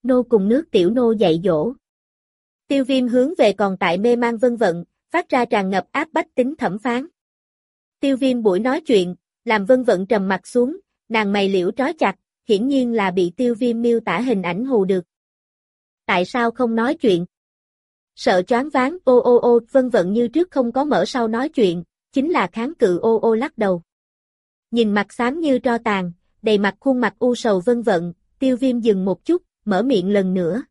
Nô cùng nước tiểu nô dạy dỗ. Tiêu Viêm hướng về còn tại mê mang Vân Vận, phát ra tràn ngập áp bách tính thẩm phán. Tiêu Viêm buổi nói chuyện, làm Vân Vận trầm mặt xuống, nàng mày liễu trói chặt, hiển nhiên là bị Tiêu Viêm miêu tả hình ảnh hù được. Tại sao không nói chuyện? Sợ choáng váng, ô, Vân Vận như trước không có mở sau nói chuyện, chính là kháng cự ô lắc đầu. Nhìn mặt xám như tro tàn, đầy mặt khuôn mặt u sầu Vân Vận, Tiêu Viêm dừng một chút, mở miệng lần nữa.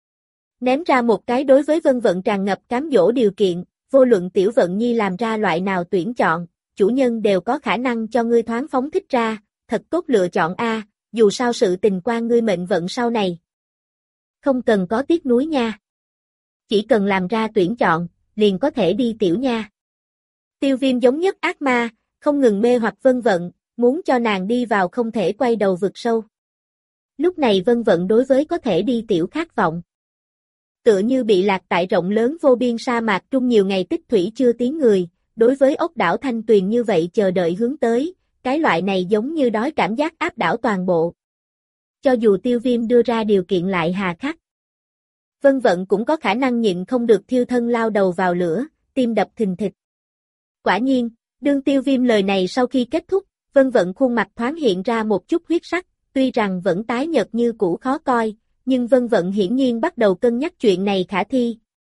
Ném ra một cái đối với Vân Vận tràn ngập cám dỗ điều kiện, vô luận Tiểu Vận Nhi làm ra loại nào tuyển chọn, chủ nhân đều có khả năng cho ngươi thoáng phóng thích ra, thật tốt lựa chọn a, dù sao sự tình quan ngươi mệnh vận sau này. Không cần có tiếc nuối nha. Chỉ cần làm ra tuyển chọn, liền có thể đi tiểu nha. Tiêu Viêm giống nhất ác ma, không ngừng mê hoặc Vân Vận, muốn cho nàng đi vào không thể quay đầu vực sâu. Lúc này Vân Vận đối với có thể đi tiểu khát vọng. Tựa như bị lạc tại rộng lớn vô biên sa mạc trung nhiều ngày tích thủy chưa tiến người, đối với ốc đảo Thanh Tuyền như vậy chờ đợi hướng tới, cái loại này giống như đói cảm giác áp đảo toàn bộ. Cho dù Tiêu Viêm đưa ra điều kiện lại hà khắc, Vân Vận cũng có khả năng nhịn không được thiêu thân lao đầu vào lửa, tim đập thình thịch. Quả nhiên, đương Tiêu Viêm lời này sau khi kết thúc, Vân Vận khuôn mặt thoáng hiện ra một chút huyết sắc, tuy rằng vẫn tái nhợt như cũ khó coi, nhưng Vân Vận hiển nhiên bắt đầu cân nhắc chuyện này khả thi.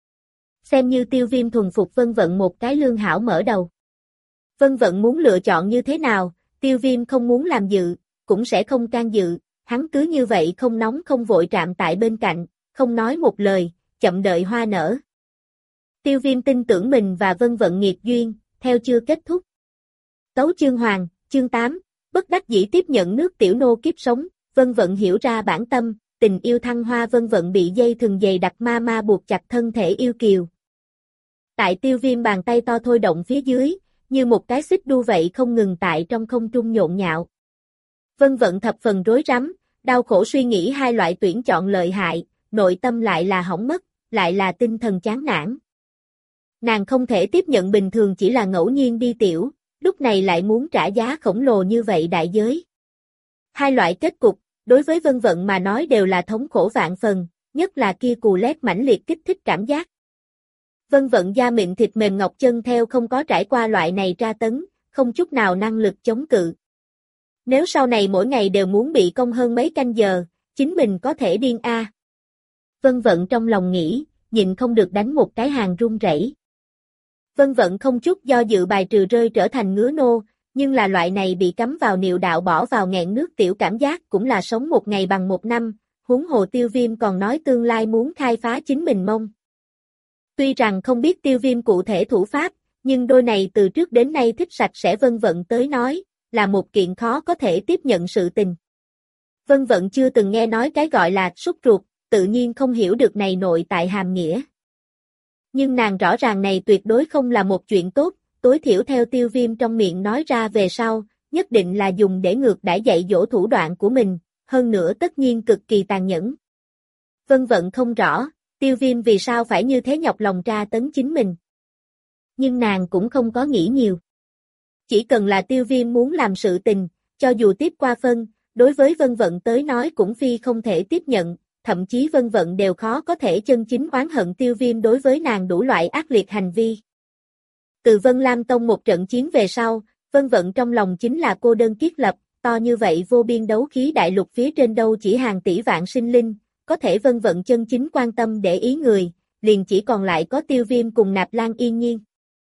Xem như Tiêu Viêm thuần phục Vân Vận một cái lương hảo mở đầu. Vân Vận muốn lựa chọn như thế nào, Tiêu Viêm không muốn làm dự, cũng sẽ không can dự, hắn cứ như vậy không nóng không vội trạm tại bên cạnh, không nói một lời, chậm đợi hoa nở. Tiêu Viêm tin tưởng mình và Vân Vận nghiệt duyên, theo chưa kết thúc. Tấu chương hoàng, chương 8, bất đắc dĩ tiếp nhận nước tiểu nô kiếp sống, Vân Vận hiểu ra bản tâm, tình yêu thăng hoa. Vân Vận bị dây thừng dày đặc ma buộc chặt thân thể yêu kiều. Tại Tiêu Viêm bàn tay to thôi động phía dưới, như một cái xích đu vậy không ngừng tại trong không trung nhộn nhạo. Vân Vận thập phần rối rắm, đau khổ suy nghĩ hai loại tuyển chọn lợi hại, nội tâm lại là hỏng mất, lại là tinh thần chán nản. Nàng không thể tiếp nhận bình thường chỉ là ngẫu nhiên đi tiểu, lúc này lại muốn trả giá khổng lồ như vậy đại giới. Hai loại kết cục, đối với Vân Vận mà nói đều là thống khổ vạn phần, nhất là kia cù lét mãnh liệt kích thích cảm giác. Vân Vận da mịn thịt mềm ngọc chân theo không có trải qua loại này tra tấn, không chút nào năng lực chống cự. Nếu sau này mỗi ngày đều muốn bị công hơn mấy canh giờ, chính mình có thể điên a. Vân Vận trong lòng nghĩ, nhịn không được đánh một cái hàng run rẩy. Vân Vận không chút do dự bài trừ rơi trở thành ngứa nô, nhưng là loại này bị cắm vào niệu đạo bỏ vào nghẹn nước tiểu cảm giác cũng là sống một ngày bằng một năm, huống hồ Tiêu Viêm còn nói tương lai muốn khai phá chính mình mông. Tuy rằng không biết Tiêu Viêm cụ thể thủ pháp, nhưng đôi này từ trước đến nay thích sạch sẽ Vân Vận tới nói, là một kiện khó có thể tiếp nhận sự tình. Vân Vận chưa từng nghe nói cái gọi là súc ruột, tự nhiên không hiểu được này nội tại hàm nghĩa. Nhưng nàng rõ ràng này tuyệt đối không là một chuyện tốt, tối thiểu theo Tiêu Viêm trong miệng nói ra về sau, nhất định là dùng để ngược đãi dạy dỗ thủ đoạn của mình, hơn nữa tất nhiên cực kỳ tàn nhẫn. Vân Vận không rõ, Tiêu Viêm vì sao phải như thế nhọc lòng tra tấn chính mình. Nhưng nàng cũng không có nghĩ nhiều. Chỉ cần là Tiêu Viêm muốn làm sự tình, cho dù tiếp qua phân, đối với Vân Vận tới nói cũng phi không thể tiếp nhận, thậm chí Vân Vận đều khó có thể chân chính oán hận Tiêu Viêm đối với nàng đủ loại ác liệt hành vi. Từ Vân Lam Tông một trận chiến về sau, Vân Vận trong lòng chính là cô đơn kiết lập, to như vậy vô biên đấu khí đại lục phía trên đâu chỉ hàng tỷ vạn sinh linh, có thể Vân Vận chân chính quan tâm để ý người, liền chỉ còn lại có Tiêu Viêm cùng Nạp Lan Yên Nhiên.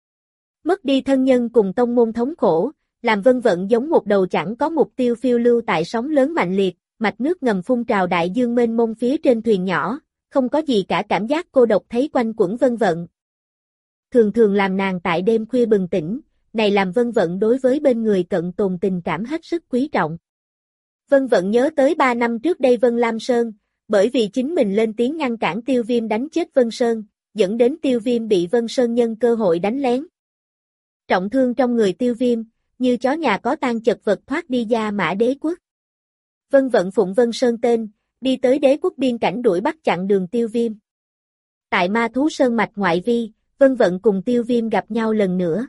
Mất đi thân nhân cùng tông môn thống khổ, làm Vân Vận giống một đầu chẳng có mục tiêu phiêu lưu tại sóng lớn mạnh liệt, mạch nước ngầm phun trào đại dương mênh mông phía trên thuyền nhỏ, không có gì cả cảm giác cô độc thấy quanh quẩn Vân Vận. Thường thường làm nàng tại đêm khuya bừng tỉnh, này làm Vân Vận đối với bên người cận tồn tình cảm hết sức quý trọng. Vân Vận nhớ tới 3 năm trước đây Vân Lam Sơn, bởi vì chính mình lên tiếng ngăn cản Tiêu Viêm đánh chết Vân Sơn, dẫn đến Tiêu Viêm bị Vân Sơn nhân cơ hội đánh lén. Trọng thương trong người Tiêu Viêm, như chó nhà có tang chật vật thoát đi Gia Mã Đế quốc. Vân Vận phụng Vân Sơn tên, đi tới đế quốc biên cảnh đuổi bắt chặn đường Tiêu Viêm. Tại Ma Thú Sơn mạch ngoại vi, Vân Vận cùng Tiêu Viêm gặp nhau lần nữa.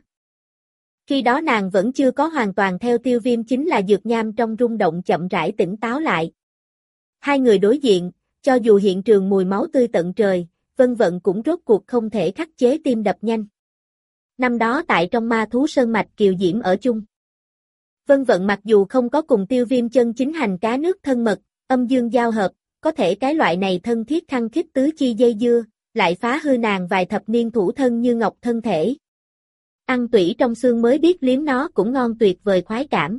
Khi đó nàng vẫn chưa có hoàn toàn theo Tiêu Viêm chính là dược nham trong rung động chậm rãi tỉnh táo lại. Hai người đối diện, Cho dù hiện trường mùi máu tươi tận trời, Vân Vận cũng rốt cuộc không thể khắc chế tim đập nhanh. Năm đó tại trong ma thú sơn mạch Kiều Diễm ở chung. Vân Vận mặc dù không có cùng Tiêu Viêm chân chính hành cá nước thân mật, âm dương giao hợp, có thể cái loại này thân thiết khăng khít tứ chi dây dưa, lại phá hư nàng vài thập niên thủ thân như ngọc thân thể. Ăn tủy trong xương mới biết liếm nó cũng ngon tuyệt vời khoái cảm.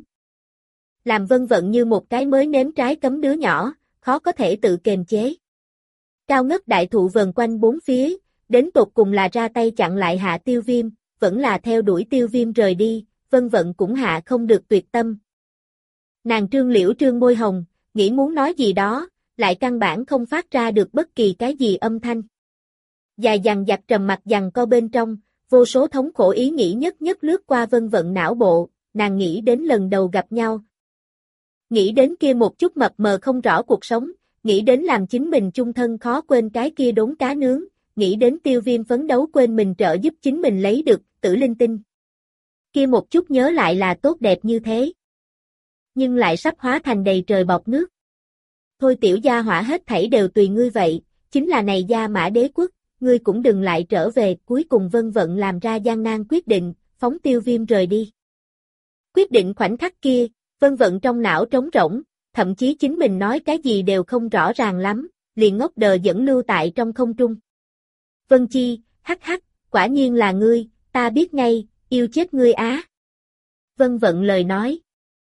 Làm Vân Vận như một cái mới nếm trái cấm đứa nhỏ, khó có thể tự kiềm chế. Cao ngất đại thụ vần quanh bốn phía, đến tột cùng là ra tay chặn lại hạ Tiêu Viêm, vẫn là theo đuổi Tiêu Viêm rời đi, Vân Vận cũng hạ không được tuyệt tâm. Nàng trương liễu trương môi hồng, nghĩ muốn nói gì đó, lại căn bản không phát ra được bất kỳ cái gì âm thanh. Dài dằng dặc trầm mặc dằng co bên trong, vô số thống khổ ý nghĩ nhất nhất lướt qua Vân Vận não bộ, nàng nghĩ đến lần đầu gặp nhau. Nghĩ đến kia một chút mập mờ không rõ cuộc sống, nghĩ đến làm chính mình chung thân khó quên cái kia đốn cá nướng, nghĩ đến Tiêu Viêm phấn đấu quên mình trợ giúp chính mình lấy được tử linh tinh. Kia một chút nhớ lại là tốt đẹp như thế. Nhưng lại sắp hóa thành đầy trời bọt nước. Thôi tiểu gia hỏa hết thảy đều tùy ngươi vậy, chính là này Gia Mã Đế Quốc, ngươi cũng đừng lại trở về, cuối cùng Vân Vận làm ra gian nan quyết định, phóng Tiêu Viêm rời đi. Quyết định khoảnh khắc kia, Vân Vận trong não trống rỗng, thậm chí chính mình nói cái gì đều không rõ ràng lắm, liền ngốc đờ dẫn lưu tại trong không trung. Vân Chi, hắc hắc, quả nhiên là ngươi, ta biết ngay, yêu chết ngươi á. Vân Vận lời nói.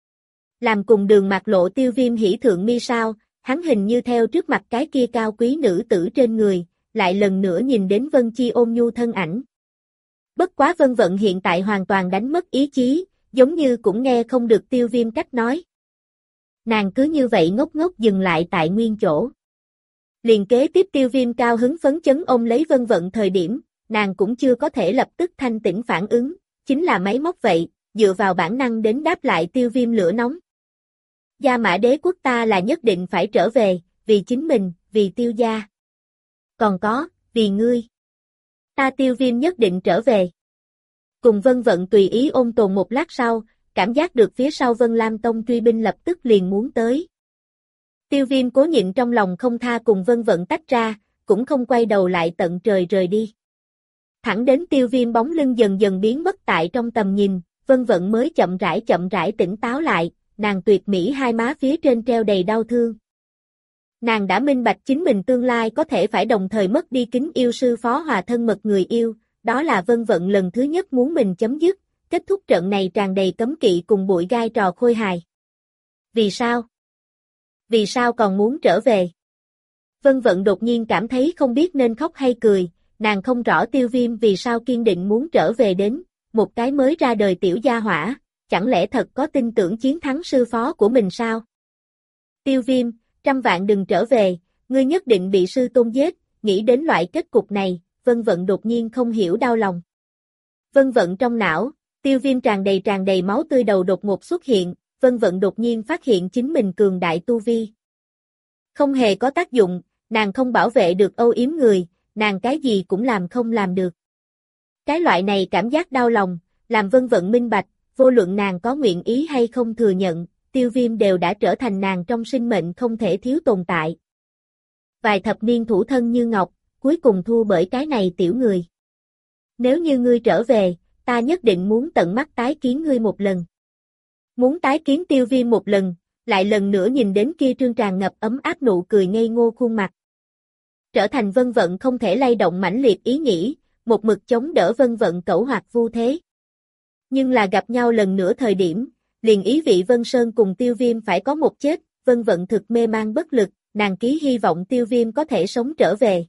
Làm cùng đường mạc lộ Tiêu Viêm hỉ thượng mi sao, hắn hình như theo trước mặt cái kia cao quý nữ tử trên người, lại lần nữa nhìn đến Vân Chi ôn nhu thân ảnh. Bất quá Vân Vận hiện tại hoàn toàn đánh mất ý chí, giống như cũng nghe không được Tiêu Viêm cách nói. Nàng cứ như vậy ngốc ngốc dừng lại tại nguyên chỗ. Liền kế tiếp Tiêu Viêm cao hứng phấn chấn ôm lấy Vân Vận thời điểm, nàng cũng chưa có thể lập tức thanh tĩnh phản ứng, chính là máy móc vậy, dựa vào bản năng đến đáp lại Tiêu Viêm lửa nóng. Gia Mã Đế Quốc ta là nhất định phải trở về, vì chính mình, vì Tiêu gia. Còn có, vì ngươi. Ta Tiêu Viêm nhất định trở về. Cùng Vân Vận tùy ý ôn tồn một lát sau, cảm giác được phía sau Vân Lam Tông truy binh lập tức liền muốn tới. Tiêu Viêm cố nhịn trong lòng không tha cùng Vân Vận tách ra, cũng không quay đầu lại tận trời rời đi. Thẳng đến Tiêu Viêm bóng lưng dần dần biến mất tại trong tầm nhìn, Vân Vận mới chậm rãi tỉnh táo lại, nàng tuyệt mỹ hai má phía trên treo đầy đau thương. Nàng đã minh bạch chính mình tương lai có thể phải đồng thời mất đi kính yêu sư phó hòa thân mật người yêu, đó là Vân Vận lần thứ nhất muốn mình chấm dứt, kết thúc trận này tràn đầy cấm kỵ cùng bụi gai trò khôi hài. Vì sao? Vì sao còn muốn trở về? Vân Vận đột nhiên cảm thấy không biết nên khóc hay cười, nàng không rõ Tiêu Viêm vì sao kiên định muốn trở về đến, một cái mới ra đời tiểu gia hỏa, chẳng lẽ thật có tin tưởng chiến thắng sư phó của mình sao? Tiêu Viêm, trăm vạn đừng trở về, ngươi nhất định bị sư tôn giết, nghĩ đến loại kết cục này, Vân Vận đột nhiên không hiểu đau lòng. Vân Vận trong não, Tiêu Viêm tràn đầy máu tươi đầu đột ngột xuất hiện, Vân Vận đột nhiên phát hiện chính mình cường đại tu vi. Không hề có tác dụng, nàng không bảo vệ được âu yếm người, nàng cái gì cũng không làm được. Cái loại này cảm giác đau lòng, làm Vân Vận minh bạch, vô luận nàng có nguyện ý hay không thừa nhận, Tiêu Viêm đều đã trở thành nàng trong sinh mệnh không thể thiếu tồn tại. Vài thập niên thủ thân như ngọc, cuối cùng thua bởi cái này tiểu người. Nếu như ngươi trở về, ta nhất định muốn tận mắt tái kiến ngươi một lần. Muốn tái kiến Tiêu Viêm một lần, lại lần nữa nhìn đến kia trương tràn ngập ấm áp nụ cười ngây ngô khuôn mặt. Trở thành Vân Vận không thể lay động mãnh liệt ý nghĩ, một mực chống đỡ Vân Vận cẩu hoạt vu thế. Nhưng là gặp nhau lần nữa thời điểm, liền ý vị Vân Sơn cùng Tiêu Viêm phải có một chết, Vân Vận thực mê man bất lực, nàng ký hy vọng Tiêu Viêm có thể sống trở về.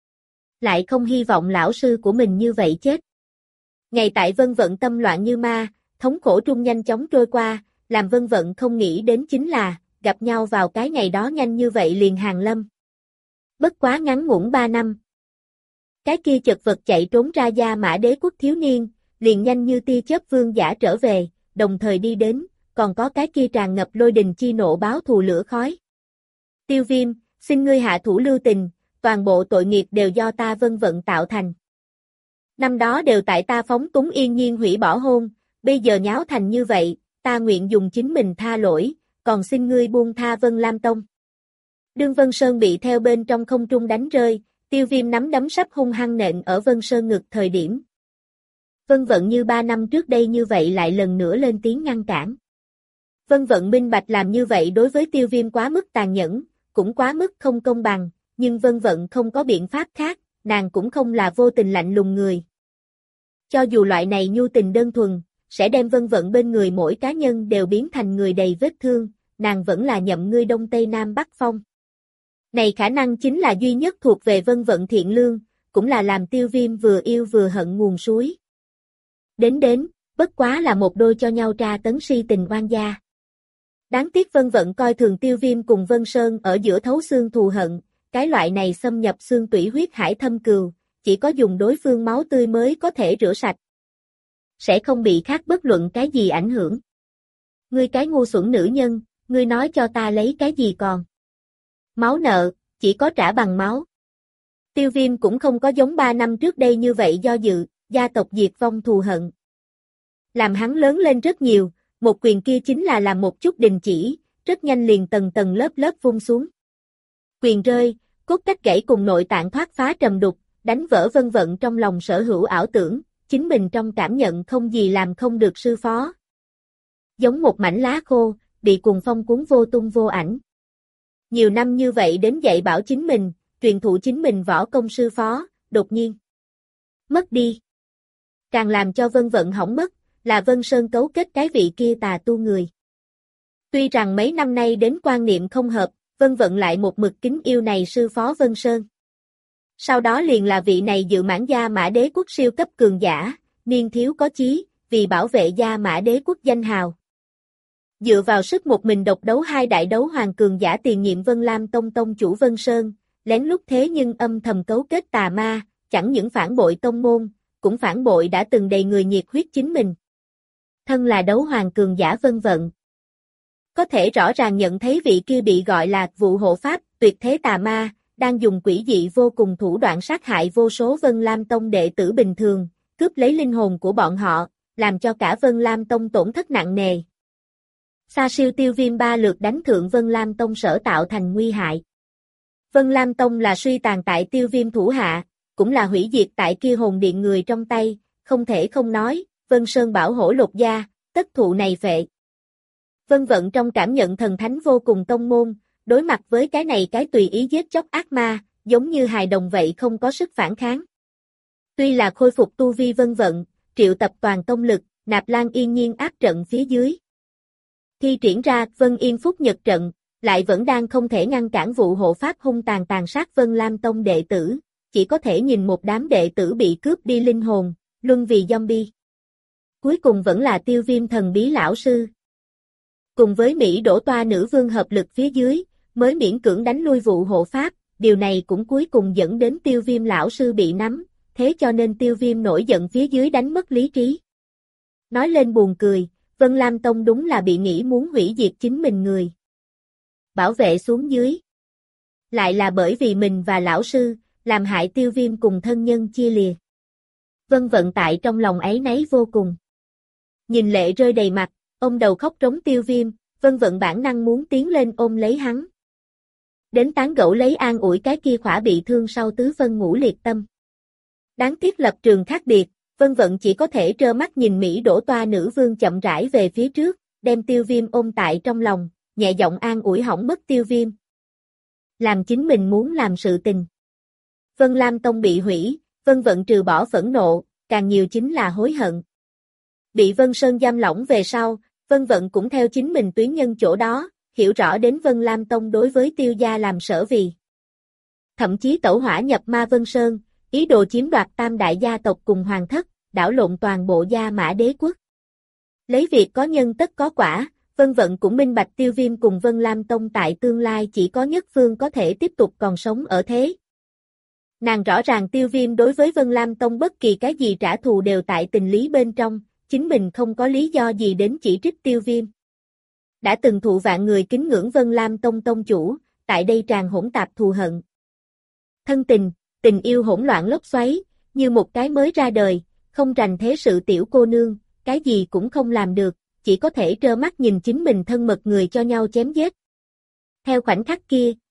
Lại không hy vọng lão sư của mình như vậy chết. Ngày tại Vân Vận tâm loạn như ma, thống khổ trung nhanh chóng trôi qua, làm Vân Vận không nghĩ đến chính là, gặp nhau vào cái ngày đó nhanh như vậy liền hàng lâm. Bất quá ngắn ngủn 3 năm. Cái kia chật vật chạy trốn ra Gia Mã Đế Quốc thiếu niên, liền nhanh như tia chớp vương giả trở về, đồng thời đi đến, còn có cái kia tràn ngập lôi đình chi nộ báo thù lửa khói. Tiêu Viêm, xin ngươi hạ thủ lưu tình, toàn bộ tội nghiệp đều do ta Vân Vận tạo thành. Năm đó đều tại ta phóng túng yên nhiên hủy bỏ hôn, bây giờ nháo thành như vậy, ta nguyện dùng chính mình tha lỗi, còn xin ngươi buông tha Vân Lam Tông. Đương Vân Sơn bị theo bên trong không trung đánh rơi, Tiêu Viêm nắm đấm sắp hung hăng nện ở Vân Sơn ngực thời điểm. Vân Vận như 3 năm trước đây như vậy lại lần nữa lên tiếng ngăn cản. Vân Vận minh bạch làm như vậy đối với Tiêu Viêm quá mức tàn nhẫn, cũng quá mức không công bằng, nhưng Vân Vận không có biện pháp khác, nàng cũng không là vô tình lạnh lùng người. Cho dù loại này nhu tình đơn thuần, sẽ đem Vân Vận bên người mỗi cá nhân đều biến thành người đầy vết thương, nàng vẫn là nhậm ngươi Đông Tây Nam Bắc Phong. Này khả năng chính là duy nhất thuộc về Vân Vận thiện lương, cũng là làm Tiêu Viêm vừa yêu vừa hận nguồn suối. Đến, bất quá là một đôi cho nhau tra tấn si tình oan gia. Đáng tiếc Vân Vận coi thường Tiêu Viêm cùng Vân Sơn ở giữa thấu xương thù hận, cái loại này xâm nhập xương tủy huyết hải thâm cừu, chỉ có dùng đối phương máu tươi mới có thể rửa sạch. Sẽ không bị khác bất luận cái gì ảnh hưởng. Ngươi cái ngu xuẩn nữ nhân, ngươi nói cho ta lấy cái gì còn. Máu nợ, chỉ có trả bằng máu. Tiêu Viêm cũng không có giống 3 năm trước đây như vậy do dự, gia tộc diệt vong thù hận. Làm hắn lớn lên rất nhiều, một quyền kia chính là làm một chút đình chỉ, rất nhanh liền tầng tầng lớp lớp vung xuống. Quyền rơi, cốt cách gãy cùng nội tạng thoát phá trầm đục, đánh vỡ Vân Vận trong lòng sở hữu ảo tưởng, chính mình trong cảm nhận không gì làm không được sư phó. Giống một mảnh lá khô, bị cuồng phong cuốn vô tung vô ảnh. Nhiều năm như vậy đến dạy bảo chính mình, truyền thụ chính mình võ công sư phó, đột nhiên mất đi. Càng làm cho Vân Vận hỏng mất, là Vân Sơn cấu kết cái vị kia tà tu người. Tuy rằng mấy năm nay đến quan niệm không hợp, Vân Vận lại một mực kính yêu này sư phó Vân Sơn. Sau đó liền là vị này dự mãn Gia Mã Đế quốc siêu cấp cường giả, niên thiếu có chí, vì bảo vệ Gia Mã Đế quốc danh hào. Dựa vào sức một mình độc đấu hai đại đấu hoàng cường giả tiền nhiệm Vân Lam Tông tông chủ Vân Sơn, lén lút thế nhưng âm thầm cấu kết tà ma, chẳng những phản bội tông môn, cũng phản bội đã từng đầy người nhiệt huyết chính mình. Thân là đấu hoàng cường giả Vân Vận. Có thể rõ ràng nhận thấy vị kia bị gọi là vụ hộ pháp, tuyệt thế tà ma, đang dùng quỷ dị vô cùng thủ đoạn sát hại vô số Vân Lam Tông đệ tử bình thường, cướp lấy linh hồn của bọn họ, làm cho cả Vân Lam Tông tổn thất nặng nề. Xa siêu Tiêu Viêm 3 lượt đánh thượng Vân Lam Tông sở tạo thành nguy hại. Vân Lam Tông là suy tàn tại Tiêu Viêm thủ hạ, cũng là hủy diệt tại kia hồn điện người trong tay, không thể không nói, Vân Sơn bảo hổ lột da, tất thụ này phệ. Vân Vận trong cảm nhận thần thánh vô cùng tông môn, đối mặt với cái này cái tùy ý giết chóc ác ma, giống như hài đồng vậy không có sức phản kháng. Tuy là khôi phục tu vi Vân Vận, triệu tập toàn công lực, Nạp Lan yên nhiên áp trận phía dưới. Khi triển ra Vân Yên Phúc Nhật trận, lại vẫn đang không thể ngăn cản vụ hộ pháp hung tàn tàn sát Vân Lam Tông đệ tử, chỉ có thể nhìn một đám đệ tử bị cướp đi linh hồn, luân vì zombie. Cuối cùng vẫn là Tiêu Viêm thần bí lão sư. Cùng với Mỹ đổ toa nữ vương hợp lực phía dưới, mới miễn cưỡng đánh lui vụ hộ pháp, điều này cũng cuối cùng dẫn đến Tiêu Viêm lão sư bị nắm, thế cho nên Tiêu Viêm nổi giận phía dưới đánh mất lý trí. Nói lên buồn cười, Vân Lam Tông đúng là bị nghĩ muốn hủy diệt chính mình người. Bảo vệ xuống dưới. Lại là bởi vì mình và lão sư, làm hại Tiêu Viêm cùng thân nhân chia lìa. Vân Vận tại trong lòng áy náy vô cùng. Nhìn lệ rơi đầy mặt, ôm đầu khóc trống Tiêu Viêm, Vân Vận bản năng muốn tiến lên ôm lấy hắn. Đến tán gẫu lấy an ủi cái kia khỏa bị thương sau tứ phân ngũ liệt tâm. Đáng tiếc lập trường khác biệt, Vân Vận chỉ có thể trơ mắt nhìn Mỹ đổ toa nữ vương chậm rãi về phía trước, đem Tiêu Viêm ôm tại trong lòng, nhẹ giọng an ủi hỏng mất Tiêu Viêm. Làm chính mình muốn làm sự tình. Vân Lam Tông bị hủy, Vân Vận trừ bỏ phẫn nộ, càng nhiều chính là hối hận. Bị Vân Sơn giam lỏng về sau, Vân Vận cũng theo chính mình tuyến nhân chỗ đó, hiểu rõ đến Vân Lam Tông đối với Tiêu gia làm sở vì. Thậm chí tẩu hỏa nhập ma Vân Sơn, ý đồ chiếm đoạt tam đại gia tộc cùng hoàng thất, đảo lộn toàn bộ Gia Mã Đế quốc. Lấy việc có nhân tất có quả, Vân Vận cũng minh bạch Tiêu Viêm cùng Vân Lam Tông tại tương lai chỉ có nhất phương có thể tiếp tục còn sống ở thế. Nàng rõ ràng Tiêu Viêm đối với Vân Lam Tông bất kỳ cái gì trả thù đều tại tình lý bên trong, chính mình không có lý do gì đến chỉ trích Tiêu Viêm. Đã từng thụ vạn người kính ngưỡng Vân Lam Tông tông chủ, tại đây tràn hỗn tạp thù hận. Thân tình, tình yêu hỗn loạn lốc xoáy, như một cái mới ra đời, không rành thế sự tiểu cô nương, cái gì cũng không làm được, chỉ có thể trơ mắt nhìn chính mình thân mật người cho nhau chém giết. Theo khoảnh khắc kia,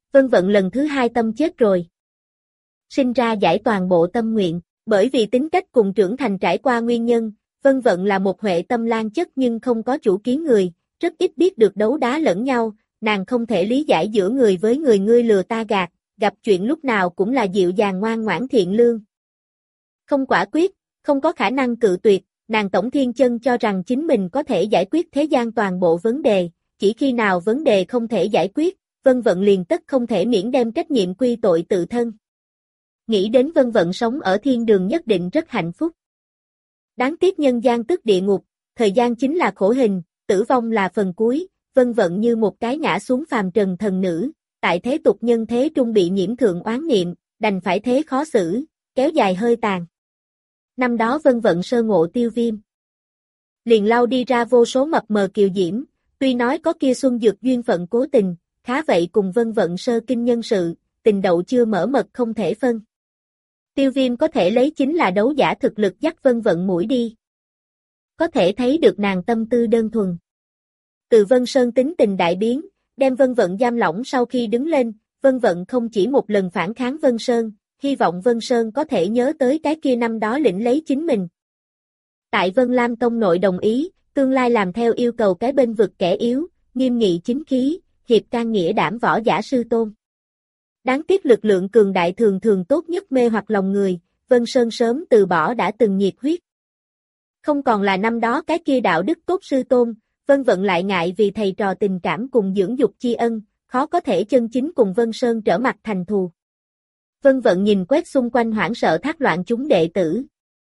Vân Vận lần thứ hai tâm chết rồi. Sinh ra giải toàn bộ tâm nguyện, bởi vì tính cách cùng trưởng thành trải qua nguyên nhân, Vân Vận là một huệ tâm lan chất nhưng không có chủ kiến người, rất ít biết được đấu đá lẫn nhau, nàng không thể lý giải giữa người với người, ngươi lừa ta gạt, gặp chuyện lúc nào cũng là dịu dàng ngoan ngoãn thiện lương. Không quả quyết, không có khả năng cự tuyệt, nàng Tổng Thiên Chân cho rằng chính mình có thể giải quyết thế gian toàn bộ vấn đề, chỉ khi nào vấn đề không thể giải quyết, Vân Vận liền tất không thể miễn đem trách nhiệm quy tội tự thân. Nghĩ đến Vân Vận sống ở thiên đường nhất định rất hạnh phúc. Đáng tiếc nhân gian tức địa ngục, thời gian chính là khổ hình, tử vong là phần cuối, Vân Vận như một cái ngã xuống phàm trần thần nữ, tại thế tục nhân thế trung bị nhiễm thượng oán niệm, đành phải thế khó xử, kéo dài hơi tàn. Năm đó Vân Vận sơ ngộ Tiêu Viêm. Liền lau đi ra vô số mập mờ kiều diễm, tuy nói có kia xuân dược duyên phận cố tình, khá vậy cùng Vân Vận sơ kinh nhân sự, tình đậu chưa mở mật không thể phân. Tiêu Viêm có thể lấy chính là đấu giả thực lực dắt Vân Vận mũi đi. Có thể thấy được nàng tâm tư đơn thuần. Từ Vân Sơn tính tình đại biến, đem Vân Vận giam lỏng sau khi đứng lên, Vân Vận không chỉ một lần phản kháng Vân Sơn, hy vọng Vân Sơn có thể nhớ tới cái kia năm đó lĩnh lấy chính mình. Tại Vân Lam Tông nội đồng ý, tương lai làm theo yêu cầu cái bên vực kẻ yếu, nghiêm nghị chính khí, hiệp can nghĩa đảm võ giả sư tôn. Đáng tiếc lực lượng cường đại thường thường tốt nhất mê hoặc lòng người, Vân Sơn sớm từ bỏ đã từng nhiệt huyết. Không còn là năm đó cái kia đạo đức tốt sư tôn, Vân Vận lại ngại vì thầy trò tình cảm cùng dưỡng dục tri ân, khó có thể chân chính cùng Vân Sơn trở mặt thành thù. Vân Vận nhìn quét xung quanh hoảng sợ thác loạn chúng đệ tử.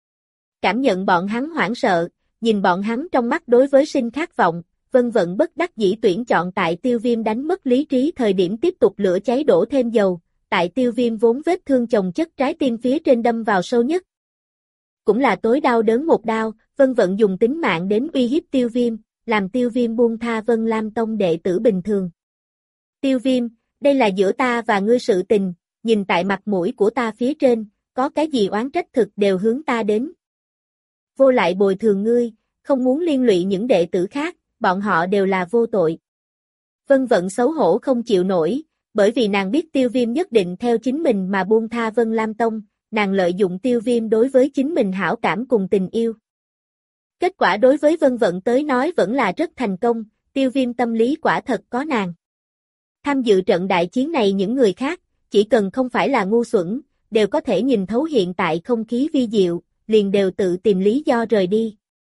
Cảm nhận bọn hắn hoảng sợ, nhìn bọn hắn trong mắt đối với sinh khát vọng, Vân Vận bất đắc dĩ tuyển chọn tại Tiêu Viêm đánh mất lý trí thời điểm tiếp tục lửa cháy đổ thêm dầu, tại Tiêu Viêm vốn vết thương chồng chất trái tim phía trên đâm vào sâu nhất. Cũng là tối đau đớn một đao, Vân Vận dùng tính mạng đến uy hiếp Tiêu Viêm, làm Tiêu Viêm buông tha Vân Lam Tông đệ tử bình thường. Tiêu Viêm, đây là giữa ta và ngươi sự tình, nhìn tại mặt mũi của ta phía trên, có cái gì oán trách thực đều hướng ta đến. Vô lại bồi thường ngươi, không muốn liên lụy những đệ tử khác, bọn họ đều là vô tội. Vân Vận xấu hổ không chịu nổi, bởi vì nàng biết Tiêu Viêm nhất định theo chính mình mà buông tha Vân Lam Tông, nàng lợi dụng Tiêu Viêm đối với chính mình hảo cảm cùng tình yêu. Kết quả đối với Vân Vận tới nói vẫn là rất thành công, Tiêu Viêm tâm lý quả thật có nàng. Tham dự trận đại chiến này những người khác, chỉ cần không phải là ngu xuẩn, đều có thể nhìn thấu hiện tại không khí vi diệu, liền đều tự tìm lý do rời đi.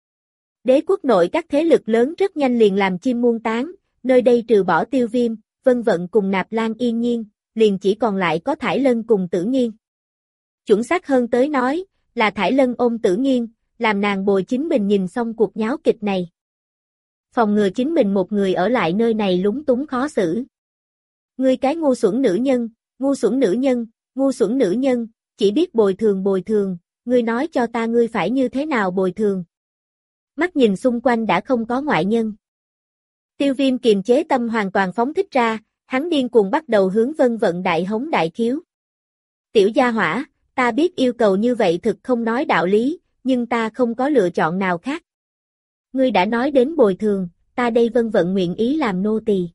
Đế quốc nội các thế lực lớn rất nhanh liền làm chim muôn tán, nơi đây trừ bỏ Tiêu Viêm, Vân Vận cùng Nạp Lan Yên Nhiên, liền chỉ còn lại có Thải Lân cùng Tử Nghiên. Chuẩn xác hơn tới nói, là Thải Lân ôm Tử Nghiên, làm nàng bồi chính mình nhìn xong cuộc nháo kịch này. Phòng ngừa chính mình một người ở lại nơi này lúng túng khó xử. Ngươi cái ngu xuẩn nữ nhân, ngu xuẩn nữ nhân, ngu xuẩn nữ nhân, chỉ biết bồi thường, ngươi nói cho ta ngươi phải như thế nào bồi thường. Mắt nhìn xung quanh đã không có ngoại nhân. Tiêu Viêm kiềm chế tâm hoàn toàn phóng thích ra, hắn điên cuồng bắt đầu hướng Vân Vận đại hống đại khiếu. Tiểu gia hỏa, ta biết yêu cầu như vậy thực không nói đạo lý, nhưng ta không có lựa chọn nào khác. Ngươi đã nói đến bồi thường, ta đây Vân Vận nguyện ý làm nô tỳ.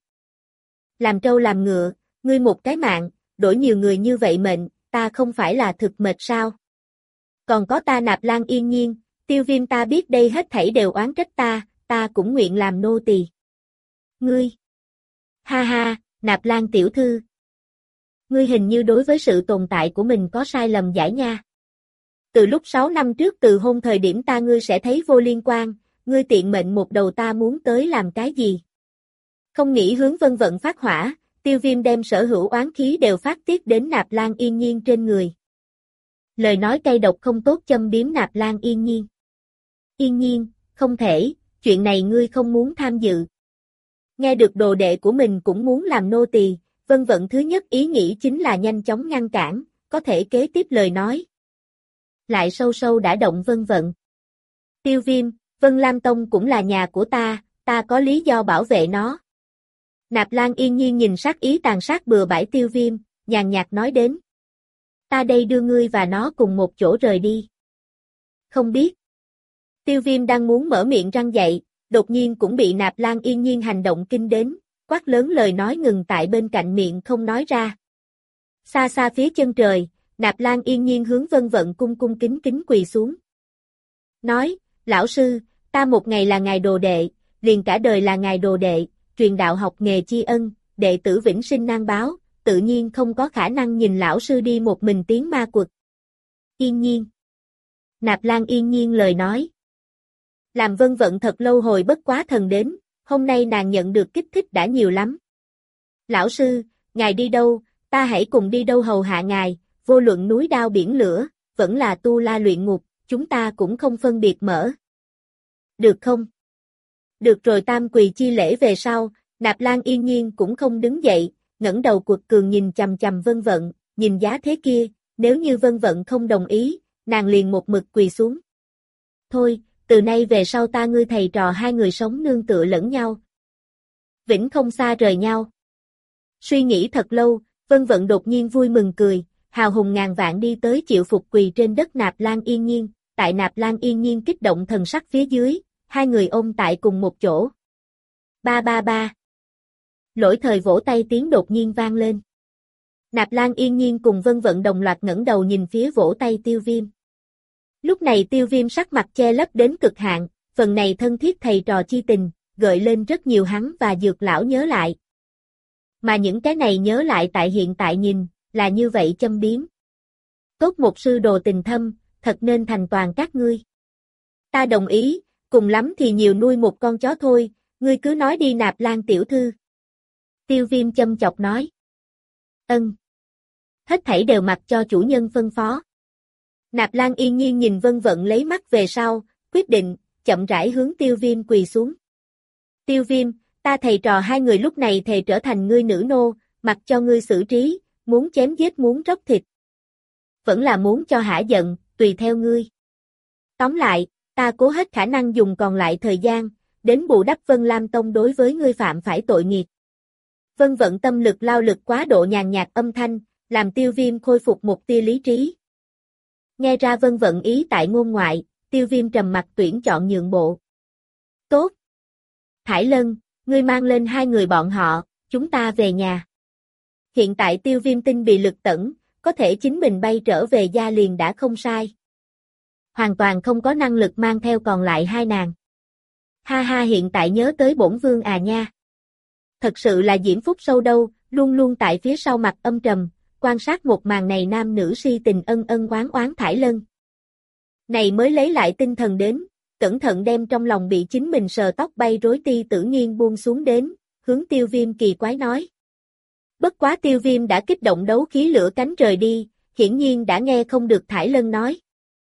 Làm trâu làm ngựa, ngươi một cái mạng, đổi nhiều người như vậy mệnh, ta không phải là thực mệt sao? Còn có ta Nạp Lan Yên Nhiên, Tiêu Viêm ta biết đây hết thảy đều oán trách ta cũng nguyện làm nô tỳ. Ngươi! Ha ha, Nạp Lan tiểu thư! Ngươi hình như đối với sự tồn tại của mình có sai lầm giải nha. Từ lúc 6 năm trước từ hôn thời điểm ta ngươi sẽ thấy vô liên quan, ngươi tiện mệnh một đầu ta muốn tới làm cái gì? Không nghĩ hướng Vân Vận phát hỏa, Tiêu Viêm đem sở hữu oán khí đều phát tiết đến Nạp Lan Yên Nhiên trên người. Lời nói cay độc không tốt châm biếm Nạp Lan Yên Nhiên. Yên Nhiên, không thể, chuyện này ngươi không muốn tham dự. Nghe được đồ đệ của mình cũng muốn làm nô tỳ, Vân Vận thứ nhất ý nghĩ chính là nhanh chóng ngăn cản, có thể kế tiếp lời nói. Lại sâu sâu đã động Vân Vận. Tiêu Viêm, Vân Lam Tông cũng là nhà của ta có lý do bảo vệ nó. Nạp Lan Yên Nhiên nhìn sát ý tàn sát bừa bãi Tiêu Viêm, nhàn nhạt nói đến. Ta đây đưa ngươi và nó cùng một chỗ rời đi. Không biết. Tiêu Viêm đang muốn mở miệng răng dậy, đột nhiên cũng bị Nạp Lan Yên Nhiên hành động kinh đến, quát lớn lời nói ngừng tại bên cạnh miệng không nói ra. Xa xa phía chân trời, Nạp Lan yên nhiên hướng Vân Vận cung cung kính kính quỳ xuống. Nói, lão sư, ta một ngày là ngài đồ đệ, liền cả đời là ngài đồ đệ, truyền đạo học nghề tri ân, đệ tử vĩnh sinh nan báo, tự nhiên không có khả năng nhìn lão sư đi một mình tiến ma quật. Yên nhiên. Nạp Lan yên nhiên lời nói. Làm Vân Vận thật lâu hồi bất quá thần đến, hôm nay nàng nhận được kích thích đã nhiều lắm. Lão sư, ngài đi đâu, ta hãy cùng đi đâu hầu hạ ngài, vô luận núi đao biển lửa, vẫn là tu la luyện ngục, chúng ta cũng không phân biệt mở. Được không? Được rồi tam quỳ chi lễ về sau, Nạp Lan yên nhiên cũng không đứng dậy, ngẩng đầu cuột cường nhìn chằm chằm Vân Vận, nhìn giá thế kia, nếu như Vân Vận không đồng ý, nàng liền một mực quỳ xuống. Thôi, từ nay về sau ta ngươi thầy trò hai người sống nương tựa lẫn nhau. Vĩnh không xa rời nhau. Suy nghĩ thật lâu, Vân Vận đột nhiên vui mừng cười, hào hùng ngàn vạn đi tới chịu phục quỳ trên đất Nạp Lan yên nhiên, tại Nạp Lan yên nhiên kích động thần sắc phía dưới, hai người ôm tại cùng một chỗ. Ba ba ba. Lỗi thời vỗ tay tiếng đột nhiên vang lên. Nạp Lan yên nhiên cùng Vân Vận đồng loạt ngẩng đầu nhìn phía vỗ tay Tiêu Viêm. Lúc này Tiêu Viêm sắc mặt che lấp đến cực hạn, phần này thân thiết thầy trò chi tình, gợi lên rất nhiều hắn và Dược lão nhớ lại. Mà những cái này nhớ lại tại hiện tại nhìn, là như vậy châm biếm. Tốt một sư đồ tình thâm, thật nên thành toàn các ngươi. Ta đồng ý, cùng lắm thì nhiều nuôi một con chó thôi, ngươi cứ nói đi Nạp Lan tiểu thư. Tiêu Viêm châm chọc nói. Ân. Hết thảy đều mặc cho chủ nhân phân phó. Nạp Lan yên nhiên nhìn Vân Vận lấy mắt về sau, quyết định, chậm rãi hướng Tiêu Viêm quỳ xuống. Tiêu Viêm, ta thầy trò hai người lúc này thề trở thành ngươi nữ nô, mặc cho ngươi xử trí, muốn chém giết muốn róc thịt. Vẫn là muốn cho hả giận, tùy theo ngươi. Tóm lại, ta cố hết khả năng dùng còn lại thời gian, đến bù đắp Vân Lam Tông đối với ngươi phạm phải tội nghiệt. Vân Vận tâm lực lao lực quá độ nhàn nhạt âm thanh, làm Tiêu Viêm khôi phục một tia lý trí. Nghe ra Vân Vận ý tại ngôn ngoại, Tiêu Viêm trầm mặt tuyển chọn nhượng bộ. Tốt. Thải Lân, ngươi mang lên hai người bọn họ, chúng ta về nhà. Hiện tại Tiêu Viêm tinh bị lực tẩn, có thể chính mình bay trở về gia liền đã không sai. Hoàn toàn không có năng lực mang theo còn lại hai nàng. Ha ha hiện tại nhớ tới bổn vương à nha. Thật sự là diễm phúc sâu đâu, luôn luôn tại phía sau mặt âm trầm, quan sát một màn này nam nữ si tình ân ân oán oán Thải Lân. Này mới lấy lại tinh thần đến, cẩn thận đem trong lòng bị chính mình sờ tóc bay rối ti Tử Nghiên buông xuống đến, hướng Tiêu Viêm kỳ quái nói. Bất quá Tiêu Viêm đã kích động đấu khí lửa cánh rời đi, hiển nhiên đã nghe không được Thải Lân nói.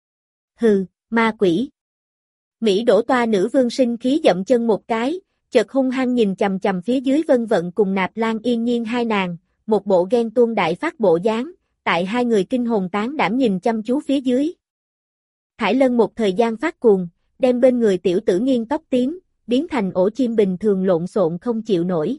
Hừ, ma quỷ. Mỹ đổ toa nữ vương sinh khí dậm chân một cái, chợt hung hăng nhìn chằm chằm phía dưới Vân Vận cùng Nạp Lan yên nhiên hai nàng, một bộ ghen tuông đại phát bộ dáng, tại hai người kinh hồn tán đảm nhìn chăm chú phía dưới. Thải Lân một thời gian phát cuồng, đem bên người tiểu Tử Nghiên tóc tím, biến thành ổ chim bình thường lộn xộn không chịu nổi.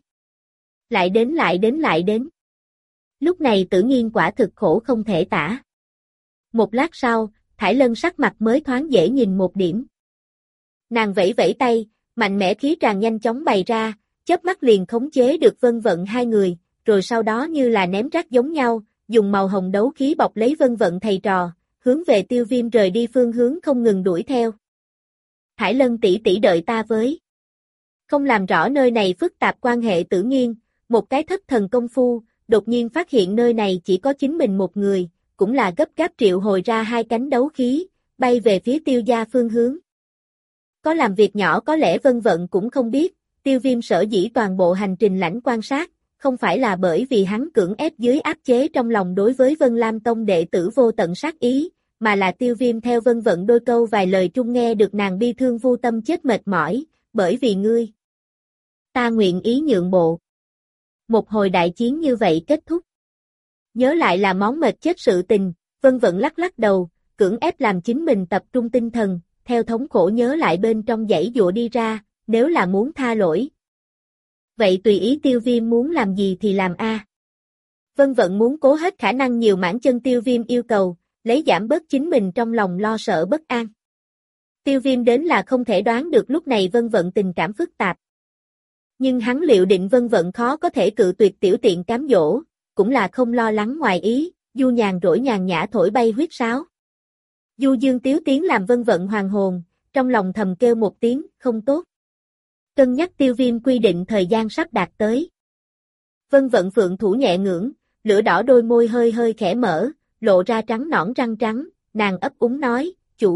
Lại đến. Lúc này Tử Nghiên quả thực khổ không thể tả. Một lát sau, Thải Lân sắc mặt mới thoáng dễ nhìn một điểm. Nàng vẫy vẫy tay, mạnh mẽ khí tràn nhanh chóng bày ra, chớp mắt liền khống chế được Vân Vận hai người, rồi sau đó như là ném rác giống nhau, dùng màu hồng đấu khí bọc lấy Vân Vận thầy trò, hướng về Tiêu Viêm rời đi phương hướng không ngừng đuổi theo. Thải Lân tỷ tỷ đợi ta với. Không làm rõ nơi này phức tạp quan hệ Tử Nghiên, một cái thất thần công phu, đột nhiên phát hiện nơi này chỉ có chính mình một người, cũng là gấp gáp triệu hồi ra hai cánh đấu khí, bay về phía Tiêu gia phương hướng. Có làm việc nhỏ có lẽ Vân Vận cũng không biết, Tiêu Viêm sở dĩ toàn bộ hành trình lãnh quan sát, không phải là bởi vì hắn cưỡng ép dưới áp chế trong lòng đối với Vân Lam Tông đệ tử vô tận sát ý, mà là Tiêu Viêm theo Vân Vận đôi câu vài lời trung nghe được nàng bi thương vô tâm chết mệt mỏi, bởi vì ngươi. Ta nguyện ý nhượng bộ. Một hồi đại chiến như vậy kết thúc. Nhớ lại là món mệt chết sự tình, Vân Vận lắc lắc đầu, cưỡng ép làm chính mình tập trung tinh thần, theo thống khổ nhớ lại bên trong dãy dụa đi ra, nếu là muốn tha lỗi. Vậy tùy ý Tiêu Viêm muốn làm gì thì làm a. Vân Vận muốn cố hết khả năng nhiều mãn chân Tiêu Viêm yêu cầu, lấy giảm bớt chính mình trong lòng lo sợ bất an. Tiêu Viêm đến là không thể đoán được lúc này Vân Vận tình cảm phức tạp. Nhưng hắn liệu định Vân Vận khó có thể cự tuyệt tiểu tiện cám dỗ, cũng là không lo lắng ngoài ý, du nhàn rỗi nhàn nhã thổi bay huyết sáo. Du dương tiếu tiếng làm Vân Vận hoàng hồn, trong lòng thầm kêu một tiếng, không tốt. Cân nhắc Tiêu Viêm quy định thời gian sắp đạt tới. Vân Vận phượng thủ nhẹ ngưỡng, lửa đỏ đôi môi hơi hơi khẽ mở, lộ ra trắng nõn răng trắng, nàng ấp úng nói,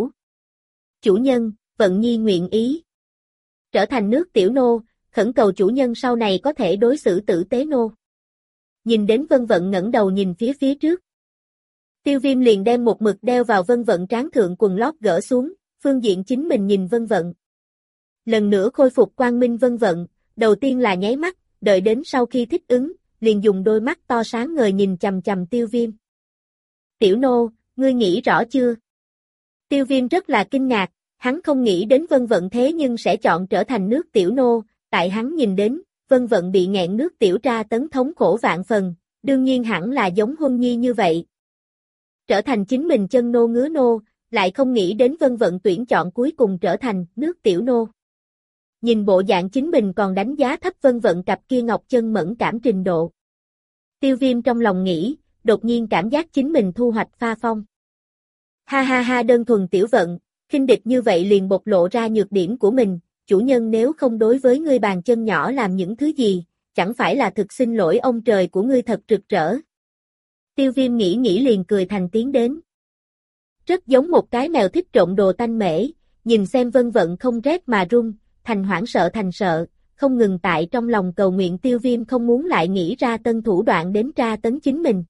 chủ nhân, Vận Nhi nguyện ý. Trở thành nước tiểu nô, khẩn cầu chủ nhân sau này có thể đối xử tử tế nô. Nhìn đến Vân Vận ngẩng đầu nhìn phía trước. Tiêu Viêm liền đem một mực đeo vào Vân Vận trán thượng quần lót gỡ xuống, phương diện chính mình nhìn Vân Vận. Lần nữa khôi phục quang minh Vân Vận, đầu tiên là nháy mắt, đợi đến sau khi thích ứng, liền dùng đôi mắt to sáng ngời nhìn chằm chằm Tiêu Viêm. Tiểu nô, ngươi nghĩ rõ chưa? Tiêu Viêm rất là kinh ngạc, hắn không nghĩ đến Vân Vận thế nhưng sẽ chọn trở thành nước tiểu nô, tại hắn nhìn đến, Vân Vận bị nghẹn nước tiểu tra tấn thống khổ vạn phần, đương nhiên hẳn là giống Huân Nhi như vậy. Trở thành chính mình chân nô ngứa nô, lại không nghĩ đến Vân Vận tuyển chọn cuối cùng trở thành nước tiểu nô. Nhìn bộ dạng chính mình còn đánh giá thấp Vân Vận cặp kia ngọc chân mẫn cảm trình độ. Tiêu Viêm trong lòng nghĩ, đột nhiên cảm giác chính mình thu hoạch pha phong. Ha ha ha, đơn thuần tiểu vận, khinh địch như vậy liền bộc lộ ra nhược điểm của mình, chủ nhân nếu không đối với ngươi bàn chân nhỏ làm những thứ gì, chẳng phải là thực xin lỗi ông trời của ngươi thật rực rỡ. Tiêu Viêm nghĩ liền cười thành tiếng đến. Rất giống một cái mèo thích trộn đồ tanh mễ, nhìn xem Vân Vận không rét mà run, thành hoảng sợ thành sợ, không ngừng tại trong lòng cầu nguyện Tiêu Viêm không muốn lại nghĩ ra tân thủ đoạn đến tra tấn chính mình.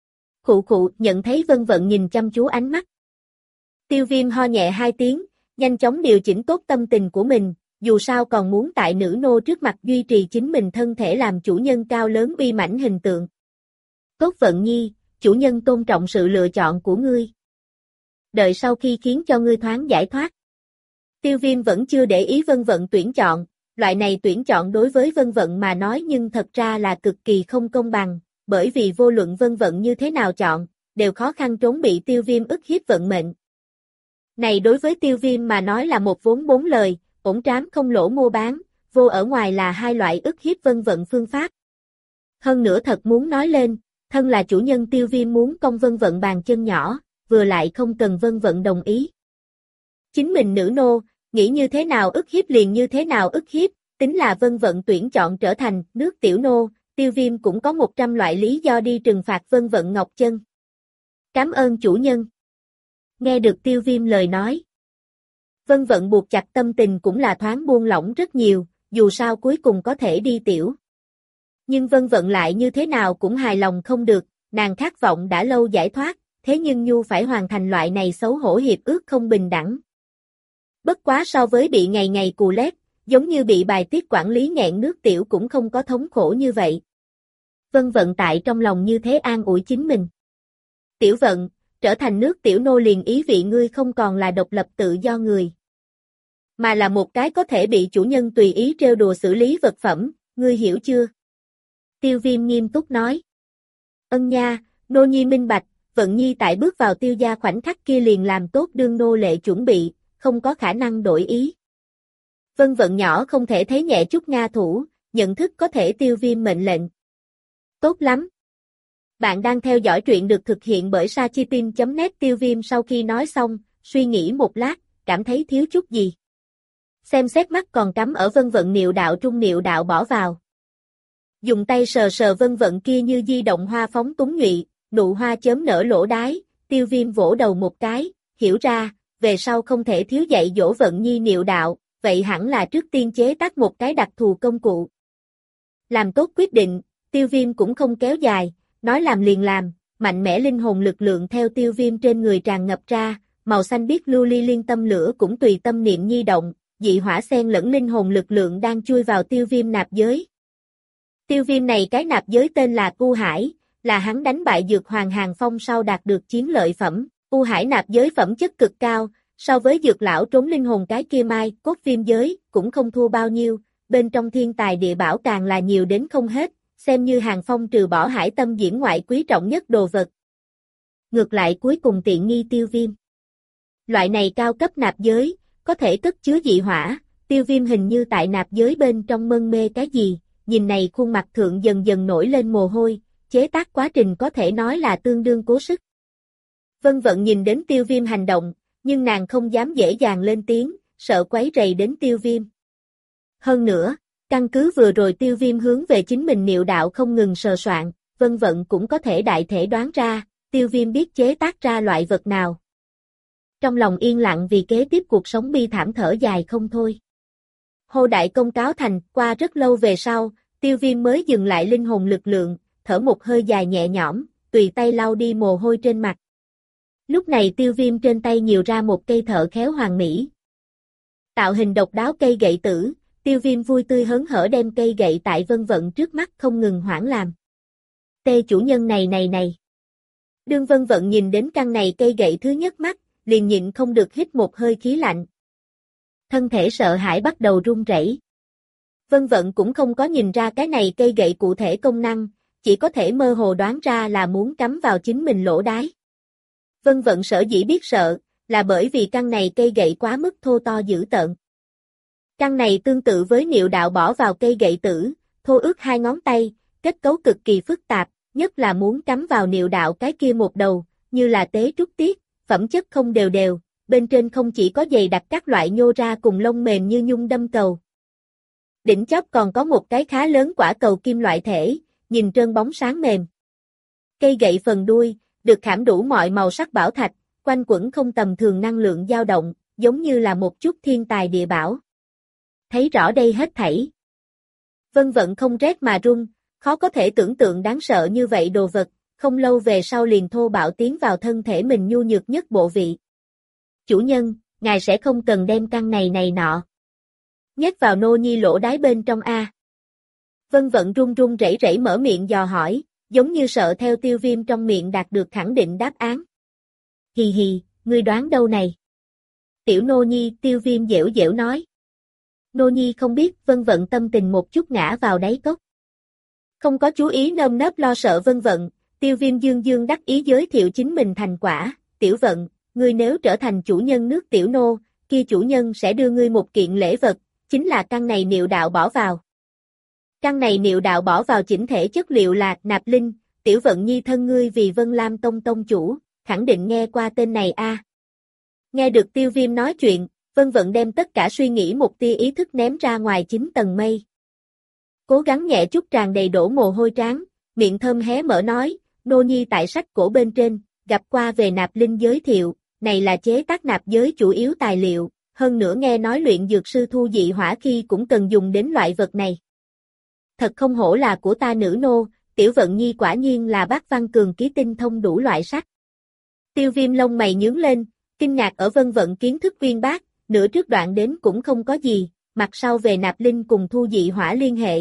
Khụ nhận thấy Vân Vận nhìn chăm chú ánh mắt. Tiêu Viêm ho nhẹ hai tiếng, nhanh chóng điều chỉnh tốt tâm tình của mình, dù sao còn muốn tại nữ nô trước mặt duy trì chính mình thân thể làm chủ nhân cao lớn uy mãnh hình tượng. Tốt Vận Nhi, chủ nhân tôn trọng sự lựa chọn của ngươi. Đợi sau khi khiến cho ngươi thoáng giải thoát. Tiêu Viêm vẫn chưa để ý Vân Vận tuyển chọn, loại này tuyển chọn đối với Vân Vận mà nói nhưng thật ra là cực kỳ không công bằng, bởi vì vô luận Vân Vận như thế nào chọn, đều khó khăn trốn bị Tiêu Viêm ức hiếp vận mệnh. Này đối với Tiêu Viêm mà nói là một vốn bốn lời, ổn trám không lỗ mua bán, vô ở ngoài là hai loại ức hiếp Vân Vận phương pháp. Hơn nữa thật muốn nói lên, thân là chủ nhân Tiêu Viêm muốn công Vân Vận bàn chân nhỏ, vừa lại không cần Vân Vận đồng ý. Chính mình nữ nô, nghĩ như thế nào ức hiếp liền như thế nào ức hiếp, tính là Vân Vận tuyển chọn trở thành nước tiểu nô, Tiêu Viêm cũng có 100 loại lý do đi trừng phạt Vân Vận ngọc chân. Cảm ơn chủ nhân. Nghe được Tiêu Viêm lời nói. Vân Vận buộc chặt tâm tình cũng là thoáng buông lỏng rất nhiều, dù sao cuối cùng có thể đi tiểu. Nhưng Vân Vận lại như thế nào cũng hài lòng không được, nàng khát vọng đã lâu giải thoát, thế nhưng Nhu phải hoàn thành loại này xấu hổ hiệp ước không bình đẳng. Bất quá so với bị ngày ngày cù lét, giống như bị bài tiết quản lý nghẹn nước tiểu cũng không có thống khổ như vậy. Vân Vận tại trong lòng như thế an ủi chính mình. Tiểu Vận, trở thành nước tiểu nô liền ý vị ngươi không còn là độc lập tự do người, mà là một cái có thể bị chủ nhân tùy ý trêu đùa xử lý vật phẩm, ngươi hiểu chưa? Tiêu Viêm nghiêm túc nói. Ân nha, nô nhi minh bạch, Vận Nhi tại bước vào Tiêu gia khoảnh khắc kia liền làm tốt đương nô lệ chuẩn bị, không có khả năng đổi ý. Vân Vận nhỏ không thể thấy nhẹ chút Nga thủ, nhận thức có thể Tiêu Viêm mệnh lệnh. Tốt lắm. Bạn đang theo dõi truyện được thực hiện bởi Sachitin.net. Tiêu Viêm sau khi nói xong, suy nghĩ một lát, cảm thấy thiếu chút gì. Xem xét mắt còn cắm ở Vân Vận niệu đạo trung niệu đạo bỏ vào. Dùng tay sờ sờ Vân Vận kia như di động hoa phóng túng nhụy, nụ hoa chớm nở lỗ đái, Tiêu Viêm vỗ đầu một cái, hiểu ra, về sau không thể thiếu dạy dỗ Vận Nhi niệu đạo, vậy hẳn là trước tiên chế tác một cái đặc thù công cụ. Làm tốt quyết định, Tiêu Viêm cũng không kéo dài, nói làm liền làm, mạnh mẽ linh hồn lực lượng theo Tiêu Viêm trên người tràn ngập ra, màu xanh biếc lưu ly liên tâm lửa cũng tùy tâm niệm nhi động, dị hỏa xen lẫn linh hồn lực lượng đang chui vào Tiêu Viêm nạp giới. Tiêu Viêm này cái nạp giới tên là U Hải, là hắn đánh bại Dược Hoàng Hàng Phong sau đạt được chiến lợi phẩm. U Hải nạp giới phẩm chất cực cao, so với Dược lão trốn linh hồn cái kia mai, cốt viêm giới, cũng không thua bao nhiêu, bên trong thiên tài địa bảo càng là nhiều đến không hết, xem như Hàng Phong trừ bỏ hải tâm diễn ngoại quý trọng nhất đồ vật. Ngược lại cuối cùng tiện nghi Tiêu Viêm. Loại này cao cấp nạp giới, có thể cất chứa dị hỏa, Tiêu Viêm hình như tại nạp giới bên trong mân mê cái gì, nhìn này khuôn mặt thượng dần dần nổi lên mồ hôi, chế tác quá trình có thể nói là tương đương cố sức. Vân Vận nhìn đến Tiêu Viêm hành động, nhưng nàng không dám dễ dàng lên tiếng, sợ quấy rầy đến Tiêu Viêm. Hơn nữa, căn cứ vừa rồi Tiêu Viêm hướng về chính mình niệu đạo không ngừng sờ soạn, Vân Vận cũng có thể đại thể đoán ra, Tiêu Viêm biết chế tác ra loại vật nào. Trong lòng yên lặng vì kế tiếp cuộc sống bi thảm thở dài không thôi. Hô đại công cáo thành, qua rất lâu về sau, Tiêu Viêm mới dừng lại linh hồn lực lượng, thở một hơi dài nhẹ nhõm, tùy tay lau đi mồ hôi trên mặt. Lúc này Tiêu Viêm trên tay nhiều ra một cây thợ khéo hoàn mỹ. Tạo hình độc đáo cây gậy tử, Tiêu Viêm vui tươi hớn hở đem cây gậy tại Vân Vận trước mắt không ngừng hoãn làm. Tê chủ nhân này. Đương Vân Vận nhìn đến căn này cây gậy thứ nhất mắt, liền nhịn không được hít một hơi khí lạnh. Thân thể sợ hãi bắt đầu run rẩy. Vân Vận cũng không có nhìn ra cái này cây gậy cụ thể công năng, chỉ có thể mơ hồ đoán ra là muốn cắm vào chính mình lỗ đái. Vân Vận sở dĩ biết sợ, là bởi vì căn này cây gậy quá mức thô to dữ tợn. Căn này tương tự với niệu đạo bỏ vào cây gậy tử, thô ước 2 ngón tay, kết cấu cực kỳ phức tạp, nhất là muốn cắm vào niệu đạo cái kia một đầu, như là tế trúc tiết, phẩm chất không đều đều, bên trên không chỉ có dày đặc các loại nhô ra cùng lông mềm như nhung đâm cầu. Đỉnh chóp còn có một cái khá lớn quả cầu kim loại thể, nhìn trơn bóng sáng mềm. Cây gậy phần đuôi, được khảm đủ mọi màu sắc bảo thạch, quanh quẩn không tầm thường năng lượng dao động, giống như là một chút thiên tài địa bảo. Thấy rõ đây hết thảy. Vân Vận không rét mà run, khó có thể tưởng tượng đáng sợ như vậy đồ vật, không lâu về sau liền thô bạo tiến vào thân thể mình nhu nhược nhất bộ vị. Chủ nhân, ngài sẽ không cần đem căn này nọ. Nhét vào nô nhi lỗ đái bên trong a. Vân Vận run run rẩy rẩy mở miệng dò hỏi, giống như sợ theo Tiêu Viêm trong miệng đạt được khẳng định đáp án. Hì hì, ngươi đoán đâu này? Tiểu nô nhi, Tiêu Viêm dẻo dẻo nói. Nô nhi không biết, Vân Vận tâm tình một chút ngã vào đáy cốc. Không có chú ý nơm nớp lo sợ Vân Vận, Tiêu Viêm dương dương đắc ý giới thiệu chính mình thành quả. Tiểu Vận, ngươi nếu trở thành chủ nhân nước tiểu nô, kia chủ nhân sẽ đưa ngươi một kiện lễ vật, chính là căn này niệu đạo bỏ vào. Căn này niệu đạo bỏ vào chỉnh thể chất liệu là nạp linh, Tiểu Vận nhi thân ngươi vì Vân Lam Tông tông chủ, khẳng định nghe qua tên này a. Nghe được Tiêu Viêm nói chuyện, Vân Vận đem tất cả suy nghĩ một tia ý thức ném ra ngoài 9 tầng mây. Cố gắng nhẹ chút tràn đầy đổ mồ hôi trán, miệng thơm hé mở nói, nô nhi tại sách cổ bên trên, gặp qua về nạp linh giới thiệu, này là chế tác nạp giới chủ yếu tài liệu, hơn nữa nghe nói luyện dược sư thu dị hỏa khi cũng cần dùng đến loại vật này. Thật không hổ là của ta nữ nô, Tiểu Vận nhi quả nhiên là bác văn cường ký tinh thông đủ loại sách. Tiêu Viêm lông mày nhướng lên, kinh ngạc ở Vân Vận kiến thức uyên bác, nửa trước đoạn đến cũng không có gì, mặt sau về nạp linh cùng thu dị hỏa liên hệ.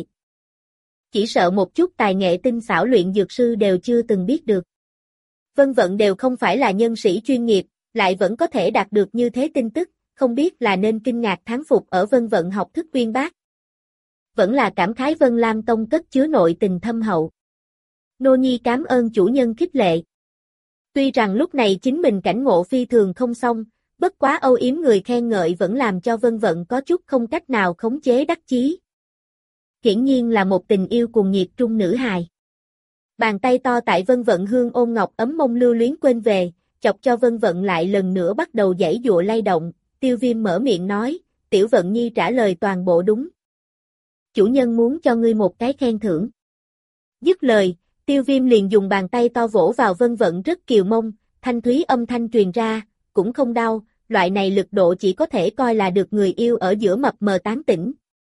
Chỉ sợ một chút tài nghệ tinh xảo luyện dược sư đều chưa từng biết được. Vân Vận đều không phải là nhân sĩ chuyên nghiệp, lại vẫn có thể đạt được như thế tin tức, không biết là nên kinh ngạc thán phục ở Vân Vận học thức uyên bác. Vẫn là cảm khái Vân Lam Tông cất chứa nội tình thâm hậu. Nô nhi cảm ơn chủ nhân khích lệ. Tuy rằng lúc này chính mình cảnh ngộ phi thường không xong, bất quá âu yếm người khen ngợi vẫn làm cho Vân Vận có chút không cách nào khống chế đắc chí. Hiển nhiên là một tình yêu cuồng nhiệt trung nữ hài. Bàn tay to tại Vân Vận hương ôn ngọc ấm mông lưu luyến quên về, chọc cho Vân Vận lại lần nữa bắt đầu giãy giụa lay động, Tiêu Viêm mở miệng nói, Tiểu Vận nhi trả lời toàn bộ đúng. Chủ nhân muốn cho ngươi một cái khen thưởng. Dứt lời, Tiêu Viêm liền dùng bàn tay to vỗ vào Vân Vận rất kiều mông, thanh thúy âm thanh truyền ra, cũng không đau, loại này lực độ chỉ có thể coi là được người yêu ở giữa mập mờ tán tỉnh.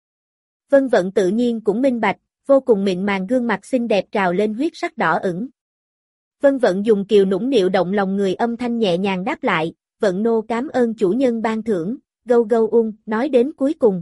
Vân Vận tự nhiên cũng minh bạch, vô cùng mịn màng gương mặt xinh đẹp trào lên huyết sắc đỏ ửng. Vân Vận dùng kiều nũng nịu động lòng người âm thanh nhẹ nhàng đáp lại, Vận nô cảm ơn chủ nhân ban thưởng, gâu gâu nói đến cuối cùng.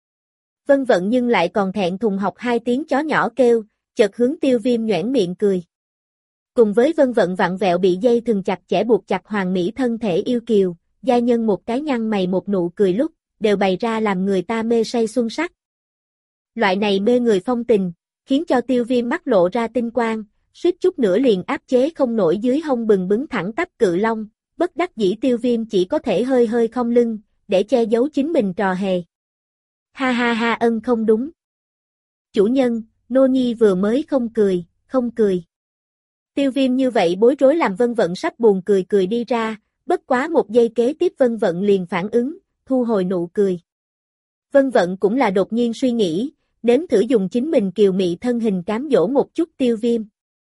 Vân Vận nhưng lại còn thẹn thùng học 2 tiếng chó nhỏ kêu, chợt hướng Tiêu Viêm nhoẻn miệng cười. Cùng với Vân Vận vặn vẹo bị dây thừng chặt chẽ buộc chặt hoàng mỹ thân thể yêu kiều, giai nhân một cái nhăn mày một nụ cười lúc, đều bày ra làm người ta mê say xuân sắc. Loại này mê người phong tình, khiến cho Tiêu Viêm mắt lộ ra tinh quang, suýt chút nữa liền áp chế không nổi dưới hông bừng bứng thẳng tắp cự long, bất đắc dĩ Tiêu Viêm chỉ có thể hơi hơi khom lưng, để che giấu chính mình trò hề. Ha ha ha không đúng. Chủ nhân, nô nhi vừa mới không cười. Tiêu Viêm như vậy bối rối làm Vân Vận sắp buồn cười đi ra, bất quá một giây kế tiếp Vân Vận liền phản ứng, thu hồi nụ cười. Vân Vận cũng là đột nhiên suy nghĩ, nếm thử dùng chính mình kiều mị thân hình cám dỗ một chút Tiêu Viêm.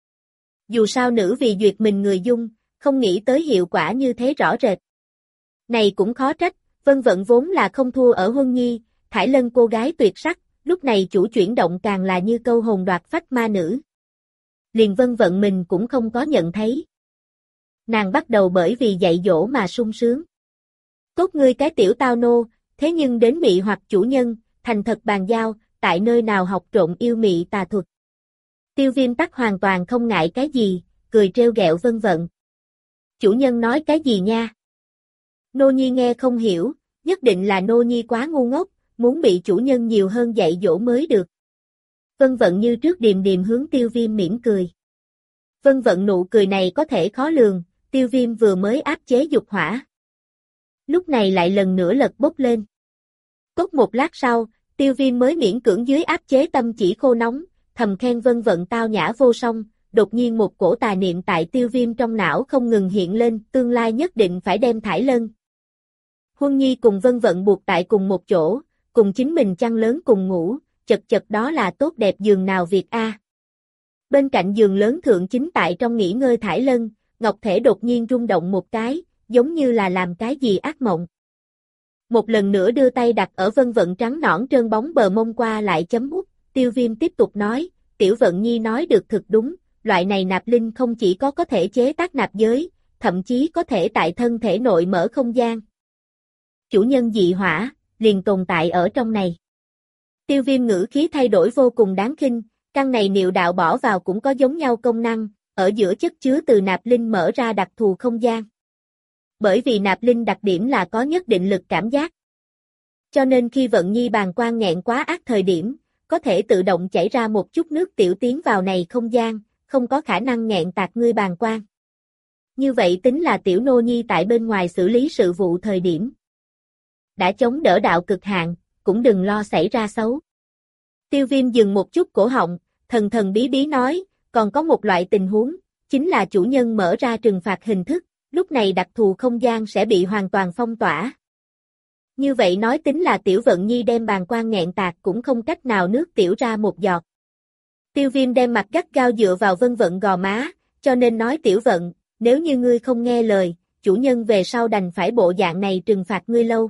Dù sao nữ vì duyệt mình người dung, không nghĩ tới hiệu quả như thế rõ rệt. Này cũng khó trách, Vân Vận vốn là không thua ở Huân Nhi, Thải Lân cô gái tuyệt sắc, lúc này chủ chuyển động càng là như câu hồn đoạt phách ma nữ. Liền Vân Vận mình cũng không có nhận thấy. Nàng bắt đầu bởi vì dạy dỗ mà sung sướng. Tốt ngươi cái tiểu tao nô, thế nhưng đến mị hoặc chủ nhân, thành thật bàn giao, tại nơi nào học trộn yêu mị tà thuật. Tiêu Viêm tắc hoàn toàn không ngại cái gì, cười trêu ghẹo Vân Vận. Chủ nhân nói cái gì nha? Nô nhi nghe không hiểu, nhất định là nô nhi quá ngu ngốc, muốn bị chủ nhân nhiều hơn dạy dỗ mới được. Vân Vận như trước điềm điềm hướng Tiêu Viêm mỉm cười. Vân Vận nụ cười này có thể khó lường, Tiêu Viêm vừa mới áp chế dục hỏa. Lúc này lại lần nữa lật bốc lên. Cốt một lát sau, Tiêu Viêm mới miễn cưỡng dưới áp chế tâm chỉ khô nóng, thầm khen Vân Vận tao nhã vô song, đột nhiên một cổ tà niệm tại Tiêu Viêm trong não không ngừng hiện lên, tương lai nhất định phải đem Thải Lân. Huân Nhi cùng Vân Vận buộc tại cùng một chỗ, cùng chính mình chăn lớn cùng ngủ, chật chật đó là tốt đẹp giường nào việc a. Bên cạnh giường lớn thượng chính tại trong nghỉ ngơi Thải Lân, ngọc thể đột nhiên rung động một cái, giống như là làm cái gì ác mộng. Một lần nữa đưa tay đặt ở Vân Vận trắng nõn trơn bóng bờ mông qua lại chấm mút, Tiêu Viêm tiếp tục nói, Tiểu Vận Nhi nói được thực đúng, loại này nạp linh không chỉ có thể chế tác nạp giới, thậm chí có thể tại thân thể nội mở không gian. Chủ nhân dị hỏa, liền tồn tại ở trong này. Tiêu Viêm ngữ khí thay đổi vô cùng đáng khinh, căn này niệu đạo bỏ vào cũng có giống nhau công năng, ở giữa chất chứa từ nạp linh mở ra đặc thù không gian. Bởi vì nạp linh đặc điểm là có nhất định lực cảm giác. Cho nên khi Vận Nhi bàng quang nghẹn quá ác thời điểm, có thể tự động chảy ra một chút nước tiểu tiến vào này không gian, không có khả năng nghẹn tạc ngươi bàng quang. Như vậy tính là tiểu nô nhi tại bên ngoài xử lý sự vụ thời điểm. Đã chống đỡ đạo cực hạn, cũng đừng lo xảy ra xấu. Tiêu Viêm dừng một chút cổ họng, thần thần bí bí nói, còn có một loại tình huống, chính là chủ nhân mở ra trừng phạt hình thức, lúc này đặc thù không gian sẽ bị hoàn toàn phong tỏa. Như vậy nói tính là tiểu Vận Nhi đem bàng quang nghẹn tạc cũng không cách nào nước tiểu ra một giọt. Tiêu Viêm đem mặt gắt gao dựa vào Vân Vận gò má, cho nên nói tiểu Vận, nếu như ngươi không nghe lời, chủ nhân về sau đành phải bộ dạng này trừng phạt ngươi lâu.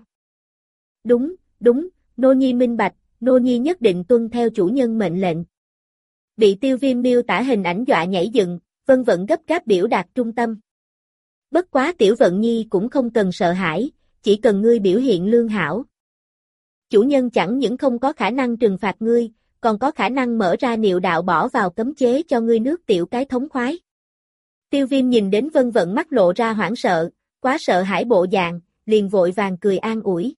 Đúng, nô nhi minh bạch, nô nhi nhất định tuân theo chủ nhân mệnh lệnh. Bị Tiêu Viêm miêu tả hình ảnh dọa nhảy dựng, Vân Vận gấp gáp biểu đạt trung tâm. Bất quá tiểu Vận Nhi cũng không cần sợ hãi, chỉ cần ngươi biểu hiện lương hảo. Chủ nhân chẳng những không có khả năng trừng phạt ngươi, còn có khả năng mở ra niệu đạo bỏ vào cấm chế cho ngươi nước tiểu cái thống khoái. Tiêu Viêm nhìn đến Vân Vận mắt lộ ra hoảng sợ, quá sợ hãi bộ dạng, liền vội vàng cười an ủi.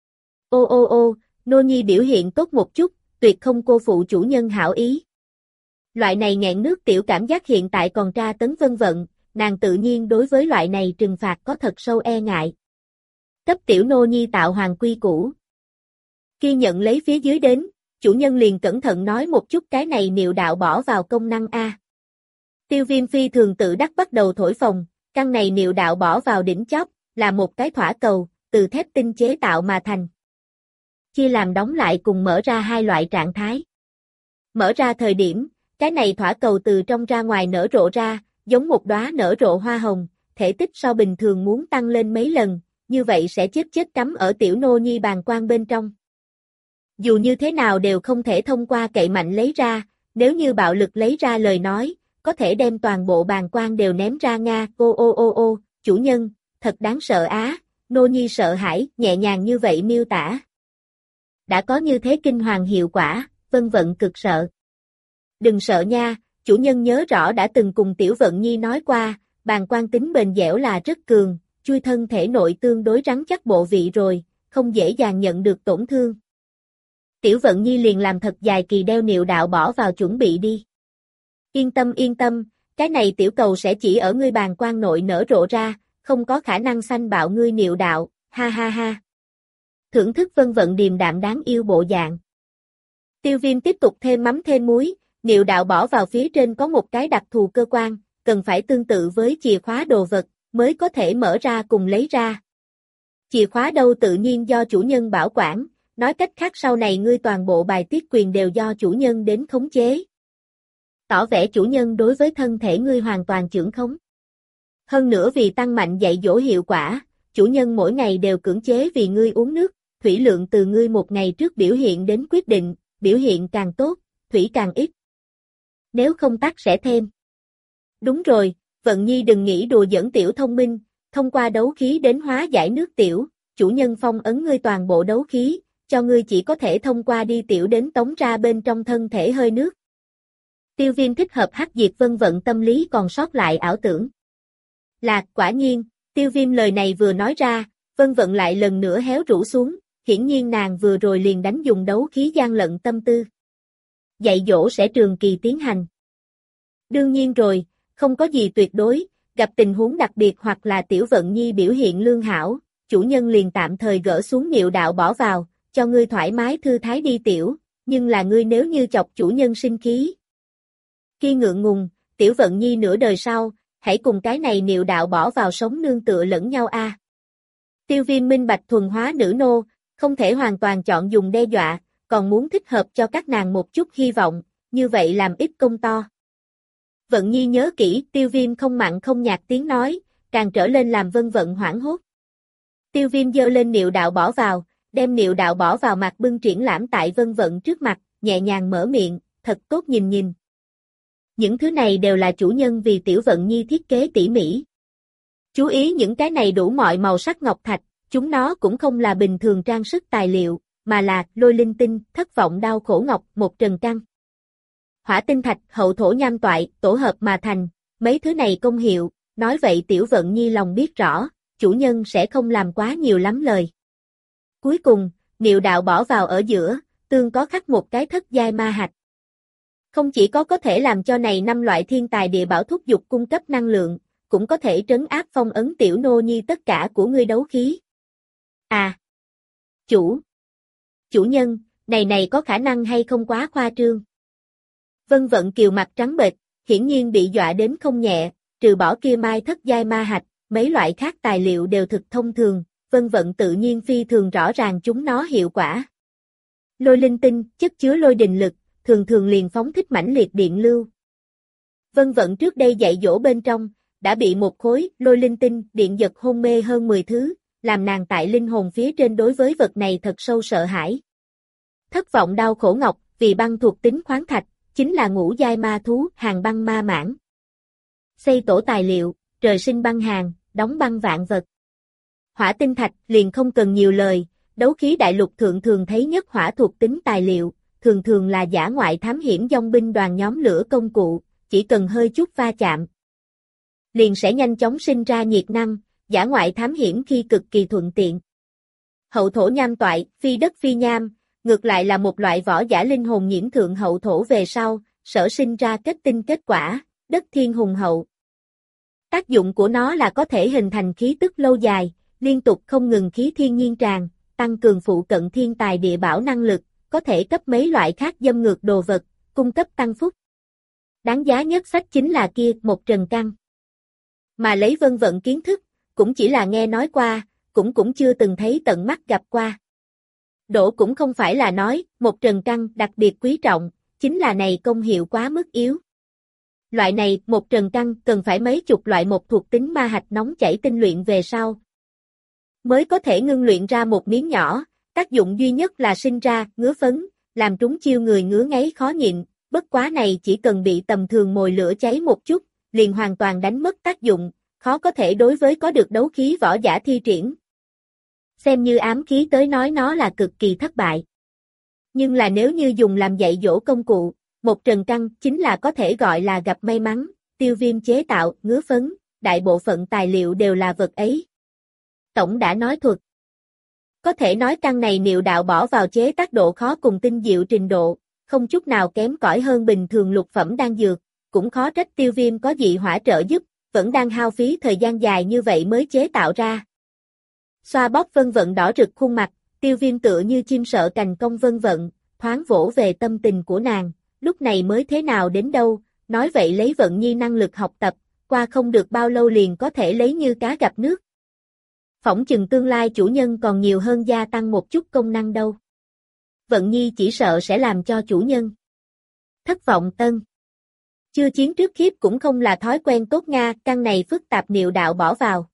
Ô, nô nhi biểu hiện tốt một chút, tuyệt không cô phụ chủ nhân hảo ý. Loại này nghẹn nước tiểu cảm giác hiện tại còn tra tấn Vân Vận, nàng tự nhiên đối với loại này trừng phạt có thật sâu e ngại. Cấp tiểu nô nhi tạo hoàng quy củ. Khi nhận lấy phía dưới đến, chủ nhân liền cẩn thận nói một chút cái này niệu đạo bỏ vào công năng A. Tiêu Viêm phi thường tự đắc bắt đầu thổi phồng, căn này niệu đạo bỏ vào đỉnh chóp, là một cái thỏa cầu, từ thép tinh chế tạo mà thành. Chia làm đóng lại cùng mở ra hai loại trạng thái. Mở ra thời điểm, cái này thỏa cầu từ trong ra ngoài nở rộ ra, giống một đóa nở rộ hoa hồng, thể tích so bình thường muốn tăng lên mấy lần, như vậy sẽ chết cắm ở tiểu nô nhi bàng quang bên trong. Dù như thế nào đều không thể thông qua cậy mạnh lấy ra, nếu như bạo lực lấy ra lời nói, có thể đem toàn bộ bàng quang đều ném ra Nga. Ô, chủ nhân, thật đáng sợ á, nô nhi sợ hãi, nhẹ nhàng như vậy miêu tả. Đã có như thế kinh hoàng hiệu quả, Vân Vận cực sợ. Đừng sợ nha, chủ nhân nhớ rõ đã từng cùng tiểu Vận Nhi nói qua, bàng quang tính bền dẻo là rất cường, chui thân thể nội tương đối rắn chắc bộ vị rồi, không dễ dàng nhận được tổn thương. Tiểu Vận Nhi liền làm thật dài kỳ đeo niệu đạo bỏ vào chuẩn bị đi. Yên tâm, cái này tiểu cầu sẽ chỉ ở ngươi bàng quang nội nở rộ ra, không có khả năng sanh bạo ngươi niệu đạo, ha ha ha. thưởng thức Vân Vận điềm đạm đáng yêu bộ dạng. Tiêu Viêm tiếp tục thêm mắm thêm muối, niệu đạo bỏ vào phía trên có một cái đặc thù cơ quan, cần phải tương tự với chìa khóa đồ vật, mới có thể mở ra cùng lấy ra. Chìa khóa đâu tự nhiên do chủ nhân bảo quản, nói cách khác sau này ngươi toàn bộ bài tiết quyền đều do chủ nhân đến khống chế. Tỏ vẻ chủ nhân đối với thân thể ngươi hoàn toàn chưởng khống. Hơn nữa vì tăng mạnh dạy dỗ hiệu quả, chủ nhân mỗi ngày đều cưỡng chế vì ngươi uống nước, thủy lượng từ ngươi một ngày trước biểu hiện đến quyết định, biểu hiện càng tốt, thủy càng ít. Nếu không tắc sẽ thêm. Đúng rồi, Vận Nhi đừng nghĩ đùa giỡn tiểu thông minh, thông qua đấu khí đến hóa giải nước tiểu, chủ nhân phong ấn ngươi toàn bộ đấu khí, cho ngươi chỉ có thể thông qua đi tiểu đến tống ra bên trong thân thể hơi nước. Tiêu Viêm thích hợp hắc diệt Vân Vận tâm lý còn sót lại ảo tưởng. Là, quả nhiên, Tiêu Viêm lời này vừa nói ra, Vân Vận lại lần nữa héo rũ xuống, hiển nhiên nàng vừa rồi liền đánh dùng đấu khí gian lận tâm tư. Dạy dỗ sẽ trường kỳ tiến hành. Đương nhiên rồi, không có gì tuyệt đối, gặp tình huống đặc biệt hoặc là Tiểu Vận Nhi biểu hiện lương hảo, chủ nhân liền tạm thời gỡ xuống niệu đạo bỏ vào, cho ngươi thoải mái thư thái đi tiểu, nhưng là ngươi nếu như chọc chủ nhân sinh khí. Khi ngượng ngùng, Tiểu Vận Nhi nửa đời sau, hãy cùng cái này niệu đạo bỏ vào sống nương tựa lẫn nhau a. Tiêu Viêm minh bạch thuần hóa nữ nô, không thể hoàn toàn chọn dùng đe dọa, còn muốn thích hợp cho các nàng một chút hy vọng, như vậy làm ít công to. Vận Nhi nhớ kỹ, Tiêu Viêm không mặn không nhạt tiếng nói, càng trở lên làm Vân Vận hoảng hốt. Tiêu Viêm giơ lên niệu đạo bỏ vào, đem niệu đạo bỏ vào mặt bưng triển lãm tại Vân Vận trước mặt, nhẹ nhàng mở miệng, thật tốt nhìn nhìn. Những thứ này đều là chủ nhân vì Tiểu Vận Nhi thiết kế tỉ mỉ. Chú ý những cái này đủ mọi màu sắc ngọc thạch, chúng nó cũng không là bình thường trang sức tài liệu, mà là lôi linh tinh, thất vọng đau khổ ngọc, một trần căn. Hỏa tinh thạch, hậu thổ nham toại, tổ hợp mà thành, mấy thứ này công hiệu, nói vậy Tiểu Vận Nhi lòng biết rõ, chủ nhân sẽ không làm quá nhiều lắm lời. Cuối cùng, niệu đạo bỏ vào ở giữa, tương có khắc một cái thất giai ma hạch. Không chỉ có thể làm cho này 5 loại thiên tài địa bảo thúc dục cung cấp năng lượng, cũng có thể trấn áp phong ấn tiểu nô nhi tất cả của ngươi đấu khí. À! Chủ nhân, này có khả năng hay không quá khoa trương? Vân Vận Kiều mặt trắng bệch, hiển nhiên bị dọa đến không nhẹ, trừ bỏ kia mai thất giai ma hạch, mấy loại khác tài liệu đều thực thông thường, Vân Vận tự nhiên phi thường rõ ràng chúng nó hiệu quả. Lôi linh tinh, chất chứa lôi đình lực, thường thường liền phóng thích mãnh liệt điện lưu. Vân Vận trước đây dạy dỗ bên trong, đã bị một khối lôi linh tinh điện giật hôn mê hơn 10 thứ, làm nàng tại linh hồn phía trên đối với vật này thật sâu sợ hãi. Thất vọng đau khổ ngọc, vì băng thuộc tính khoáng thạch, chính là ngũ giai ma thú, hàng băng ma mãng. Xây tổ tài liệu, trời sinh băng hàng, đóng băng vạn vật. Hỏa tinh thạch, liền không cần nhiều lời, đấu khí đại lục thượng thường thấy nhất hỏa thuộc tính tài liệu, thường thường là dã ngoại thám hiểm dòng binh đoàn nhóm lửa công cụ, chỉ cần hơi chút va chạm. Liền sẽ nhanh chóng sinh ra nhiệt năng, dã ngoại thám hiểm khi cực kỳ thuận tiện. Hậu thổ nham toại, phi đất phi nham, ngược lại là một loại võ giả linh hồn nhiễm thượng hậu thổ về sau, sở sinh ra kết tinh kết quả, đất thiên hùng hậu. Tác dụng của nó là có thể hình thành khí tức lâu dài, liên tục không ngừng khí thiên nhiên tràn, tăng cường phụ cận thiên tài địa bảo năng lực, có thể cấp mấy loại khác dâm ngược đồ vật, cung cấp tăng phúc. Đáng giá nhất sách chính là kia, một trần căn. Mà lấy Vân Vận kiến thức, cũng chỉ là nghe nói qua, cũng chưa từng thấy tận mắt gặp qua. Độ cũng không phải là nói, một trần căn đặc biệt quý trọng, chính là này công hiệu quá mức yếu. Loại này, một trần căn cần phải mấy chục loại một thuộc tính ma hạch nóng chảy tinh luyện về sau. Mới có thể ngưng luyện ra một miếng nhỏ, tác dụng duy nhất là sinh ra, ngứa phấn, làm trúng chiêu người ngứa ngáy khó nhịn, bất quá này chỉ cần bị tầm thường mồi lửa cháy một chút, liền hoàn toàn đánh mất tác dụng, khó có thể đối với có được đấu khí võ giả thi triển. Xem như ám khí tới nói nó là cực kỳ thất bại. Nhưng là nếu như dùng làm dạy dỗ công cụ, một trần căn chính là có thể gọi là gặp may mắn, Tiêu Viêm chế tạo, ngứa phấn, đại bộ phận tài liệu đều là vật ấy. Tổng đã nói thuật. Có thể nói căn này niệu đạo bỏ vào chế tác độ khó cùng tinh diệu trình độ, không chút nào kém cỏi hơn bình thường lục phẩm đan dược, cũng khó trách Tiêu Viêm có dị hỏa trợ giúp, vẫn đang hao phí thời gian dài như vậy mới chế tạo ra. Xoa bóp Vân Vận đỏ rực khuôn mặt, Tiêu Viêm tựa như chim sợ cành cong vân vận, thoáng vỗ về tâm tình của nàng, lúc này mới thế nào đến đâu, nói vậy lấy Vận Nhi năng lực học tập, qua không được bao lâu liền có thể lấy như cá gặp nước. Phỏng chừng tương lai chủ nhân còn nhiều hơn gia tăng một chút công năng đâu. Vận Nhi chỉ sợ sẽ làm cho chủ nhân thất vọng. Tân chưa chiến trước khiếp cũng không là thói quen tốt nga, căn này phức tạp niệu đạo bỏ vào.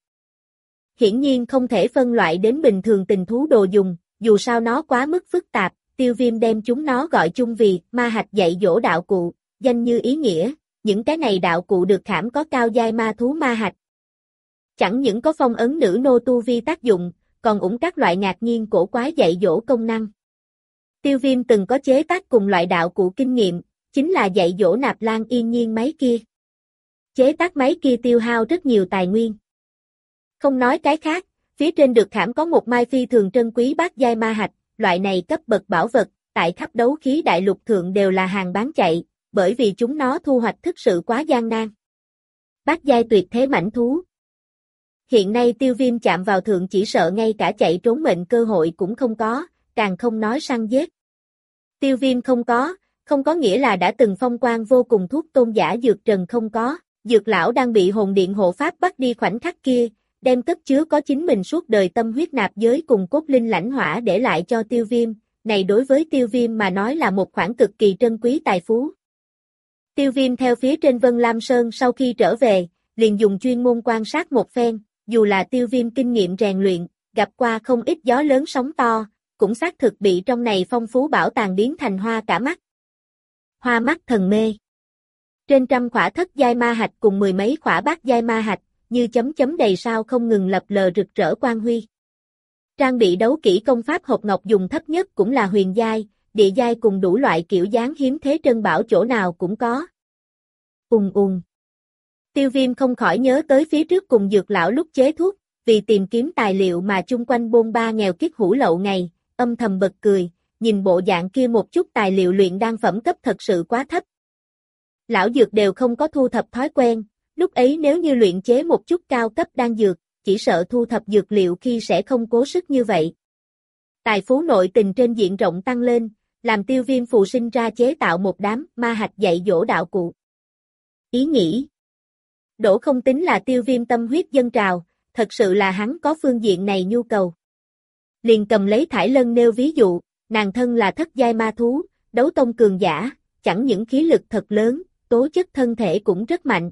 Hiển nhiên không thể phân loại đến bình thường tình thú đồ dùng, dù sao nó quá mức phức tạp, Tiêu Viêm đem chúng nó gọi chung vì ma hạch dạy dỗ đạo cụ, danh như ý nghĩa, những cái này đạo cụ được khảm có cao giai ma thú ma hạch. Chẳng những có phong ấn nữ nô tu vi tác dụng, còn ủng các loại ngạc nhiên cổ quái dạy dỗ công năng. Tiêu Viêm từng có chế tác cùng loại đạo cụ kinh nghiệm, chính là dạy dỗ Nạp Lan Yên Nhiên máy kia. Chế tác máy kia tiêu hao rất nhiều tài nguyên. Không nói cái khác, phía trên được khảm có một mai phi thường trân quý bát giai ma hạch, loại này cấp bậc bảo vật, tại khắp đấu khí đại lục thượng đều là hàng bán chạy, bởi vì chúng nó thu hoạch thực sự quá gian nan. Bát giai tuyệt thế mãnh thú. Hiện nay Tiêu Viêm chạm vào thượng chỉ sợ ngay cả chạy trốn mệnh cơ hội cũng không có, càng không nói săn giết. Tiêu Viêm không có nghĩa là đã từng phong quang vô cùng thuốc tôn giả Dược Trần không có, Dược lão đang bị hồn điện hộ pháp bắt đi khoảnh khắc kia, đem cất chứa có chính mình suốt đời tâm huyết nạp giới cùng cốt linh lãnh hỏa để lại cho Tiêu Viêm, này đối với Tiêu Viêm mà nói là một khoản cực kỳ trân quý tài phú. Tiêu Viêm theo phía trên Vân Lam Sơn sau khi trở về, liền dùng chuyên môn quan sát một phen, dù là Tiêu Viêm kinh nghiệm rèn luyện, gặp qua không ít gió lớn sóng to, cũng xác thực bị trong này phong phú bảo tàng biến thành hoa cả mắt. Hoa mắt thần mê. Trên trăm khỏa thất giai ma hạch cùng mười mấy khỏa bát giai ma hạch, như chấm chấm đầy sao không ngừng lập lờ rực rỡ quang huy. Trang bị đấu kỹ công pháp hộp ngọc dùng thấp nhất cũng là huyền giai, địa giai cùng đủ loại kiểu dáng hiếm thế trân bảo chỗ nào cũng có. Tiêu Viêm không khỏi nhớ tới phía trước cùng Dược lão lúc chế thuốc, vì tìm kiếm tài liệu mà chung quanh bôn ba nghèo kiết hủ lậu ngày, âm thầm bật cười, nhìn bộ dạng kia một chút tài liệu luyện đan phẩm cấp thật sự quá thấp. Lão Dược đều không có thu thập thói quen, lúc ấy nếu như luyện chế một chút cao cấp đan dược, chỉ sợ thu thập dược liệu khi sẽ không cố sức như vậy. Tài phú nội tình trên diện rộng tăng lên, làm Tiêu Viêm phù sinh ra chế tạo một đám ma hạch dạy dỗ đạo cụ. Ý nghĩ đổ không tính là Tiêu Viêm tâm huyết dâng trào, thật sự là hắn có phương diện này nhu cầu. Liền cầm lấy Thải Lân nêu ví dụ, nàng thân là thất giai ma thú, đấu tông cường giả, chẳng những khí lực thật lớn, tố chất thân thể cũng rất mạnh.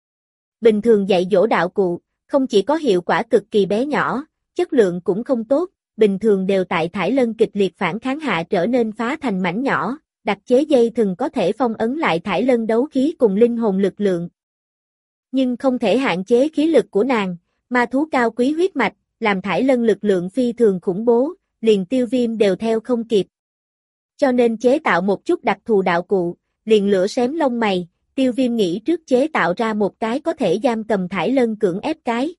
Bình thường dạy dỗ đạo cụ, không chỉ có hiệu quả cực kỳ bé nhỏ, chất lượng cũng không tốt, bình thường đều tại Thải Lân kịch liệt phản kháng hạ trở nên phá thành mảnh nhỏ, đặc chế dây thừng có thể phong ấn lại Thải Lân đấu khí cùng linh hồn lực lượng. Nhưng không thể hạn chế khí lực của nàng, ma thú cao quý huyết mạch, làm Thải Lân lực lượng phi thường khủng bố, liền Tiêu Viêm đều theo không kịp. Cho nên chế tạo một chút đặc thù đạo cụ, liền lửa xém lông mày, Tiêu Viêm nghĩ trước chế tạo ra một cái có thể giam cầm Thải Lân cưỡng ép cái.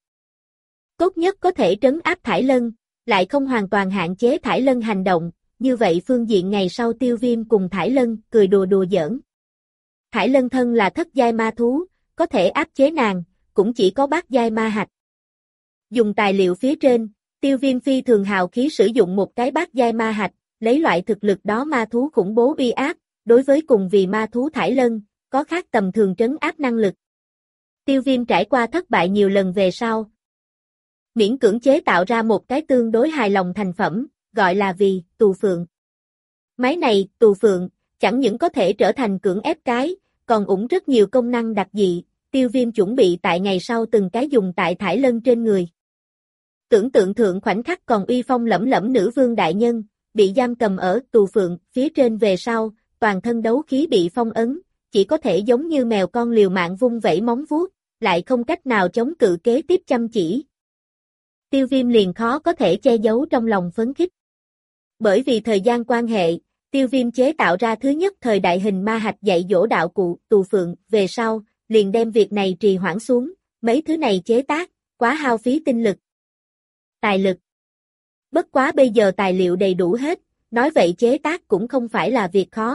Tốt nhất có thể trấn áp Thải Lân, lại không hoàn toàn hạn chế Thải Lân hành động, như vậy phương diện ngày sau Tiêu Viêm cùng Thải Lân cười đùa đùa giỡn. Thải Lân thân là thất giai ma thú, có thể áp chế nàng, cũng chỉ có bát giai ma hạch. Dùng tài liệu phía trên, Tiêu Viêm phi thường hào khí sử dụng một cái bát giai ma hạch, lấy loại thực lực đó ma thú khủng bố uy áp, đối với cùng vì ma thú Thải Lân, có khác tầm thường trấn áp năng lực. Tiêu Viêm trải qua thất bại nhiều lần về sau, miễn cưỡng chế tạo ra một cái tương đối hài lòng thành phẩm, gọi là vì Tù Phượng. Máy này, Tù Phượng, chẳng những có thể trở thành cưỡng ép cái, còn ủng rất nhiều công năng đặc dị, Tiêu Viêm chuẩn bị tại ngày sau từng cái dùng tại Thải Lân trên người. Tưởng tượng thượng khoảnh khắc còn uy phong lẫm lẫm nữ vương đại nhân, bị giam cầm ở Tù Phượng phía trên về sau, toàn thân đấu khí bị phong ấn, chỉ có thể giống như mèo con liều mạng vung vẩy móng vuốt, lại không cách nào chống cự kế tiếp chăm chỉ. Tiêu Viêm liền khó có thể che giấu trong lòng phấn khích. Bởi vì thời gian quan hệ, Tiêu Viêm chế tạo ra thứ nhất thời đại hình ma hạch dạy dỗ đạo cụ Tù Phượng, về sau, liền đem việc này trì hoãn xuống, mấy thứ này chế tác, quá hao phí tinh lực. Tài lực. Bất quá bây giờ tài liệu đầy đủ hết, nói vậy chế tác cũng không phải là việc khó.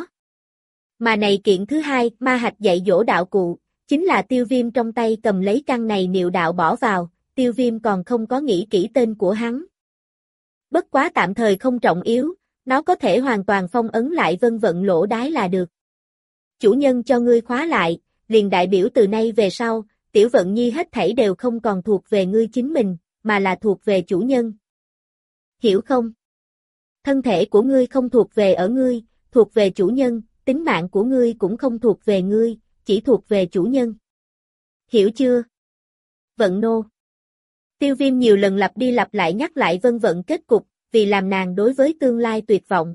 Mà này kiện thứ hai, ma hạch dạy dỗ đạo cụ, chính là Tiêu Viêm trong tay cầm lấy căn này niệu đạo bỏ vào, Tiêu Viêm còn không có nghĩ kỹ tên của hắn. Bất quá tạm thời không trọng yếu, nó có thể hoàn toàn phong ấn lại vân vận lỗ đái là được. Chủ nhân cho ngươi khóa lại, liền đại biểu từ nay về sau, Tiểu Vận Nhi hết thảy đều không còn thuộc về ngươi chính mình, mà là thuộc về chủ nhân. Hiểu không? Thân thể của ngươi không thuộc về ở ngươi, thuộc về chủ nhân, tính mạng của ngươi cũng không thuộc về ngươi, chỉ thuộc về chủ nhân. Hiểu chưa? Vận nô. Tiêu Viêm nhiều lần lặp đi lặp lại nhắc lại vân vận kết cục, vì làm nàng đối với tương lai tuyệt vọng.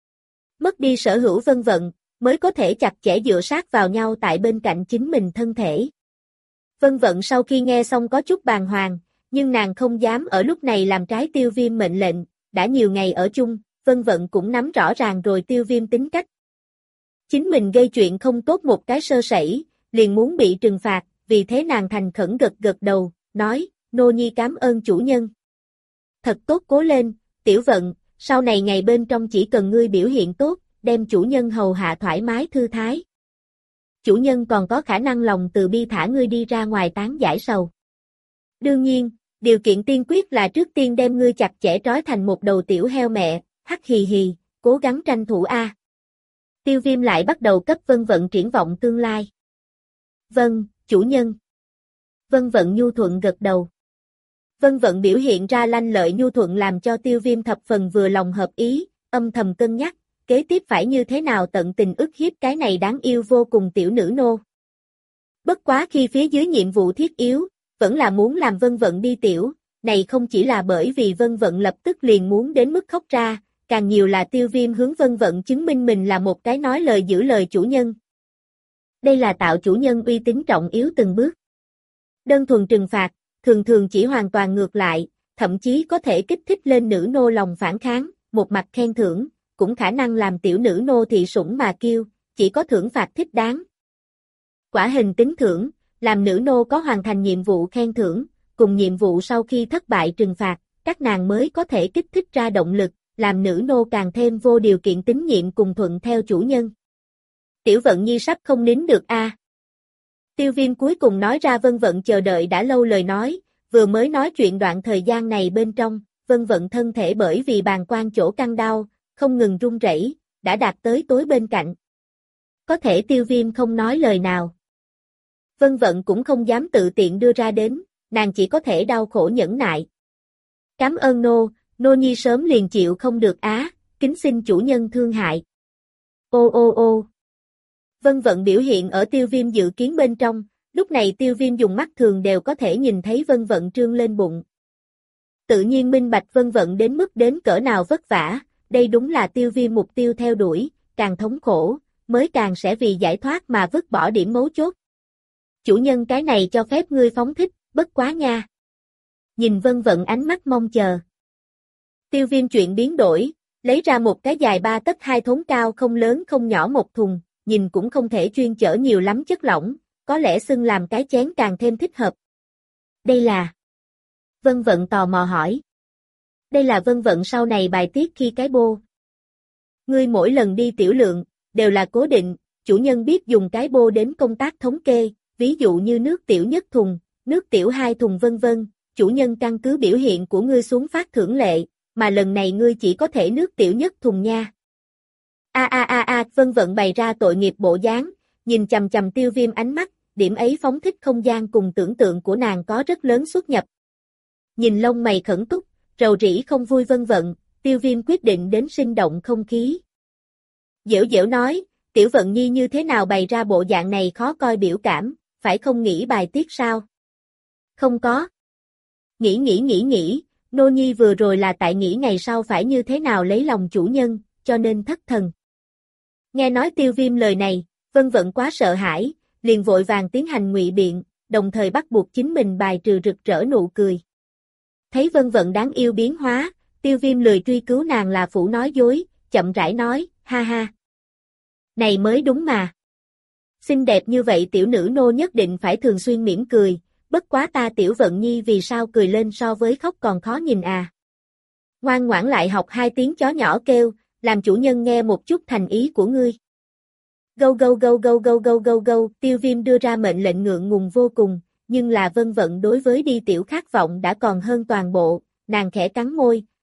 Mất đi sở hữu vân vận, mới có thể chặt chẽ dựa sát vào nhau tại bên cạnh chính mình thân thể. Vân vận sau khi nghe xong có chút bàng hoàng, nhưng nàng không dám ở lúc này làm trái Tiêu Viêm mệnh lệnh, đã nhiều ngày ở chung, vân vận cũng nắm rõ ràng rồi Tiêu Viêm tính cách. Chính mình gây chuyện không tốt một cái sơ sẩy, liền muốn bị trừng phạt, vì thế nàng thành khẩn gật gật đầu, nói, nô nhi cảm ơn chủ nhân. Thật tốt cố lên, Tiểu Vận, sau này ngày bên trong chỉ cần ngươi biểu hiện tốt, đem chủ nhân hầu hạ thoải mái thư thái. Chủ nhân còn có khả năng lòng từ bi thả ngươi đi ra ngoài tán giải sầu. Đương nhiên, điều kiện tiên quyết là trước tiên đem ngươi chặt chẽ trói thành một đầu tiểu heo mẹ, hắc hì hì, cố gắng tranh thủ a. Tiêu Viêm lại bắt đầu cấp vân vận triển vọng tương lai. Vâng, chủ nhân. Vân vận nhu thuận gật đầu. Vân vận biểu hiện ra lanh lợi nhu thuận làm cho Tiêu Viêm thập phần vừa lòng hợp ý, âm thầm cân nhắc, kế tiếp phải như thế nào tận tình ức hiếp cái này đáng yêu vô cùng tiểu nữ nô. Bất quá khi phía dưới nhiệm vụ thiết yếu, vẫn là muốn làm vân vận đi tiểu, này không chỉ là bởi vì vân vận lập tức liền muốn đến mức khóc ra, càng nhiều là Tiêu Viêm hướng vân vận chứng minh mình là một cái nói lời giữ lời chủ nhân. Đây là tạo chủ nhân uy tín trọng yếu từng bước. Đơn thuần trừng phạt, thường thường chỉ hoàn toàn ngược lại, thậm chí có thể kích thích lên nữ nô lòng phản kháng, một mặt khen thưởng, cũng khả năng làm tiểu nữ nô thị sủng mà kiêu, chỉ có thưởng phạt thích đáng. Quả hình tính thưởng, làm nữ nô có hoàn thành nhiệm vụ khen thưởng, cùng nhiệm vụ sau khi thất bại trừng phạt, các nàng mới có thể kích thích ra động lực, làm nữ nô càng thêm vô điều kiện tín nhiệm cùng thuận theo chủ nhân. Tiểu Vận Nhi sắp không nín được a. Tiêu Viêm cuối cùng nói ra vân vận chờ đợi đã lâu lời nói, vừa mới nói chuyện đoạn thời gian này bên trong, vân vận thân thể bởi vì bàng quang chỗ căng đau, không ngừng run rẩy, đã đạt tới tối bên cạnh. Có thể Tiêu Viêm không nói lời nào. Vân vận cũng không dám tự tiện đưa ra đến, nàng chỉ có thể đau khổ nhẫn nại. Cảm ơn nô nhi sớm liền chịu không được á, kính xin chủ nhân thương hại. Ô ô ô. Vân vận biểu hiện ở Tiêu Viêm dự kiến bên trong, lúc này Tiêu Viêm dùng mắt thường đều có thể nhìn thấy vân vận trương lên bụng. Tự nhiên minh bạch vân vận đến mức đến cỡ nào vất vả, đây đúng là Tiêu Viêm mục tiêu theo đuổi, càng thống khổ, mới càng sẽ vì giải thoát mà vứt bỏ điểm mấu chốt. Chủ nhân cái này cho phép ngươi phóng thích, bất quá nha. Nhìn vân vận ánh mắt mong chờ. Tiêu Viêm chuyện biến đổi, lấy ra một cái dài 3 tấc 2 thốn cao không lớn không nhỏ một thùng, nhìn cũng không thể chuyên chở nhiều lắm chất lỏng, có lẽ xưng làm cái chén càng thêm thích hợp. Đây là... Vân vận tò mò hỏi. Đây là vân vận sau này bài tiết khi cái bô. Ngươi mỗi lần đi tiểu lượng, đều là cố định, chủ nhân biết dùng cái bô đến công tác thống kê, ví dụ như nước tiểu nhất thùng, nước tiểu 2 thùng vân vân, chủ nhân căn cứ biểu hiện của ngươi xuống phát thưởng lệ, mà lần này ngươi chỉ có thể nước tiểu nhất thùng nha. Vân vận bày ra tội nghiệp bộ dáng, nhìn chằm chằm Tiêu Viêm ánh mắt, điểm ấy phóng thích không gian cùng tưởng tượng của nàng có rất lớn xuất nhập. Nhìn lông mày khẩn túc, rầu rĩ không vui vân vận, Tiêu Viêm quyết định đến sinh động không khí. Dễu dễu nói, Tiểu Vận Nhi như thế nào bày ra bộ dạng này khó coi biểu cảm, phải không nghĩ bài tiết sao? Không có. Nghĩ, nô nhi vừa rồi là tại nghĩ ngày sau phải như thế nào lấy lòng chủ nhân, cho nên thất thần. Nghe nói Tiêu Viêm lời này, vân vận quá sợ hãi, liền vội vàng tiến hành ngụy biện, đồng thời bắt buộc chính mình bài trừ rực rỡ nụ cười. Thấy vân vận đáng yêu biến hóa, Tiêu Viêm lười truy cứu nàng là phụ nói dối, chậm rãi nói, ha ha. Này mới đúng mà. Xinh đẹp như vậy tiểu nữ nô nhất định phải thường xuyên mỉm cười, bất quá ta Tiểu Vận Nhi vì sao cười lên so với khóc còn khó nhìn à. Ngoan ngoãn lại học 2 tiếng chó nhỏ kêu, làm chủ nhân nghe một chút thành ý của ngươi. Gâu gâu gâu gâu gâu gâu gâu gâu, Tiêu Viêm đưa ra mệnh lệnh ngượng ngùng vô cùng, nhưng là vân vận đối với đi tiểu khát vọng đã còn hơn toàn bộ, nàng khẽ cắn môi,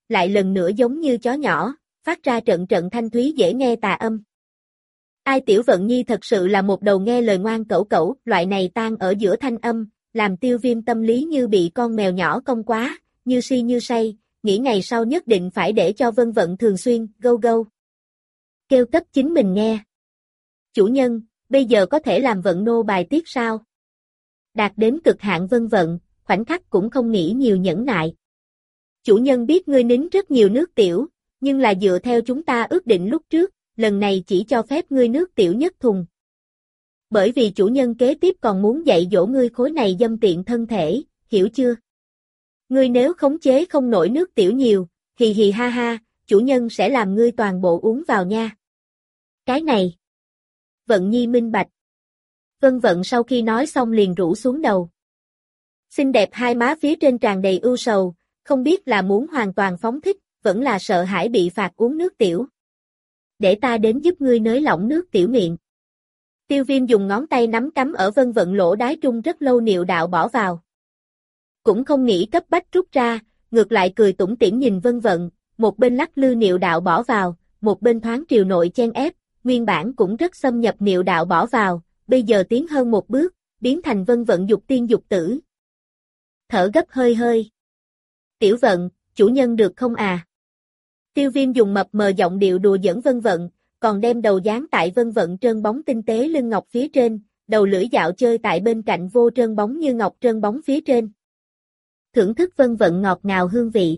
lại lần nữa giống như chó nhỏ, phát ra trận trận thanh thúy dễ nghe tà âm. Ai Tiểu Vận Nhi thật sự là một đầu nghe lời ngoan cẩu cẩu, loại này tan ở giữa thanh âm, làm Tiêu Viêm tâm lý như bị con mèo nhỏ cong quá, như si như say, nghĩ ngày sau nhất định phải để cho Vân Vận thường xuyên, gâu gâu. Kêu cấp chính mình nghe. Chủ nhân, bây giờ có thể làm vận nô bài tiết sao? Đạt đến cực hạn Vân Vận, khoảnh khắc cũng không nghĩ nhiều nhẫn nại. Chủ nhân biết ngươi nín rất nhiều nước tiểu, nhưng là dựa theo chúng ta ước định lúc trước, lần này chỉ cho phép ngươi nước tiểu nhất thùng. Bởi vì chủ nhân kế tiếp còn muốn dạy dỗ ngươi khối này dâm tiện thân thể, hiểu chưa? Ngươi nếu khống chế không nổi nước tiểu nhiều, hì hì ha ha, chủ nhân sẽ làm ngươi toàn bộ uống vào nha. Cái này. Vận Nhi minh bạch. Vân Vận sau khi nói xong liền rũ xuống đầu. Xinh đẹp hai má phía trên tràn đầy ưu sầu, không biết là muốn hoàn toàn phóng thích, vẫn là sợ hãi bị phạt uống nước tiểu. Để ta đến giúp ngươi nới lỏng nước tiểu miệng. Tiêu Viêm dùng ngón tay nắm cắm ở Vân Vận lỗ đái trung rất lâu niệu đạo bỏ vào. Cũng không nghĩ cấp bách rút ra, ngược lại cười tủm tỉm nhìn Vân Vận, một bên lắc lư niệu đạo bỏ vào, một bên thoáng triều nội chen ép, nguyên bản cũng rất xâm nhập niệu đạo bỏ vào, bây giờ tiến hơn một bước, biến thành Vân Vận dục tiên dục tử. Thở gấp hơi hơi. Tiểu Vận, chủ nhân được không à? Tiêu Viêm dùng mập mờ giọng điệu đùa giỡn Vân Vận, còn đem đầu dán tại Vân Vận trơn bóng tinh tế lưng ngọc phía trên, đầu lưỡi dạo chơi tại bên cạnh vô trơn bóng như ngọc trơn bóng phía trên. Thưởng thức Vân Vận ngọt ngào hương vị.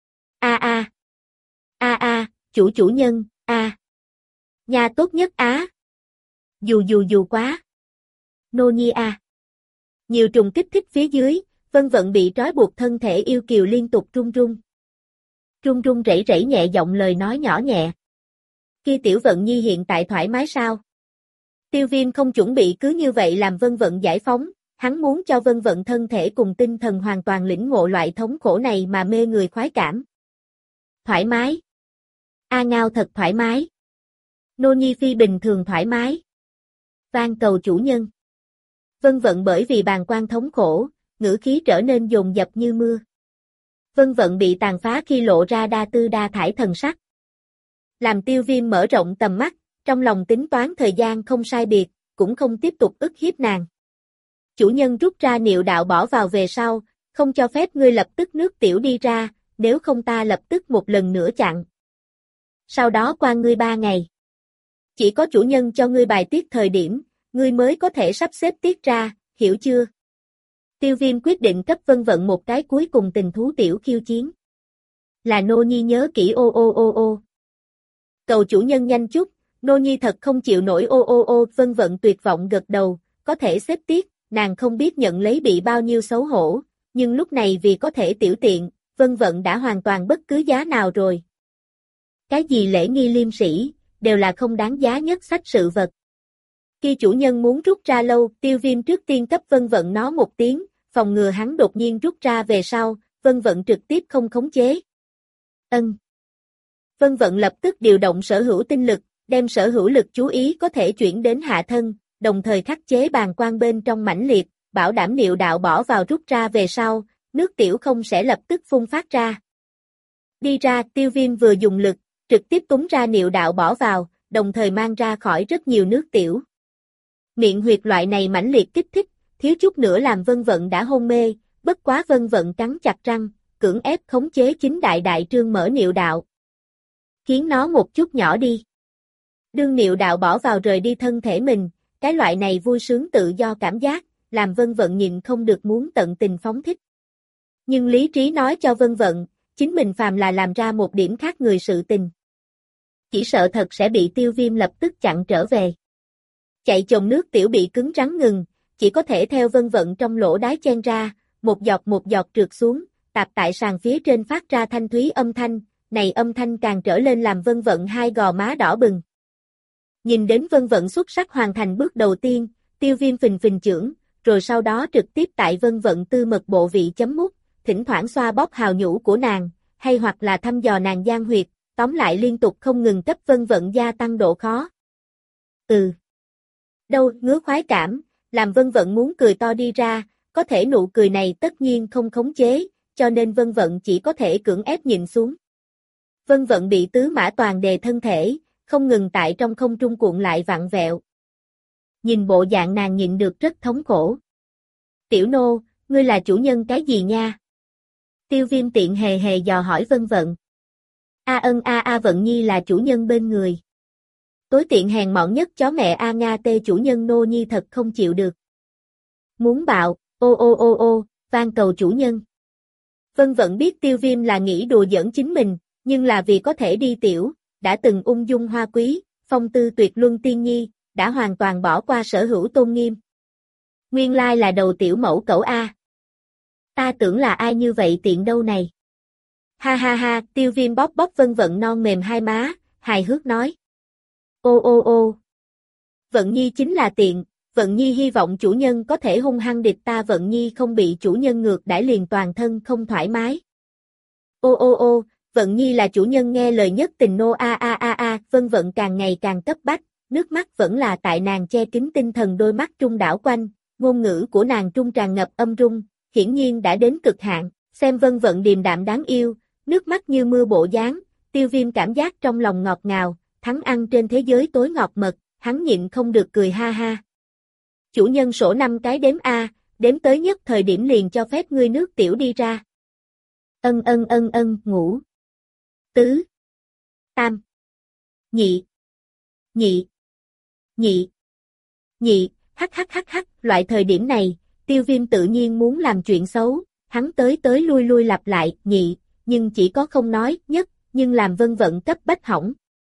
Chủ nhân, Nhà tốt nhất á. Dù quá. Nô nhi a. Nhiều trùng kích thích phía dưới, Vân Vận bị trói buộc thân thể yêu kiều liên tục run run. Run run rẩy rẩy nhẹ giọng lời nói nhỏ nhẹ. Kia Tiểu Vận Nhi hiện tại thoải mái sao? Tiêu Viêm không chuẩn bị cứ như vậy làm Vân Vận giải phóng, hắn muốn cho Vân Vận thân thể cùng tinh thần hoàn toàn lĩnh ngộ loại thống khổ này mà mê người khoái cảm. Thoải mái. Ngao thật thoải mái. Nô nhi phi bình thường thoải mái. Van cầu chủ nhân. Vân Vận bởi vì bàng quan thống khổ, ngữ khí trở nên dồn dập như mưa. Vân Vận bị tàn phá khi lộ ra đa tư đa thải thần sắc. Làm Tiêu Viêm mở rộng tầm mắt, trong lòng tính toán thời gian không sai biệt, cũng không tiếp tục ức hiếp nàng. Chủ nhân rút ra niệu đạo bỏ vào về sau, không cho phép ngươi lập tức nước tiểu đi ra, nếu không ta lập tức một lần nữa chặn. Sau đó qua ngươi 3 ngày. Chỉ có chủ nhân cho ngươi bài tiết thời điểm, ngươi mới có thể sắp xếp tiết ra, hiểu chưa? Tiêu Viêm quyết định cấp Vân Vận một cái cuối cùng tình thú tiểu khiêu chiến. Là nô nhi nhớ kỹ ô. Cầu chủ nhân nhanh chút, nô nhi thật không chịu nổi ô. Vân Vận tuyệt vọng gật đầu, có thể xếp tiết, nàng không biết nhận lấy bị bao nhiêu xấu hổ, nhưng lúc này vì có thể tiểu tiện, Vân Vận đã hoàn toàn bất cứ giá nào rồi. Cái gì lễ nghi liêm sĩ, đều là không đáng giá nhất sách sự vật. Khi chủ nhân muốn rút ra lâu, Tiêu Viêm trước tiên cấp Vân Vận nó một tiếng, phòng ngừa hắn đột nhiên rút ra về sau, Vân Vận trực tiếp không khống chế. Vân Vận lập tức điều động sở hữu tinh lực, đem sở hữu lực chú ý có thể chuyển đến hạ thân, đồng thời khắc chế bàng quan bên trong mãnh liệt, bảo đảm niệu đạo bỏ vào rút ra về sau, nước tiểu không sẽ lập tức phun phát ra. Đi ra, Tiêu Viêm vừa dùng lực, trực tiếp túng ra niệu đạo bỏ vào, đồng thời mang ra khỏi rất nhiều nước tiểu. Miệng huyệt loại này mãnh liệt kích thích, thiếu chút nữa làm Vân Vận đã hôn mê, bất quá Vân Vận cắn chặt răng, cưỡng ép khống chế chính đại trương mở niệu đạo. Khiến nó một chút nhỏ đi. Đương niệu đạo bỏ vào rời đi thân thể mình, cái loại này vui sướng tự do cảm giác, làm Vân Vận nhìn không được muốn tận tình phóng thích. Nhưng lý trí nói cho Vân Vận, chính mình phàm là làm ra một điểm khác người sự tình. Chỉ sợ thật sẽ bị Tiêu Viêm lập tức chặn trở về. Chạy chồng nước tiểu bị cứng rắn ngừng, chỉ có thể theo Vân Vận trong lỗ đái chen ra, một giọt trượt xuống, tạp tại sàn phía trên phát ra thanh thúy âm thanh, này âm thanh càng trở lên làm Vân Vận hai gò má đỏ bừng. Nhìn đến Vân Vận xuất sắc hoàn thành bước đầu tiên, Tiêu Viêm phình phình chưởng, rồi sau đó trực tiếp tại Vân Vận tư mật bộ vị chấm mút, thỉnh thoảng xoa bóp hào nhũ của nàng, hay hoặc là thăm dò nàng gian huyệt, tóm lại liên tục không ngừng cấp Vân Vận gia tăng độ khó. Đâu, ngứa khoái cảm, làm Vân Vận muốn cười to đi ra, có thể nụ cười này tất nhiên không khống chế, cho nên Vân Vận chỉ có thể cưỡng ép nhịn xuống. Vân Vận bị tứ mã toàn đề thân thể, không ngừng tại trong không trung cuộn lại vặn vẹo. Nhìn bộ dạng nàng nhịn được rất thống khổ. Tiểu nô, ngươi là chủ nhân cái gì nha? Tiêu Viêm tiện hề hề dò hỏi Vân Vận. Vận nhi là chủ nhân bên người. Tối tiện hèn mọn nhất chó mẹ A Nga tê chủ nhân nô nhi thật không chịu được. Muốn bạo, ô, van cầu chủ nhân. Vân Vận biết Tiêu Viêm là nghĩ đùa giỡn chính mình, nhưng là vì có thể đi tiểu, đã từng ung dung hoa quý, phong tư tuyệt luân tiên nhi, đã hoàn toàn bỏ qua sở hữu tôn nghiêm. Nguyên lai là đầu tiểu mẫu cẩu A. Ta tưởng là ai như vậy tiện đâu này. Ha ha ha, Tiêu Viêm bóp bóp Vân Vận non mềm hai má, hài hước nói. Ô. Vận nhi chính là tiện, Vận nhi hy vọng chủ nhân có thể hung hăng địch ta, Vận nhi không bị chủ nhân ngược đãi liền toàn thân không thoải mái. Ô, Vận nhi là chủ nhân nghe lời nhất tình nô a. Vân Vận càng ngày càng cấp bách, nước mắt vẫn là tại nàng che kín tinh thần đôi mắt trung đảo quanh, ngôn ngữ của nàng trung tràn ngập âm rung, hiển nhiên đã đến cực hạn, xem Vân Vận điềm đạm đáng yêu, nước mắt như mưa bộ dáng, Tiêu Viêm cảm giác trong lòng ngọt ngào, thắng ăn trên thế giới tối ngọt mật, hắn nhịn không được cười ha ha. Chủ nhân sổ 5 cái đếm A, đếm tới nhất thời điểm liền cho phép ngươi nước tiểu đi ra. Ngủ. Tứ. Tam. Nhị. Hắc, loại thời điểm này, Tiêu Viêm tự nhiên muốn làm chuyện xấu, hắn tới lui lặp lại, nhị, nhưng chỉ có không nói, nhất, nhưng làm Vân Vận cấp bách hỏng.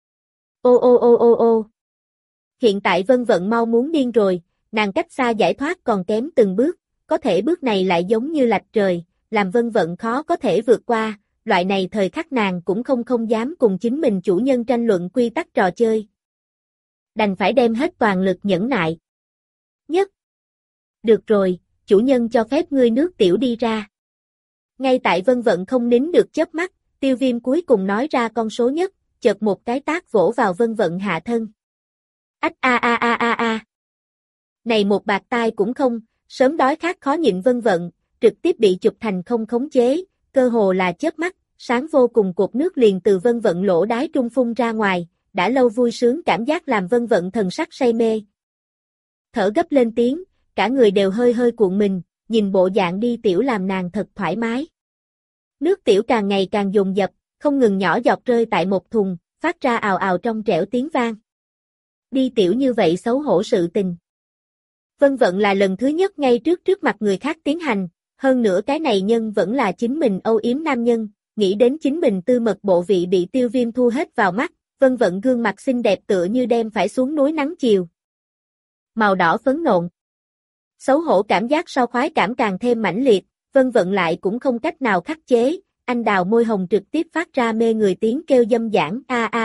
Ô. Hiện tại Vân Vận mau muốn điên rồi, nàng cách xa giải thoát còn kém từng bước, có thể bước này lại giống như lạch trời, làm Vân Vận khó có thể vượt qua, loại này thời khắc nàng cũng không dám cùng chính mình chủ nhân tranh luận quy tắc trò chơi. Đành phải đem hết toàn lực nhẫn nại. Nhất. Được rồi, chủ nhân cho phép ngươi nước tiểu đi ra. Ngay tại Vân Vận không nín được chớp mắt, Tiêu Viêm cuối cùng nói ra con số nhất, chợt một cái tát vỗ vào Vân Vận hạ thân. Ách a. Này một bạt tai cũng không, sớm đói khát khó nhịn Vân Vận, trực tiếp bị chụp thành không khống chế, cơ hồ là chớp mắt, sáng vô cùng cột nước liền từ Vân Vận lỗ đái trung phun ra ngoài, đã lâu vui sướng cảm giác làm Vân Vận thần sắc say mê. Thở gấp lên tiếng, cả người đều hơi cuộn mình, nhìn bộ dạng đi tiểu làm nàng thật thoải mái. Nước tiểu càng ngày càng dồn dập, không ngừng nhỏ giọt rơi tại một thùng, phát ra ào ào trong trẻo tiếng vang. Đi tiểu như vậy xấu hổ sự tình. Vân Vận là lần thứ nhất ngay trước mặt người khác tiến hành, hơn nữa cái này nhân vẫn là chính mình âu yếm nam nhân, nghĩ đến chính mình tư mật bộ vị bị Tiêu Viêm thu hết vào mắt, Vân Vận gương mặt xinh đẹp tựa như đem phải xuống núi nắng chiều. Màu đỏ phấn nộn. Xấu hổ cảm giác sau khoái cảm càng thêm mãnh liệt, Vân Vận lại cũng không cách nào khắc chế, anh đào môi hồng trực tiếp phát ra mê người tiếng kêu dâm dãn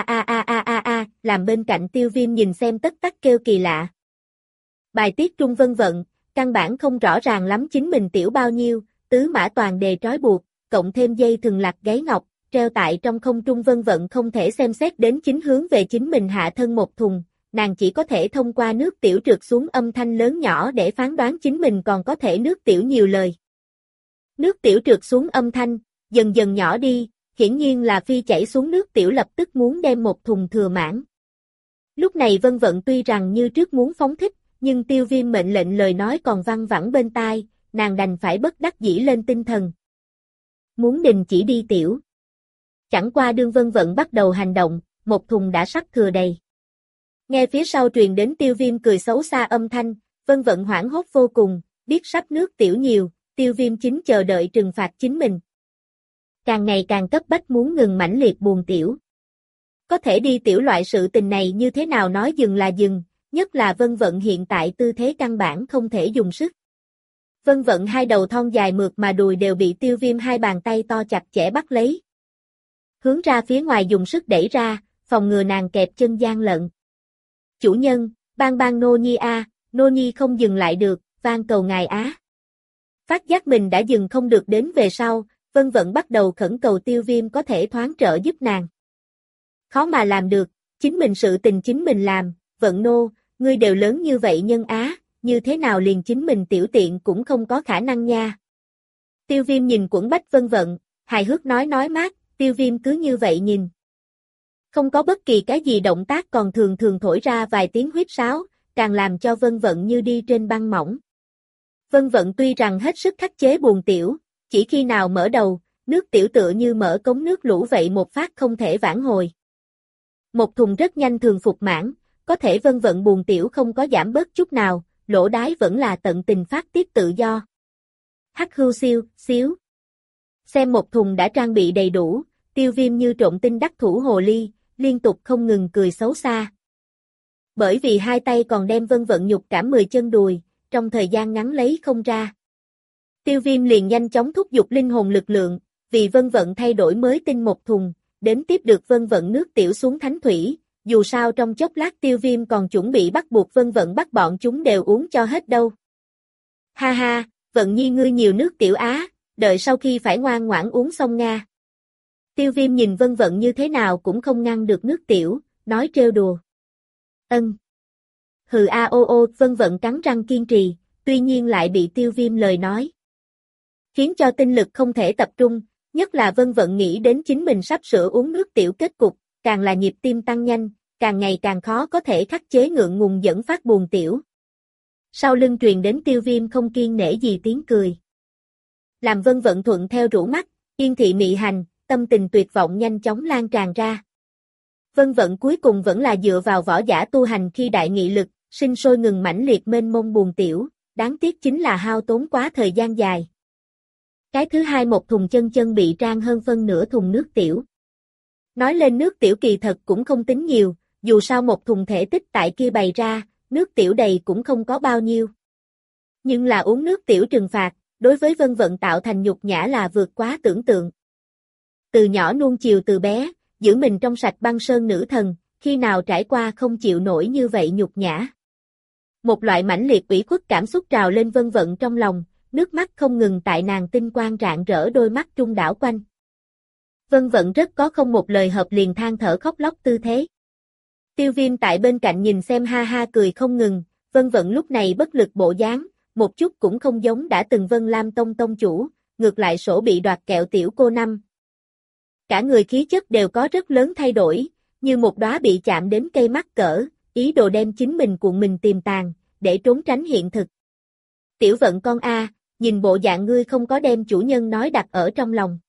làm bên cạnh Tiêu Viêm nhìn xem tất tắc kêu kỳ lạ. Bài tiết trung Vân Vận, căn bản không rõ ràng lắm chính mình tiểu bao nhiêu, tứ mã toàn đề trói buộc, cộng thêm dây thừng lạc gáy ngọc, treo tại trong không trung Vân Vận không thể xem xét đến chính hướng về chính mình hạ thân một thùng, nàng chỉ có thể thông qua nước tiểu trượt xuống âm thanh lớn nhỏ để phán đoán chính mình còn có thể nước tiểu nhiều lời. Nước tiểu trượt xuống âm thanh, dần dần nhỏ đi, hiển nhiên là phi chảy xuống nước tiểu lập tức muốn đem một thùng thừa mãn. Lúc này Vân Vận tuy rằng như trước muốn phóng thích, nhưng Tiêu Viêm mệnh lệnh lời nói còn văng vẳng bên tai, nàng đành phải bất đắc dĩ lên tinh thần. Muốn đình chỉ đi tiểu. Chẳng qua đương Vân Vận bắt đầu hành động, một thùng đã sắp thừa đầy. Nghe phía sau truyền đến Tiêu Viêm cười xấu xa âm thanh, Vân Vận hoảng hốt vô cùng, biết sắp nước tiểu nhiều, Tiêu Viêm chính chờ đợi trừng phạt chính mình. Càng ngày càng cấp bách muốn ngừng mãnh liệt buồn tiểu. Có thể đi tiểu loại sự tình này như thế nào nói dừng là dừng, nhất là Vân Vận hiện tại tư thế căn bản không thể dùng sức. Vân Vận hai đầu thon dài mượt mà đùi đều bị Tiêu Viêm hai bàn tay to chặt chẽ bắt lấy. Hướng ra phía ngoài dùng sức đẩy ra, phòng ngừa nàng kẹp chân gian lận. Chủ nhân, ban nô nhi a, nô nhi không dừng lại được, van cầu ngài á. Phát giác mình đã dừng không được đến về sau, Vân Vận bắt đầu khẩn cầu Tiêu Viêm có thể thoáng trợ giúp nàng. Khó mà làm được, chính mình sự tình chính mình làm, Vận nô, ngươi đều lớn như vậy nhân á, như thế nào liền chính mình tiểu tiện cũng không có khả năng nha. Tiêu Viêm nhìn quẫn bách Vân Vận, hài hước nói mát, Tiêu Viêm cứ như vậy nhìn, Không có bất kỳ cái gì động tác, còn thường thường thổi ra vài tiếng huýt sáo, càng làm cho Vân Vận như đi trên băng mỏng. Vân Vận tuy rằng hết sức khắc chế buồn tiểu, chỉ khi nào mở đầu, nước tiểu tựa như mở cống nước lũ vậy một phát không thể vãn hồi. Một thùng rất nhanh thường phục mãn, có thể Vân Vận buồn tiểu không có giảm bớt chút nào, lỗ đái vẫn là tận tình phát tiết tự do. Hắc hưu siêu, xíu. Xem một thùng đã trang bị đầy đủ, Tiêu Viêm như trộm tinh đắc thủ hồ ly, liên tục không ngừng cười xấu xa. Bởi vì hai tay còn đem Vân Vận nhục cảm 10 chân đùi, trong thời gian ngắn lấy không ra. Tiêu Viêm liền nhanh chóng thúc giục linh hồn lực lượng, vì Vân Vận thay đổi mới tinh một thùng, đến tiếp được Vân Vận nước tiểu xuống thánh thủy, dù sao trong chốc lát Tiêu Viêm còn chuẩn bị bắt buộc Vân Vận bắt bọn chúng đều uống cho hết đâu. Ha ha, Vận Nhi ngươi nhiều nước tiểu á, đợi sau khi phải ngoan ngoãn uống xong Nga. Tiêu Viêm nhìn Vân Vận như thế nào cũng không ngăn được nước tiểu, nói trêu đùa. Ân. Hừ a ô ô, Vân Vận cắn răng kiên trì, tuy nhiên lại bị Tiêu Viêm lời nói khiến cho tinh lực không thể tập trung, nhất là Vân Vận nghĩ đến chính mình sắp sửa uống nước tiểu kết cục, càng là nhịp tim tăng nhanh, càng ngày càng khó có thể khắc chế ngượng ngùng dẫn phát buồn tiểu. Sau lưng truyền đến Tiêu Viêm không kiêng nể gì tiếng cười. Làm Vân Vận thuận theo rũ mắt, yên thị mị hành, tâm tình tuyệt vọng nhanh chóng lan tràn ra. Vân Vận cuối cùng vẫn là dựa vào võ giả tu hành khi đại nghị lực, sinh sôi ngừng mãnh liệt mênh mông buồn tiểu, đáng tiếc chính là hao tốn quá thời gian dài. Cái thứ hai một thùng chân chân bị trang hơn phân nửa thùng nước tiểu. Nói lên nước tiểu kỳ thật cũng không tính nhiều, dù sao một thùng thể tích tại kia bày ra, nước tiểu đầy cũng không có bao nhiêu. Nhưng là uống nước tiểu trừng phạt, đối với Vân Vận tạo thành nhục nhã là vượt quá tưởng tượng. Từ nhỏ nuông chiều từ bé, giữ mình trong sạch băng sơn nữ thần, khi nào trải qua không chịu nổi như vậy nhục nhã. Một loại mãnh liệt ủy khuất cảm xúc trào lên Vân Vận trong lòng, nước mắt không ngừng tại nàng tinh quang rạng rỡ đôi mắt trung đảo quanh. Vân Vận rất có không một lời hợp liền than thở khóc lóc tư thế. Tiêu Viêm tại bên cạnh nhìn xem ha ha cười không ngừng, Vân Vận lúc này bất lực bộ dáng, một chút cũng không giống đã từng Vân Lam Tông tông chủ, ngược lại sổ bị đoạt kẹo tiểu cô năm. Cả người khí chất đều có rất lớn thay đổi, như một đóa bị chạm đến cây mắc cỡ, ý đồ đem chính mình cuộn mình tìm tàng, để trốn tránh hiện thực. Tiểu Vận con a, nhìn bộ dạng ngươi không có đem chủ nhân nói đặt ở trong lòng.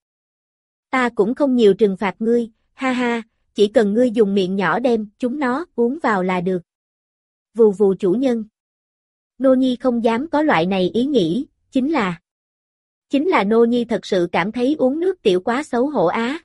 Ta cũng không nhiều trừng phạt ngươi, ha ha, chỉ cần ngươi dùng miệng nhỏ đem chúng nó uống vào là được. Vù vù chủ nhân. Nô Nhi không dám có loại này ý nghĩ, chính là Nô Nhi thật sự cảm thấy uống nước tiểu quá xấu hổ á.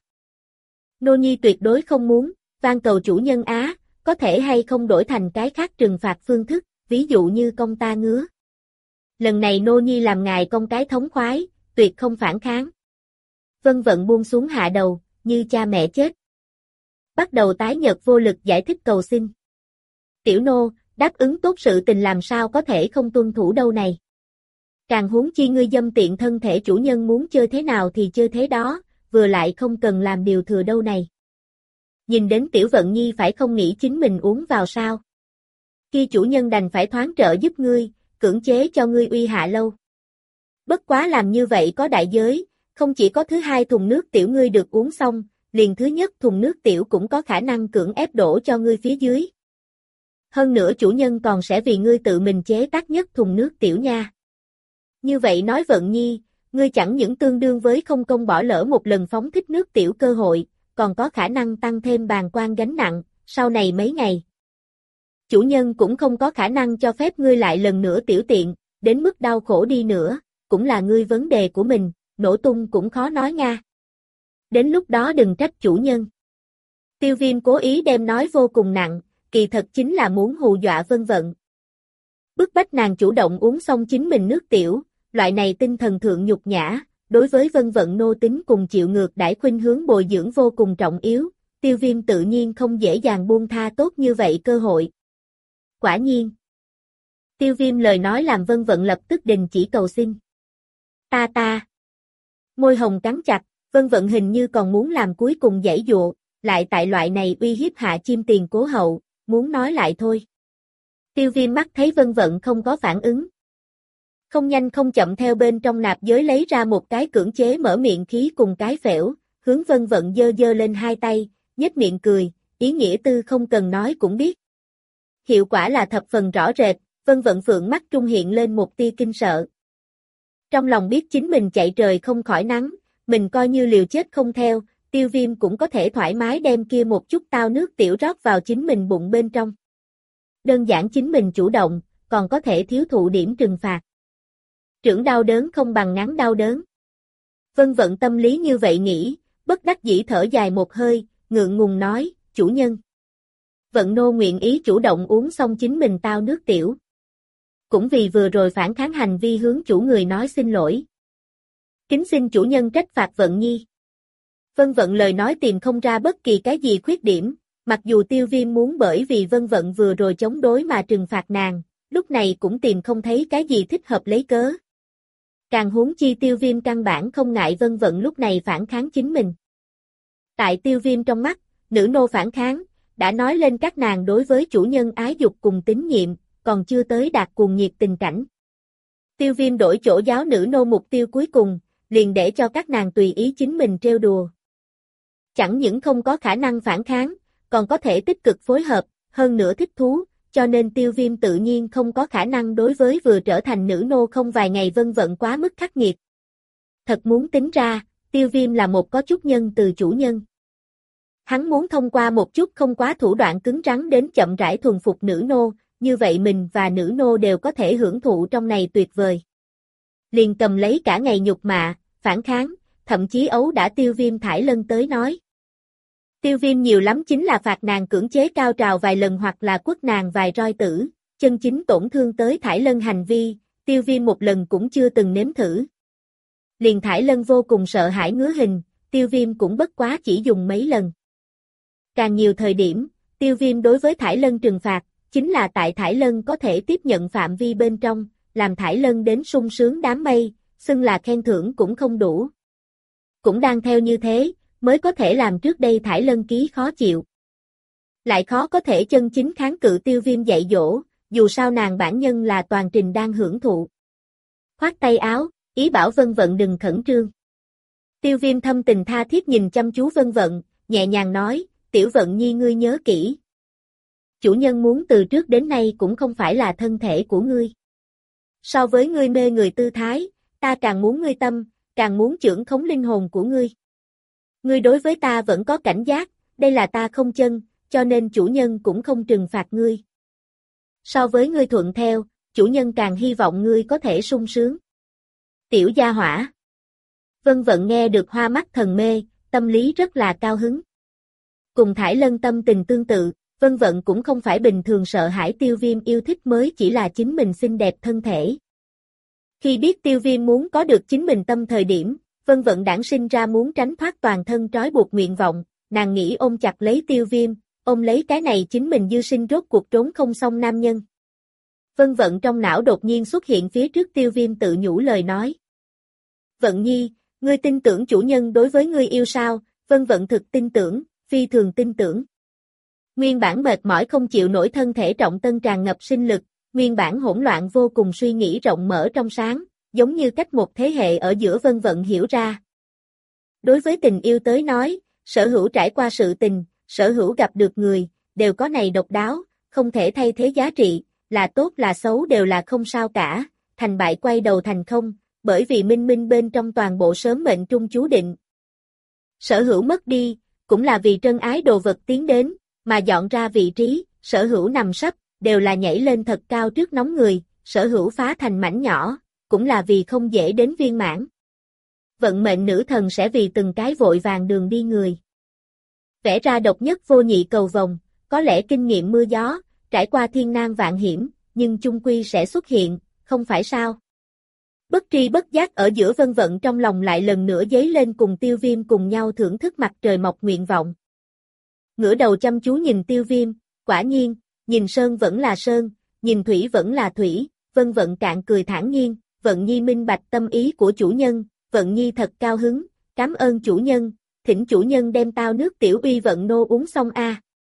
Nô Nhi tuyệt đối không muốn, van cầu chủ nhân á, có thể hay không đổi thành cái khác trừng phạt phương thức, ví dụ như công ta ngứa. Lần này Nô Nhi làm ngài công cái thống khoái, tuyệt không phản kháng. Vân Vận buông xuống hạ đầu, như cha mẹ chết. Bắt đầu tái nhợt vô lực giải thích cầu xin. Tiểu nô, đáp ứng tốt sự tình làm sao có thể không tuân thủ đâu này. Càng huống chi ngươi dâm tiện thân thể chủ nhân muốn chơi thế nào thì chơi thế đó, vừa lại không cần làm điều thừa đâu này. Nhìn đến Tiểu Vận Nhi phải không nghĩ chính mình uống vào sao. Khi chủ nhân đành phải thoáng trợ giúp ngươi, cưỡng chế cho ngươi uy hạ lâu. Bất quá làm như vậy có đại giới, không chỉ có thứ hai thùng nước tiểu ngươi được uống xong, liền thứ nhất thùng nước tiểu cũng có khả năng cưỡng ép đổ cho ngươi phía dưới. Hơn nữa chủ nhân còn sẽ vì ngươi tự mình chế tác nhất thùng nước tiểu nha. Như vậy nói Vận Nhi, ngươi chẳng những tương đương với không công bỏ lỡ một lần phóng thích nước tiểu cơ hội, còn có khả năng tăng thêm bàng quan gánh nặng, sau này mấy ngày. Chủ nhân cũng không có khả năng cho phép ngươi lại lần nữa tiểu tiện, đến mức đau khổ đi nữa, cũng là ngươi vấn đề của mình, nổ tung cũng khó nói nha. Đến lúc đó đừng trách chủ nhân. Tiêu Viêm cố ý đem nói vô cùng nặng, kỳ thật chính là muốn hù dọa Vân Vận. Bức bách nàng chủ động uống xong chính mình nước tiểu, loại này tinh thần thượng nhục nhã, đối với Vân Vận nô tính cùng chịu ngược đãi khuynh hướng bồi dưỡng vô cùng trọng yếu, Tiêu Viêm tự nhiên không dễ dàng buông tha tốt như vậy cơ hội. Quả nhiên. Tiêu Viêm lời nói làm Vân Vận lập tức đình chỉ cầu xin. Ta. Môi hồng cắn chặt, Vân Vận hình như còn muốn làm cuối cùng giãy dụa, lại tại loại này uy hiếp hạ chim tiền cố hậu, muốn nói lại thôi. Tiêu Viêm mắt thấy Vân Vận không có phản ứng. Không nhanh không chậm theo bên trong nạp giới lấy ra một cái cưỡng chế mở miệng khí cùng cái phễu, hướng Vân Vận giơ giơ lên hai tay, nhếch miệng cười, ý nghĩa tư không cần nói cũng biết. Hiệu quả là thập phần rõ rệt, Vân Vận Phượng mắt trung hiện lên một tia kinh sợ. Trong lòng biết chính mình chạy trời không khỏi nắng, mình coi như liều chết không theo, Tiêu Viêm cũng có thể thoải mái đem kia một chút tao nước tiểu rót vào chính mình bụng bên trong. Đơn giản chính mình chủ động, còn có thể thiếu thụ điểm trừng phạt. Trưởng đau đớn không bằng ngắn đau đớn. Vân Vận tâm lý như vậy nghĩ, bất đắc dĩ thở dài một hơi, ngượng ngùng nói, chủ nhân. Vận nô nguyện ý chủ động uống xong chính mình tao nước tiểu. Cũng vì vừa rồi phản kháng hành vi hướng chủ người nói xin lỗi. Kính xin chủ nhân trách phạt Vận Nhi. Vân Vận lời nói tìm không ra bất kỳ cái gì khuyết điểm, mặc dù Tiêu Viêm muốn bởi vì Vân Vận vừa rồi chống đối mà trừng phạt nàng, lúc này cũng tìm không thấy cái gì thích hợp lấy cớ. Càng huống chi Tiêu Viêm căn bản không ngại Vân Vận lúc này phản kháng chính mình. Tại Tiêu Viêm trong mắt, nữ nô phản kháng, đã nói lên các nàng đối với chủ nhân ái dục cùng tín nhiệm, còn chưa tới đạt cuồng nhiệt tình cảnh. Tiêu Viêm đổi chỗ giáo nữ nô mục tiêu cuối cùng, liền để cho các nàng tùy ý chính mình trêu đùa. Chẳng những không có khả năng phản kháng, còn có thể tích cực phối hợp, hơn nữa thích thú, cho nên Tiêu Viêm tự nhiên không có khả năng đối với vừa trở thành nữ nô không vài ngày Vân Vận quá mức khắc nghiệt. Thật muốn tính ra, Tiêu Viêm là một có chút nhân từ chủ nhân. Hắn muốn thông qua một chút không quá thủ đoạn cứng rắn đến chậm rãi thuần phục nữ nô, như vậy mình và nữ nô đều có thể hưởng thụ trong này tuyệt vời. Liền cầm lấy cả ngày nhục mạ, phản kháng, thậm chí ấu đã Tiêu Viêm thải lân tới nói. Tiêu Viêm nhiều lắm chính là phạt nàng cưỡng chế cao trào vài lần hoặc là quất nàng vài roi tử, chân chính tổn thương tới thải lân hành vi, Tiêu Viêm một lần cũng chưa từng nếm thử. Liền thải lân vô cùng sợ hãi ngứa hình, Tiêu Viêm cũng bất quá chỉ dùng mấy lần. Càng nhiều thời điểm, Tiêu Viêm đối với thải lân trừng phạt, chính là tại thải lân có thể tiếp nhận phạm vi bên trong, làm thải lân đến sung sướng đám mây, xưng là khen thưởng cũng không đủ. Cũng đang theo như thế, mới có thể làm trước đây thải lân ký khó chịu. Lại khó có thể chân chính kháng cự Tiêu Viêm dạy dỗ, dù sao nàng bản nhân là toàn trình đang hưởng thụ. Khoát tay áo, ý bảo Vân Vận đừng khẩn trương. Tiêu Viêm thâm tình tha thiết nhìn chăm chú Vân Vận, nhẹ nhàng nói, Tiểu Vận Nhi ngươi nhớ kỹ. Chủ nhân muốn từ trước đến nay cũng không phải là thân thể của ngươi. So với ngươi mê người tư thái, ta càng muốn ngươi tâm, càng muốn trưởng khống linh hồn của ngươi. Ngươi đối với ta vẫn có cảnh giác, đây là ta không chân, cho nên chủ nhân cũng không trừng phạt ngươi. So với ngươi thuận theo, chủ nhân càng hy vọng ngươi có thể sung sướng. Tiểu gia hỏa. Vân Vận nghe được hoa mắt thần mê, tâm lý rất là cao hứng. Cùng thải lân tâm tình tương tự, Vân Vận cũng không phải bình thường sợ hãi Tiêu Viêm yêu thích mới chỉ là chính mình xinh đẹp thân thể. Khi biết Tiêu Viêm muốn có được chính mình tâm thời điểm, Vân Vận đản sinh ra muốn tránh thoát toàn thân trói buộc nguyện vọng, nàng nghĩ ôm chặt lấy Tiêu Viêm, ôm lấy cái này chính mình dư sinh rốt cuộc trốn không xong nam nhân. Vân Vận trong não đột nhiên xuất hiện phía trước Tiêu Viêm tự nhủ lời nói. Vận Nhi, ngươi tin tưởng chủ nhân đối với ngươi yêu sao? Vân Vận thực tin tưởng, phi thường tin tưởng. Nguyên bản mệt mỏi không chịu nổi thân thể trọng tân tràn ngập sinh lực, nguyên bản hỗn loạn vô cùng suy nghĩ rộng mở trong sáng, giống như cách một thế hệ ở giữa Vân Vận hiểu ra. Đối với tình yêu tới nói, sở hữu trải qua sự tình, sở hữu gặp được người, đều có này độc đáo, không thể thay thế giá trị, là tốt là xấu đều là không sao cả, thành bại quay đầu thành không, bởi vì minh minh bên trong toàn bộ sớm mệnh trung chú định. Sở hữu mất đi, cũng là vì trân ái đồ vật tiến đến, mà dọn ra vị trí, sở hữu nằm sấp, đều là nhảy lên thật cao trước nóng người, sở hữu phá thành mảnh nhỏ, cũng là vì không dễ đến viên mãn. Vận mệnh nữ thần sẽ vì từng cái vội vàng đường đi người. Vẽ ra độc nhất vô nhị cầu vồng, có lẽ kinh nghiệm mưa gió, trải qua thiên nan vạn hiểm, nhưng chung quy sẽ xuất hiện, không phải sao? Bất tri bất giác ở giữa Vân Vận trong lòng lại lần nữa dấy lên cùng Tiêu Viêm cùng nhau thưởng thức mặt trời mọc nguyện vọng. Ngửa đầu chăm chú nhìn Tiêu Viêm, quả nhiên, nhìn sơn vẫn là sơn, nhìn thủy vẫn là thủy, Vân Vận cạn cười thản nhiên, Vận Nhi minh bạch tâm ý của chủ nhân, Vận Nhi thật cao hứng, cảm ơn chủ nhân, thỉnh chủ nhân đem tao nước tiểu uy Vận nô uống xong a.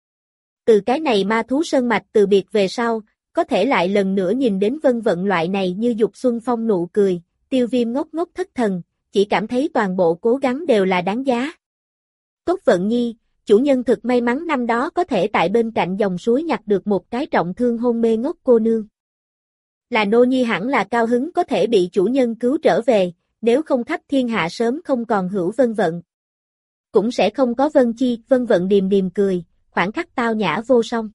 Từ cái này ma thú sơn mạch từ biệt về sau, có thể lại lần nữa nhìn đến Vân Vận loại này như dục xuân phong nụ cười, Tiêu Viêm ngốc ngốc thất thần, chỉ cảm thấy toàn bộ cố gắng đều là đáng giá. Tốt Vận Nhi, chủ nhân thực may mắn năm đó có thể tại bên cạnh dòng suối nhặt được một cái trọng thương hôn mê ngốc cô nương. Là nô nhi hẳn là cao hứng có thể bị chủ nhân cứu trở về, nếu không khắp thiên hạ sớm không còn hữu Vân Vận. Cũng sẽ không có Vân Chi, Vân Vận điềm điềm cười, khoảnh khắc tao nhã vô song.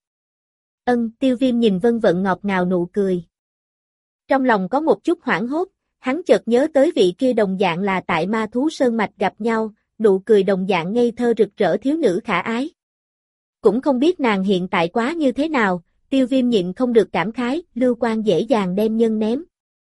Tiêu Viêm nhìn Vân Vận ngọt ngào nụ cười. Trong lòng có một chút hoảng hốt, hắn chợt nhớ tới vị kia đồng dạng là tại Ma Thú Sơn Mạch gặp nhau, nụ cười đồng dạng ngây thơ rực rỡ thiếu nữ khả ái. Cũng không biết nàng hiện tại quá như thế nào, Tiêu Viêm nhịn không được cảm khái, lưu quan dễ dàng đem nhân ném.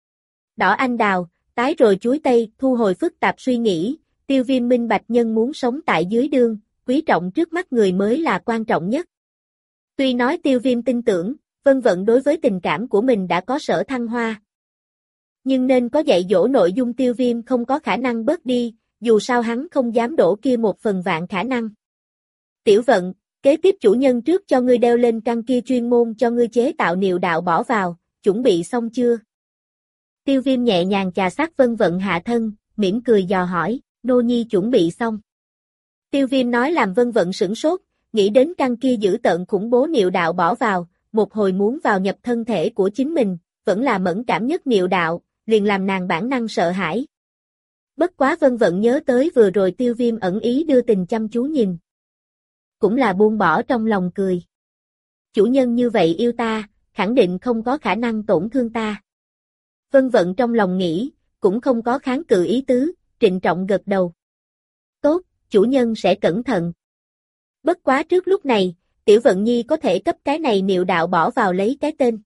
Đỏ anh đào, tái rồi chuối tây, thu hồi phức tạp suy nghĩ, Tiêu Viêm minh bạch nhân muốn sống tại dưới đương, quý trọng trước mắt người mới là quan trọng nhất. Tuy nói Tiêu Viêm tin tưởng, Vân Vận đối với tình cảm của mình đã có sở thăng hoa. Nhưng nên có dạy dỗ nội dung Tiêu Viêm không có khả năng bớt đi, dù sao hắn không dám đổ kia một phần vạn khả năng. Tiểu Vận, kế tiếp chủ nhân trước cho ngươi đeo lên căn kia chuyên môn cho ngươi chế tạo niệu đạo bỏ vào, chuẩn bị xong chưa? Tiêu Viêm nhẹ nhàng chà sát Vân Vận hạ thân, mỉm cười dò hỏi, nô nhi chuẩn bị xong. Tiêu Viêm nói làm Vân Vận sửng sốt, nghĩ đến căn kia dữ tợn khủng bố niệu đạo bỏ vào, một hồi muốn vào nhập thân thể của chính mình, vẫn là mẫn cảm nhất niệu đạo, liền làm nàng bản năng sợ hãi. Bất quá Vân Vận nhớ tới vừa rồi Tiêu Viêm ẩn ý đưa tình chăm chú nhìn. Cũng là buông bỏ trong lòng cười. Chủ nhân như vậy yêu ta, khẳng định không có khả năng tổn thương ta. Vân Vận trong lòng nghĩ, cũng không có kháng cự ý tứ, trịnh trọng gật đầu. Tốt, chủ nhân sẽ cẩn thận. Bất quá trước lúc này, Tiểu Vận Nhi có thể cấp cái này niệu đạo bỏ vào lấy cái tên.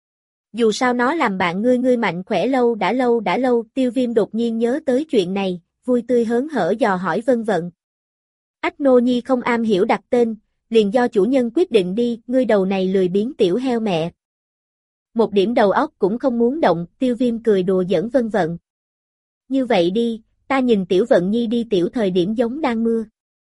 Dù sao nó làm bạn ngươi mạnh khỏe lâu đã lâu, Tiêu Viêm đột nhiên nhớ tới chuyện này, vui tươi hớn hở dò hỏi Vân Vận. Ách nô nhi không am hiểu đặt tên, liền do chủ nhân quyết định đi, ngươi đầu này lười biếng tiểu heo mẹ. Một điểm đầu óc cũng không muốn động, Tiêu Viêm cười đùa giỡn Vân Vận. Như vậy đi, ta nhìn Tiểu Vận Nhi đi tiểu thời điểm giống đang mưa.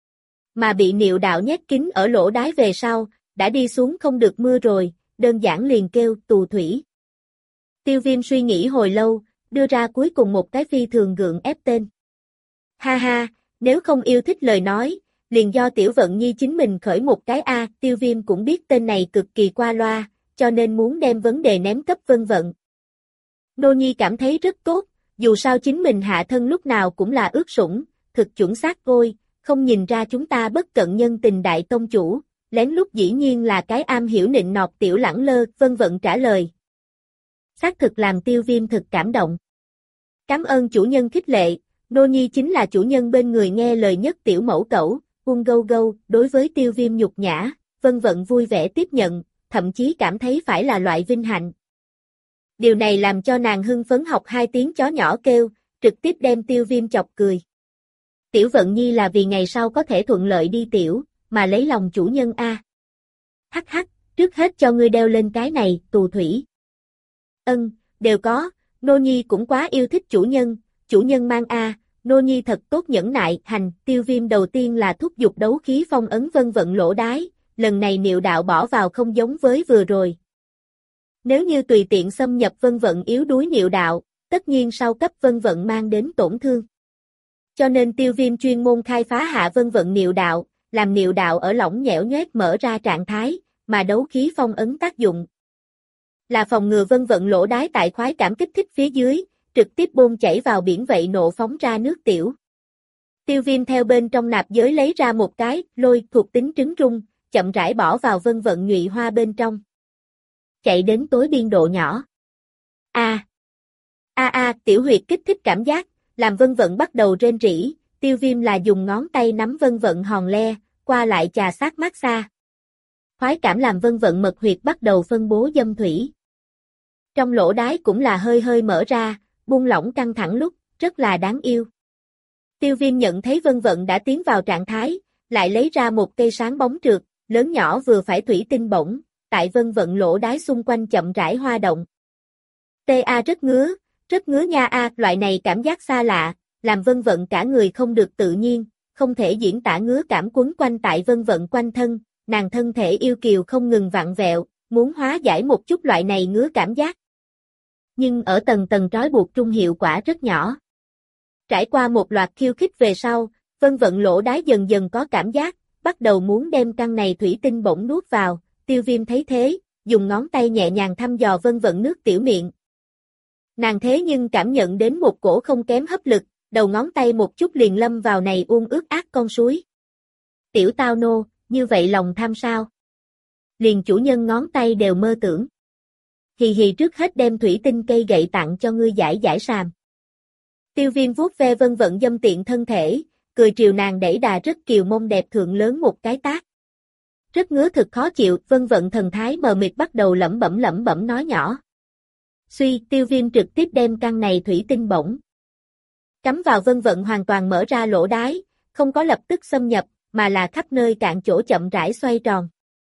Mà bị niệu đạo nhét kín ở lỗ đái về sau, đã đi xuống không được mưa rồi, đơn giản liền kêu tù thủy. Tiêu Viêm suy nghĩ hồi lâu, đưa ra cuối cùng một cái phi thường gượng ép tên. Ha ha, nếu không yêu thích lời nói, liền do Tiểu Vận Nhi chính mình khởi một cái A, Tiêu Viêm cũng biết tên này cực kỳ qua loa, cho nên muốn đem vấn đề ném cấp Vân Vận. Nô Nhi cảm thấy rất tốt, dù sao chính mình hạ thân lúc nào cũng là ướt sũng, thực chuẩn xác gôi, không nhìn ra chúng ta bất cận nhân tình đại tông chủ, lén lút dĩ nhiên là cái am hiểu nịnh nọt tiểu lẳng lơ, Vân Vận trả lời. Xác thực làm Tiêu Viêm thực cảm động. Cảm ơn chủ nhân khích lệ, nô nhi chính là chủ nhân bên người nghe lời nhất tiểu mẫu cẩu, Quân gâu gâu, đối với Tiêu Viêm nhục nhã, Vân Vận vui vẻ tiếp nhận, thậm chí cảm thấy phải là loại vinh hạnh. Điều này làm cho nàng hưng phấn học 2 tiếng chó nhỏ kêu, trực tiếp đem Tiêu Viêm chọc cười. Tiểu Vận Nhi là vì ngày sau có thể thuận lợi đi tiểu, mà lấy lòng chủ nhân a. Hắc hắc, trước hết cho ngươi đeo lên cái này, tù thủy. Đều có, nô nhi cũng quá yêu thích chủ nhân mang a, nô nhi thật tốt nhẫn nại, hành, Tiêu Viêm đầu tiên là thúc giục đấu khí phong ấn Vân Vận lỗ đái, lần này niệu đạo bỏ vào không giống với vừa rồi. Nếu như tùy tiện xâm nhập Vân Vận yếu đuối niệu đạo, tất nhiên sau cấp Vân Vận mang đến tổn thương. Cho nên Tiêu Viêm chuyên môn khai phá hạ Vân Vận niệu đạo, làm niệu đạo ở lỏng nhẽo nhoét mở ra trạng thái, mà đấu khí phong ấn tác dụng là phòng ngừa Vân Vận lỗ đái tại khoái cảm kích thích phía dưới, trực tiếp bôn chảy vào biển vậy nộ phóng ra nước tiểu. Tiêu Viêm theo bên trong nạp giới lấy ra một cái lôi thuộc tính trứng rung, chậm rãi bỏ vào Vân Vận nhụy hoa bên trong. Chạy đến tối biên độ nhỏ. Tiểu huyệt kích thích cảm giác, làm Vân Vận bắt đầu rên rỉ, Tiêu Viêm là dùng ngón tay nắm Vân Vận hòn le, qua lại chà sát massage. Khoái cảm làm Vân Vận mật huyệt bắt đầu phân bố dâm thủy. Trong lỗ đái cũng là hơi hơi mở ra, buông lỏng căng thẳng lúc, rất là đáng yêu. Tiêu Viêm nhận thấy Vân Vận đã tiến vào trạng thái, lại lấy ra một cây sáng bóng trượt, lớn nhỏ vừa phải thủy tinh bổng, tại Vân Vận lỗ đái xung quanh chậm rãi hoa động. Rất ngứa nha loại này cảm giác xa lạ, làm Vân Vận cả người không được tự nhiên, không thể diễn tả ngứa cảm quấn quanh tại Vân Vận quanh thân, nàng thân thể yêu kiều không ngừng vặn vẹo, muốn hóa giải một chút loại này ngứa cảm giác. Nhưng ở tầng tầng trói buộc trung hiệu quả rất nhỏ. Trải qua một loạt khiêu khích về sau, Vân Vận lỗ đái dần dần có cảm giác, bắt đầu muốn đem căn này thủy tinh bổng nuốt vào, Tiêu Viêm thấy thế, dùng ngón tay nhẹ nhàng thăm dò vân vận nước tiểu miệng. Nàng thế nhưng cảm nhận đến một cổ không kém hấp lực, đầu ngón tay một chút liền lâm vào này ướt át con suối. Tiểu tao nô, như vậy lòng tham sao? Liền chủ nhân ngón tay đều mơ tưởng. Hì hì, trước hết đem thủy tinh cây gậy tặng cho ngươi giải giải sàm. Tiêu Viêm vuốt ve vân vận dâm tiện thân thể, cười triều nàng đẩy đà rất kiều mông đẹp thượng lớn một cái tát. Rất ngứa thực khó chịu, vân vận thần thái mờ mịt bắt đầu lẩm bẩm nói nhỏ. Suy, Tiêu Viêm trực tiếp đem căn này thủy tinh bổng cắm vào vân vận hoàn toàn mở ra lỗ đái, không có lập tức xâm nhập, mà là khắp nơi cạn chỗ chậm rãi xoay tròn.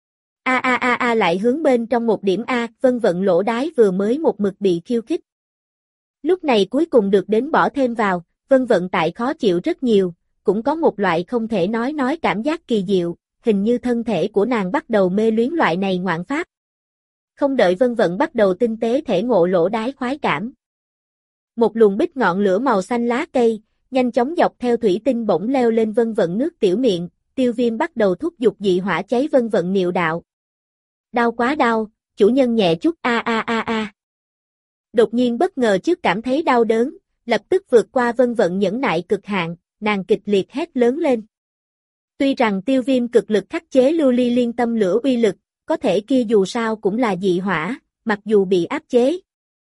Lại hướng bên trong một điểm A, vân vận lỗ đái vừa mới một mực bị khiêu khích. Lúc này cuối cùng được đến bỏ thêm vào, vân vận tại khó chịu rất nhiều, cũng có một loại không thể nói cảm giác kỳ diệu, hình như thân thể của nàng bắt đầu mê luyến loại này ngoạn pháp. Không đợi vân vận bắt đầu tinh tế thể ngộ lỗ đái khoái cảm. Một luồng bích ngọn lửa màu xanh lá cây, nhanh chóng dọc theo thủy tinh bổng leo lên vân vận nước tiểu miệng, Tiêu Viêm bắt đầu thúc giục dị hỏa cháy vân vận niệu đạo. Đau quá đau, chủ nhân nhẹ chút a. Đột nhiên bất ngờ trước cảm thấy đau đớn, lập tức vượt qua vân vận nhẫn nại cực hạn, nàng kịch liệt hét lớn lên. Tuy rằng Tiêu Viêm cực lực khắc chế lưu ly liên tâm lửa uy lực, có thể kia dù sao cũng là dị hỏa, mặc dù bị áp chế,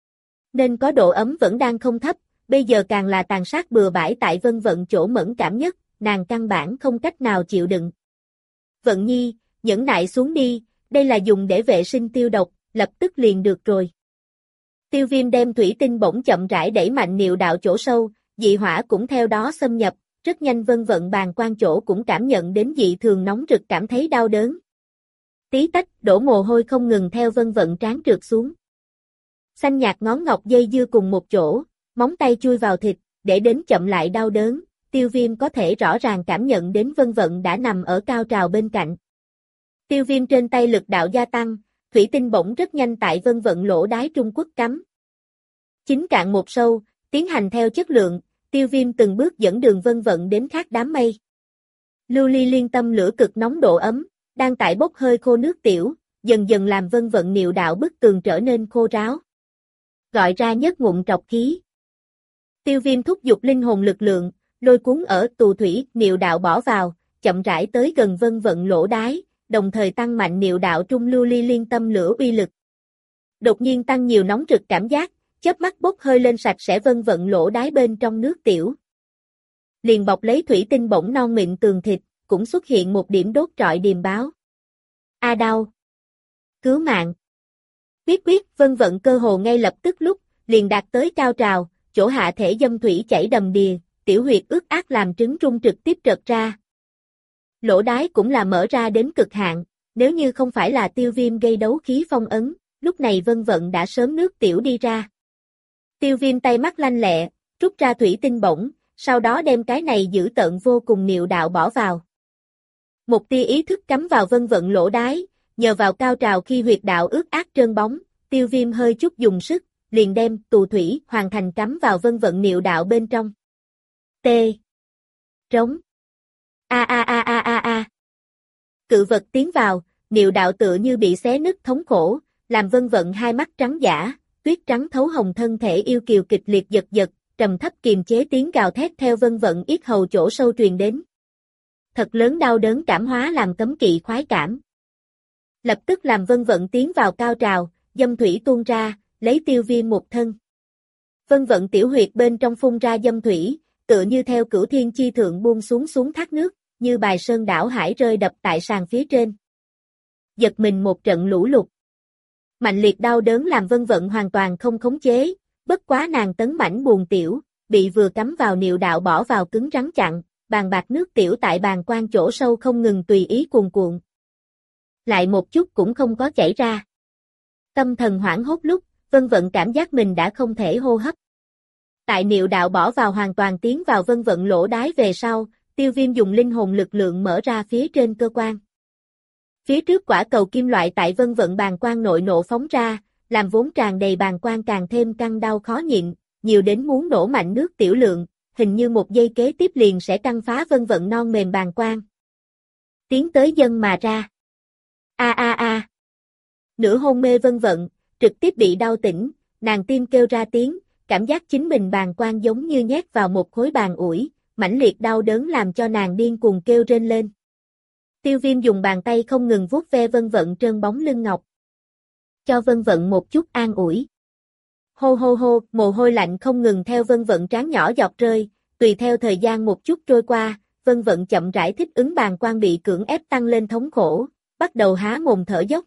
nên có độ ấm vẫn đang không thấp, bây giờ càng là tàn sát bừa bãi tại vân vận chỗ mẫn cảm nhất, nàng căn bản không cách nào chịu đựng. Vận nhi, nhẫn nại xuống đi, đây là dùng để vệ sinh tiêu độc, lập tức liền được rồi. Tiêu Viêm đem thủy tinh bổng chậm rãi đẩy mạnh niệu đạo chỗ sâu, dị hỏa cũng theo đó xâm nhập, rất nhanh vân vận bàng quan chỗ cũng cảm nhận đến dị thường nóng rực, cảm thấy đau đớn. Tí tách, đổ mồ hôi không ngừng theo vân vận trán trượt xuống. Xanh nhạt ngón ngọc dây dưa cùng một chỗ, móng tay chui vào thịt, để đến chậm lại đau đớn, Tiêu Viêm có thể rõ ràng cảm nhận đến vân vận đã nằm ở cao trào bên cạnh. Tiêu Viêm trên tay lực đạo gia tăng, thủy tinh bổng rất nhanh tại vân vận lỗ đái Trung Quốc cắm. Chín cạn một sâu, tiến hành theo chất lượng, Tiêu Viêm từng bước dẫn đường vân vận đến khác đám mây. Lưu ly liên tâm lửa cực nóng độ ấm, đang tại bốc hơi khô nước tiểu, dần dần làm vân vận niệu đạo bức tường trở nên khô ráo. Gọi ra nhất ngụm trọc khí. Tiêu Viêm thúc giục linh hồn lực lượng, lôi cuốn ở tù thủy niệu đạo bỏ vào, chậm rãi tới gần vân vận lỗ đái, đồng thời tăng mạnh niệu đạo trung lưu ly liên tâm lửa uy lực. Đột nhiên tăng nhiều nóng rực cảm giác, chớp mắt bốc hơi lên sạch sẽ vân vận lỗ đái bên trong nước tiểu. Liền bọc lấy thủy tinh bổng non mịn tường thịt, cũng xuất hiện một điểm đốt trọi điềm báo. A đau! Cứu mạng! Quyết, vân vận cơ hồ ngay lập tức lúc, liền đạt tới cao trào, chỗ hạ thể dâm thủy chảy đầm đìa, tiểu huyệt ướt át làm trứng trung trực tiếp trật ra. Lỗ đái cũng là mở ra đến cực hạn, nếu như không phải là Tiêu Viêm gây đấu khí phong ấn, lúc này vân vận đã sớm nước tiểu đi ra. Tiêu Viêm tay mắt lanh lẹ, rút ra thủy tinh bổng, sau đó đem cái này dữ tợn vô cùng niệu đạo bỏ vào. Một tia ý thức cắm vào vân vận lỗ đái, nhờ vào cao trào khi huyệt đạo ướt át trơn bóng, Tiêu Viêm hơi chút dùng sức, liền đem tù thủy hoàn thành cắm vào vân vận niệu đạo bên trong. T. Trống. A. Cự vật tiến vào, niệu đạo tựa như bị xé nứt thống khổ, làm vân vận hai mắt trắng dã, tuyết trắng thấu hồng thân thể yêu kiều kịch liệt giật, trầm thấp kiềm chế tiếng gào thét theo vân vận yết hầu chỗ sâu truyền đến. Thật lớn đau đớn cảm hóa làm cấm kỵ khoái cảm. Lập tức làm vân vận tiến vào cao trào, dâm thủy tuôn ra, lấy Tiêu Viêm một thân. Vân vận tiểu huyệt bên trong phun ra dâm thủy, tựa như theo cửu thiên chi thượng buông xuống thác nước, như bài sơn đảo hải rơi đập tại sàn phía trên. Giật mình một trận lũ lụt. Mạnh liệt đau đớn làm vân vận hoàn toàn không khống chế, bất quá nàng tấn mãnh buồn tiểu, bị vừa cắm vào niệu đạo bỏ vào cứng rắn chặn, bàng bạc nước tiểu tại bàng quan chỗ sâu không ngừng tùy ý cuồn cuộn. Lại một chút cũng không có chảy ra. Tâm thần hoảng hốt lúc, vân vận cảm giác mình đã không thể hô hấp. Tại niệu đạo bỏ vào hoàn toàn tiến vào vân vận lỗ đái về sau, Tiêu Viêm dùng linh hồn lực lượng mở ra phía trên cơ quan. Phía trước quả cầu kim loại tại vân vận bàng quan nội nộ phóng ra, làm vốn tràn đầy bàng quan càng thêm căng đau khó nhịn, nhiều đến muốn nổ mạnh nước tiểu lượng, hình như một giây kế tiếp liền sẽ căng phá vân vận non mềm bàng quan. tiến tới dân mà ra. A a a. Nửa hôn mê Vân Vận, trực tiếp bị đau tỉnh, nàng tim kêu ra tiếng, cảm giác chính mình bàng quang giống như nhét vào một khối bàn ủi, mãnh liệt đau đớn làm cho nàng điên cuồng kêu rên lên. Tiêu Viêm dùng bàn tay không ngừng vuốt ve Vân Vận trơn bóng lưng ngọc. Cho Vân Vận một chút an ủi. Hô hô hô, mồ hôi lạnh không ngừng theo Vân Vận trán nhỏ giọt rơi, tùy theo thời gian một chút trôi qua, Vân Vận chậm rãi thích ứng bàng quang bị cưỡng ép tăng lên thống khổ, bắt đầu há mồm thở dốc.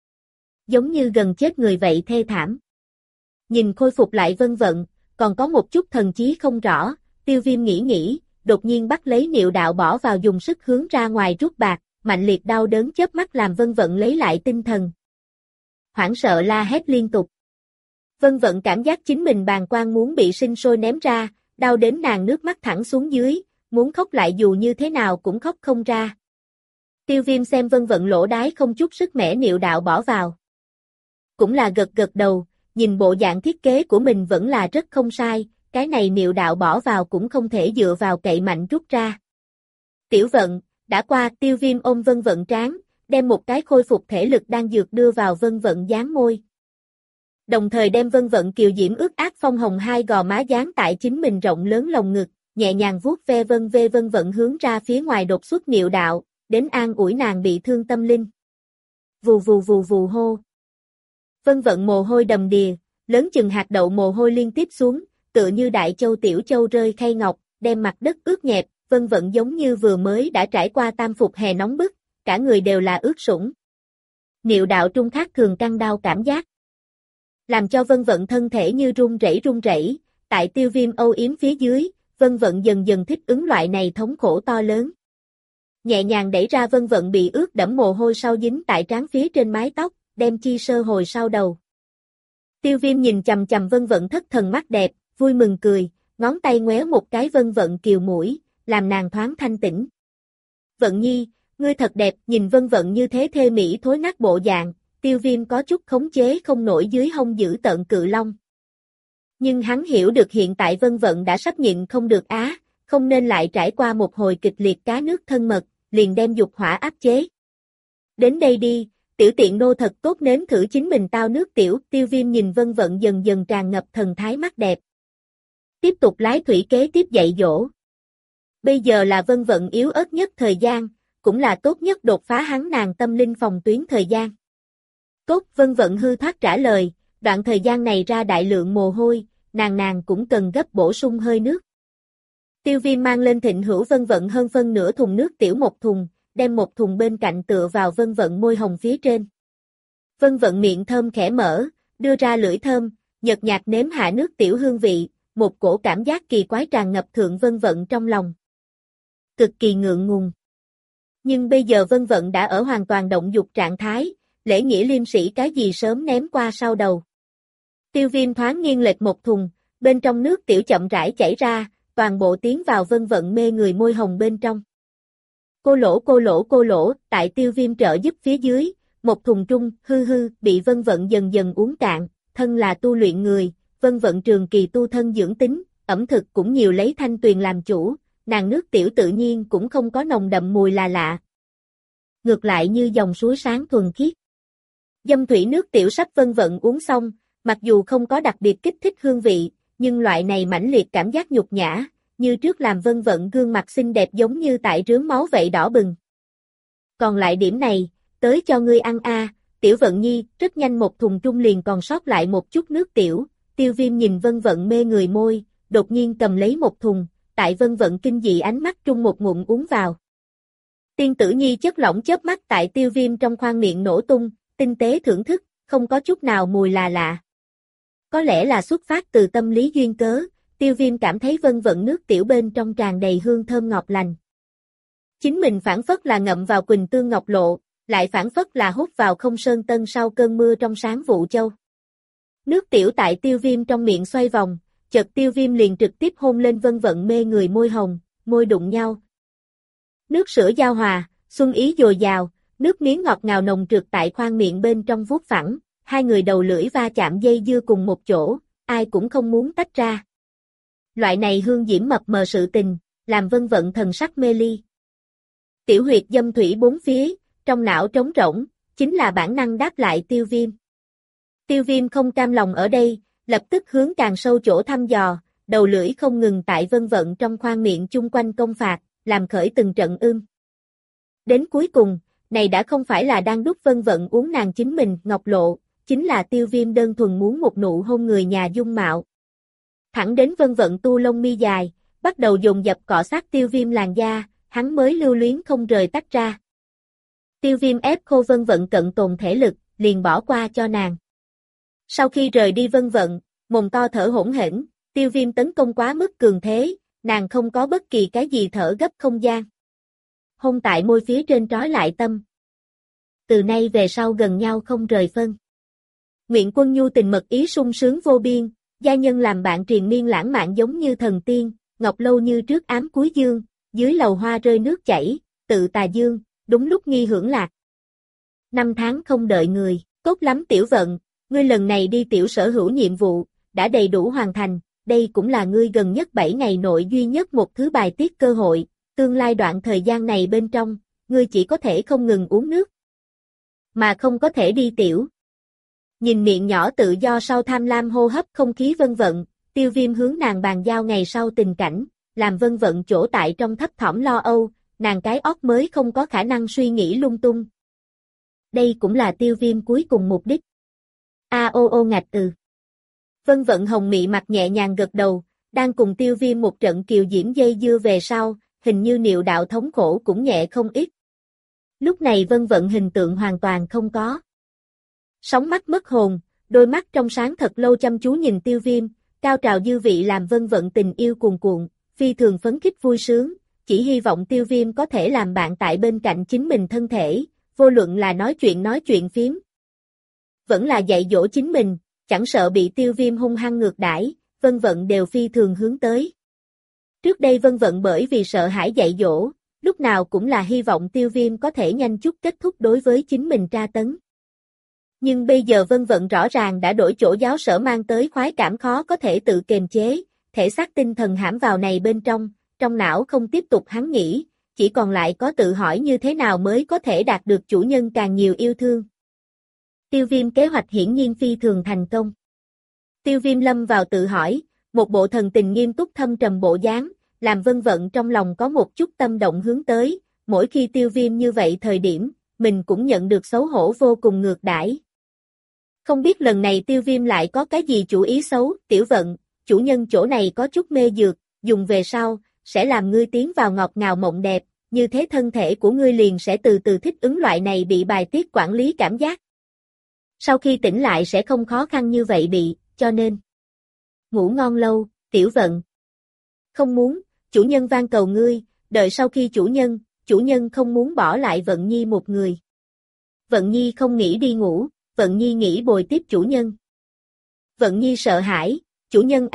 Giống như gần chết người vậy thê thảm. Nhìn khôi phục lại Vân Vận, còn có một chút thần trí không rõ, Tiêu Viêm nghĩ, đột nhiên bắt lấy niệu đạo bỏ vào dùng sức hướng ra ngoài rút bạc, mạnh liệt đau đớn chớp mắt làm Vân Vận lấy lại tinh thần. Hoảng sợ la hét liên tục. Vân Vận cảm giác chính mình bàng quang muốn bị sinh sôi ném ra, đau đến nàng nước mắt thẳng xuống dưới, muốn khóc lại dù như thế nào cũng khóc không ra. Tiêu Viêm xem Vân Vận lỗ đái không chút sức mẻ niệu đạo bỏ vào. Cũng là gật gật đầu, nhìn bộ dạng thiết kế của mình vẫn là rất không sai, cái này niệu đạo bỏ vào cũng không thể dựa vào cậy mạnh rút ra. Tiểu Vận, đã qua, Tiêu Viêm ôm Vân Vận trán, đem một cái khôi phục thể lực đang dược đưa vào Vân Vận dán môi. Đồng thời đem Vân Vận kiều diễm ướt át phong hồng hai gò má dán tại chính mình rộng lớn lồng ngực, nhẹ nhàng vuốt ve Vân Vận hướng ra phía ngoài đột xuất niệu đạo, đến an ủi nàng bị thương tâm linh. Vù vù vù vù hô. Vân Vận mồ hôi đầm đìa, lớn chừng hạt đậu mồ hôi liên tiếp xuống, tựa như đại châu tiểu châu rơi khay ngọc, đem mặt đất ướt nhẹp, Vân Vận giống như vừa mới đã trải qua tam phục hè nóng bức, cả người đều là ướt sũng. Niệu đạo trung khác thường căng đau cảm giác, làm cho Vân Vận thân thể như run rẩy, tại Tiêu Viêm âu yếm phía dưới, Vân Vận dần dần thích ứng loại này thống khổ to lớn. Nhẹ nhàng đẩy ra Vân Vận bị ướt đẫm mồ hôi sau dính tại trán phía trên mái tóc, đem chi sơ hồi sau đầu. Tiêu Viêm nhìn chằm chằm Vân Vận thất thần mắt đẹp, vui mừng cười, ngón tay ngoéo một cái Vân Vận kiều mũi, làm nàng thoáng thanh tĩnh. Vận Nhi, ngươi thật đẹp, nhìn Vân Vận như thế thê mỹ thối nát bộ dạng, Tiêu Viêm có chút khống chế không nổi dưới hông giữ tợn cự long. Nhưng hắn hiểu được hiện tại Vân Vận đã sắp nhịn không được không nên lại trải qua một hồi kịch liệt cá nước thân mật, liền đem dục hỏa áp chế. Đến đây đi, tiểu tiện nô thật tốt nếm thử chính mình tao nước tiểu, Tiêu Viêm nhìn Vân Vận dần dần tràn ngập thần thái mắt đẹp. Tiếp tục lái thủy kế tiếp dạy dỗ. Bây giờ là Vân Vận yếu ớt nhất thời gian, cũng là tốt nhất đột phá hắn nàng tâm linh phòng tuyến thời gian. Tốt, Vân Vận hư thoát trả lời, đoạn thời gian này ra đại lượng mồ hôi, nàng cũng cần gấp bổ sung hơi nước. Tiêu Viêm mang lên Thịnh Hữu Vân Vận hơn phân nửa thùng nước tiểu một thùng, đem một thùng bên cạnh tựa vào Vân Vận môi hồng phía trên. Vân Vận miệng thơm khẽ mở, đưa ra lưỡi thơm, nhợt nhạt nếm hạ nước tiểu hương vị, một cổ cảm giác kỳ quái tràn ngập thượng Vân Vận trong lòng. Cực kỳ ngượng ngùng. Nhưng bây giờ Vân Vận đã ở hoàn toàn động dục trạng thái, lễ nghĩa liêm sĩ cái gì sớm ném qua sau đầu. Tiêu Viêm thoáng nghiêng lệch một thùng, bên trong nước tiểu chậm rãi chảy ra, toàn bộ tiến vào Vân Vận mê người môi hồng bên trong. Cô lỗ, tại Tiêu Viêm trợ giúp phía dưới, một thùng trung, bị Vân Vận dần dần uống cạn, thân là tu luyện người, Vân Vận trường kỳ tu thân dưỡng tính, ẩm thực cũng nhiều lấy thanh tuyền làm chủ, nàng nước tiểu tự nhiên cũng không có nồng đậm mùi là lạ. Ngược lại như dòng suối sáng thuần khiết. Dâm thủy nước tiểu sắp Vân Vận uống xong, mặc dù không có đặc biệt kích thích hương vị, nhưng loại này mãnh liệt cảm giác nhục nhã, như trước làm Vân Vận gương mặt xinh đẹp giống như tại rướm máu vậy đỏ bừng. Còn lại điểm này, tới cho ngươi ăn Tiểu Vận Nhi, rất nhanh một thùng trung liền còn sót lại một chút nước tiểu, Tiêu Viêm nhìn Vân Vận mê người môi, đột nhiên cầm lấy một thùng, tại Vân Vận kinh dị ánh mắt trung một ngụm uống vào. Tiên tử nhi chất lỏng chớp mắt tại Tiêu Viêm trong khoang miệng nổ tung, tinh tế thưởng thức, không có chút nào mùi là lạ. Có lẽ là xuất phát từ tâm lý duyên cớ, Tiêu Viêm cảm thấy Vân Vận nước tiểu bên trong tràn đầy hương thơm ngọt lành. Chính mình phản phất là ngậm vào Quỳnh Tương Ngọc Lộ, lại phản phất là hút vào không sơn tân sau cơn mưa trong sáng vụ châu. Nước tiểu tại Tiêu Viêm trong miệng xoay vòng, chợt Tiêu Viêm liền trực tiếp hôn lên Vân Vận mê người môi hồng, môi đụng nhau. Nước sữa giao hòa, xuân ý dồi dào, nước miếng ngọt ngào nồng trượt tại khoang miệng bên trong vuốt phẳng, hai người đầu lưỡi va chạm dây dưa cùng một chỗ, ai cũng không muốn tách ra. Loại này hương diễm mập mờ sự tình, làm Vân Vận thần sắc mê ly. Tiểu huyệt dâm thủy bốn phía, trong não trống rỗng, chính là bản năng đáp lại Tiêu Viêm. Tiêu Viêm không cam lòng ở đây, lập tức hướng càng sâu chỗ thăm dò, đầu lưỡi không ngừng tại vân vận trong khoang miệng chung quanh công phạt, làm khởi từng trận Đến cuối cùng, này đã không phải là đang đút vân vận uống nàng chính mình, Ngọc Lộ, chính là Tiêu Viêm đơn thuần muốn một nụ hôn người nhà dung mạo. Thẳng đến vân vận tu lông mi dài, bắt đầu dồn dập cọ sát Tiêu Viêm làn da, hắn mới lưu luyến không rời tách ra. Tiêu Viêm ép khô vân vận cận tồn thể lực, liền bỏ qua cho nàng. Sau khi rời đi vân vận, mồm to thở hỗn hển, Tiêu Viêm tấn công quá mức cường thế, nàng không có bất kỳ cái gì thở gấp không gian. Hôn tại môi phía trên trói lại tâm. Từ nay về sau gần nhau không rời phân. Nguyện Quân nhu tình mật ý sung sướng vô biên, gia nhân làm bạn triền miên lãng mạn giống như thần tiên, ngọc lâu như trước ám cuối dương, dưới lầu hoa rơi nước chảy, tự tà dương, đúng lúc nghi hưởng lạc. 5 tháng không đợi người, tốt lắm Tiểu Vận, ngươi lần này đi tiểu sở hữu nhiệm vụ, đã đầy đủ hoàn thành, đây cũng là ngươi gần nhất 7 ngày nội duy nhất một thứ bài tiết cơ hội, tương lai đoạn thời gian này bên trong, ngươi chỉ có thể không ngừng uống nước, mà không có thể đi tiểu. Nhìn miệng nhỏ tự do sau tham lam hô hấp không khí vân vận, Tiêu Viêm hướng nàng bàn giao ngày sau tình cảnh, làm vân vận chỗ tại trong thấp thỏm lo âu, nàng cái óc mới không có khả năng suy nghĩ lung tung. Đây cũng là Tiêu Viêm cuối cùng mục đích. Ô ngạch Vân vận hồng mị mặt nhẹ nhàng gật đầu, đang cùng Tiêu Viêm một trận kiều diễm dây dưa về sau, hình như niệu đạo thống khổ cũng nhẹ không ít. Lúc này vân vận hình tượng hoàn toàn không có. Sóng mắt mất hồn, đôi mắt trong sáng thật lâu chăm chú nhìn Tiêu Viêm, cao trào dư vị làm vân vận tình yêu cuồn cuộn, phi thường phấn khích vui sướng, chỉ hy vọng Tiêu Viêm có thể làm bạn tại bên cạnh chính mình thân thể, vô luận là nói chuyện phiếm. Vẫn là dạy dỗ chính mình, chẳng sợ bị Tiêu Viêm hung hăng ngược đãi, vân vận đều phi thường hướng tới. Trước đây vân vận bởi vì sợ hãi dạy dỗ, lúc nào cũng là hy vọng Tiêu Viêm có thể nhanh chút kết thúc đối với chính mình tra tấn. Nhưng bây giờ vân vận rõ ràng đã đổi chỗ giáo sở mang tới khoái cảm khó có thể tự kiềm chế, thể xác tinh thần hãm vào này bên trong não không tiếp tục hắn nghĩ, chỉ còn lại có tự hỏi như thế nào mới có thể đạt được chủ nhân càng nhiều yêu thương. Tiêu Viêm kế hoạch hiển nhiên phi thường thành công. Tiêu Viêm lâm vào tự hỏi, một bộ thần tình nghiêm túc thâm trầm bộ dáng, làm vân vận trong lòng có một chút tâm động hướng tới, mỗi khi Tiêu Viêm như vậy thời điểm, mình cũng nhận được xấu hổ vô cùng ngược đãi. Không biết lần này Tiêu Viêm lại có cái gì chủ ý xấu, Tiểu Vận, chủ nhân chỗ này có chút mê dược, dùng về sau, sẽ làm ngươi tiến vào ngọt ngào mộng đẹp, như thế thân thể của ngươi liền sẽ từ từ thích ứng loại này bị bài tiết quản lý cảm giác. Sau khi tỉnh lại sẽ không khó khăn như vậy cho nên. Ngủ ngon lâu, Tiểu Vận. Không muốn, chủ nhân van cầu ngươi, đợi sau khi chủ nhân không muốn bỏ lại Vận Nhi một người. Vận Nhi không nghĩ đi ngủ, Vận Nhi nghĩ bồi tiếp chủ nhân. Vận Nhi sợ hãi, chủ nhân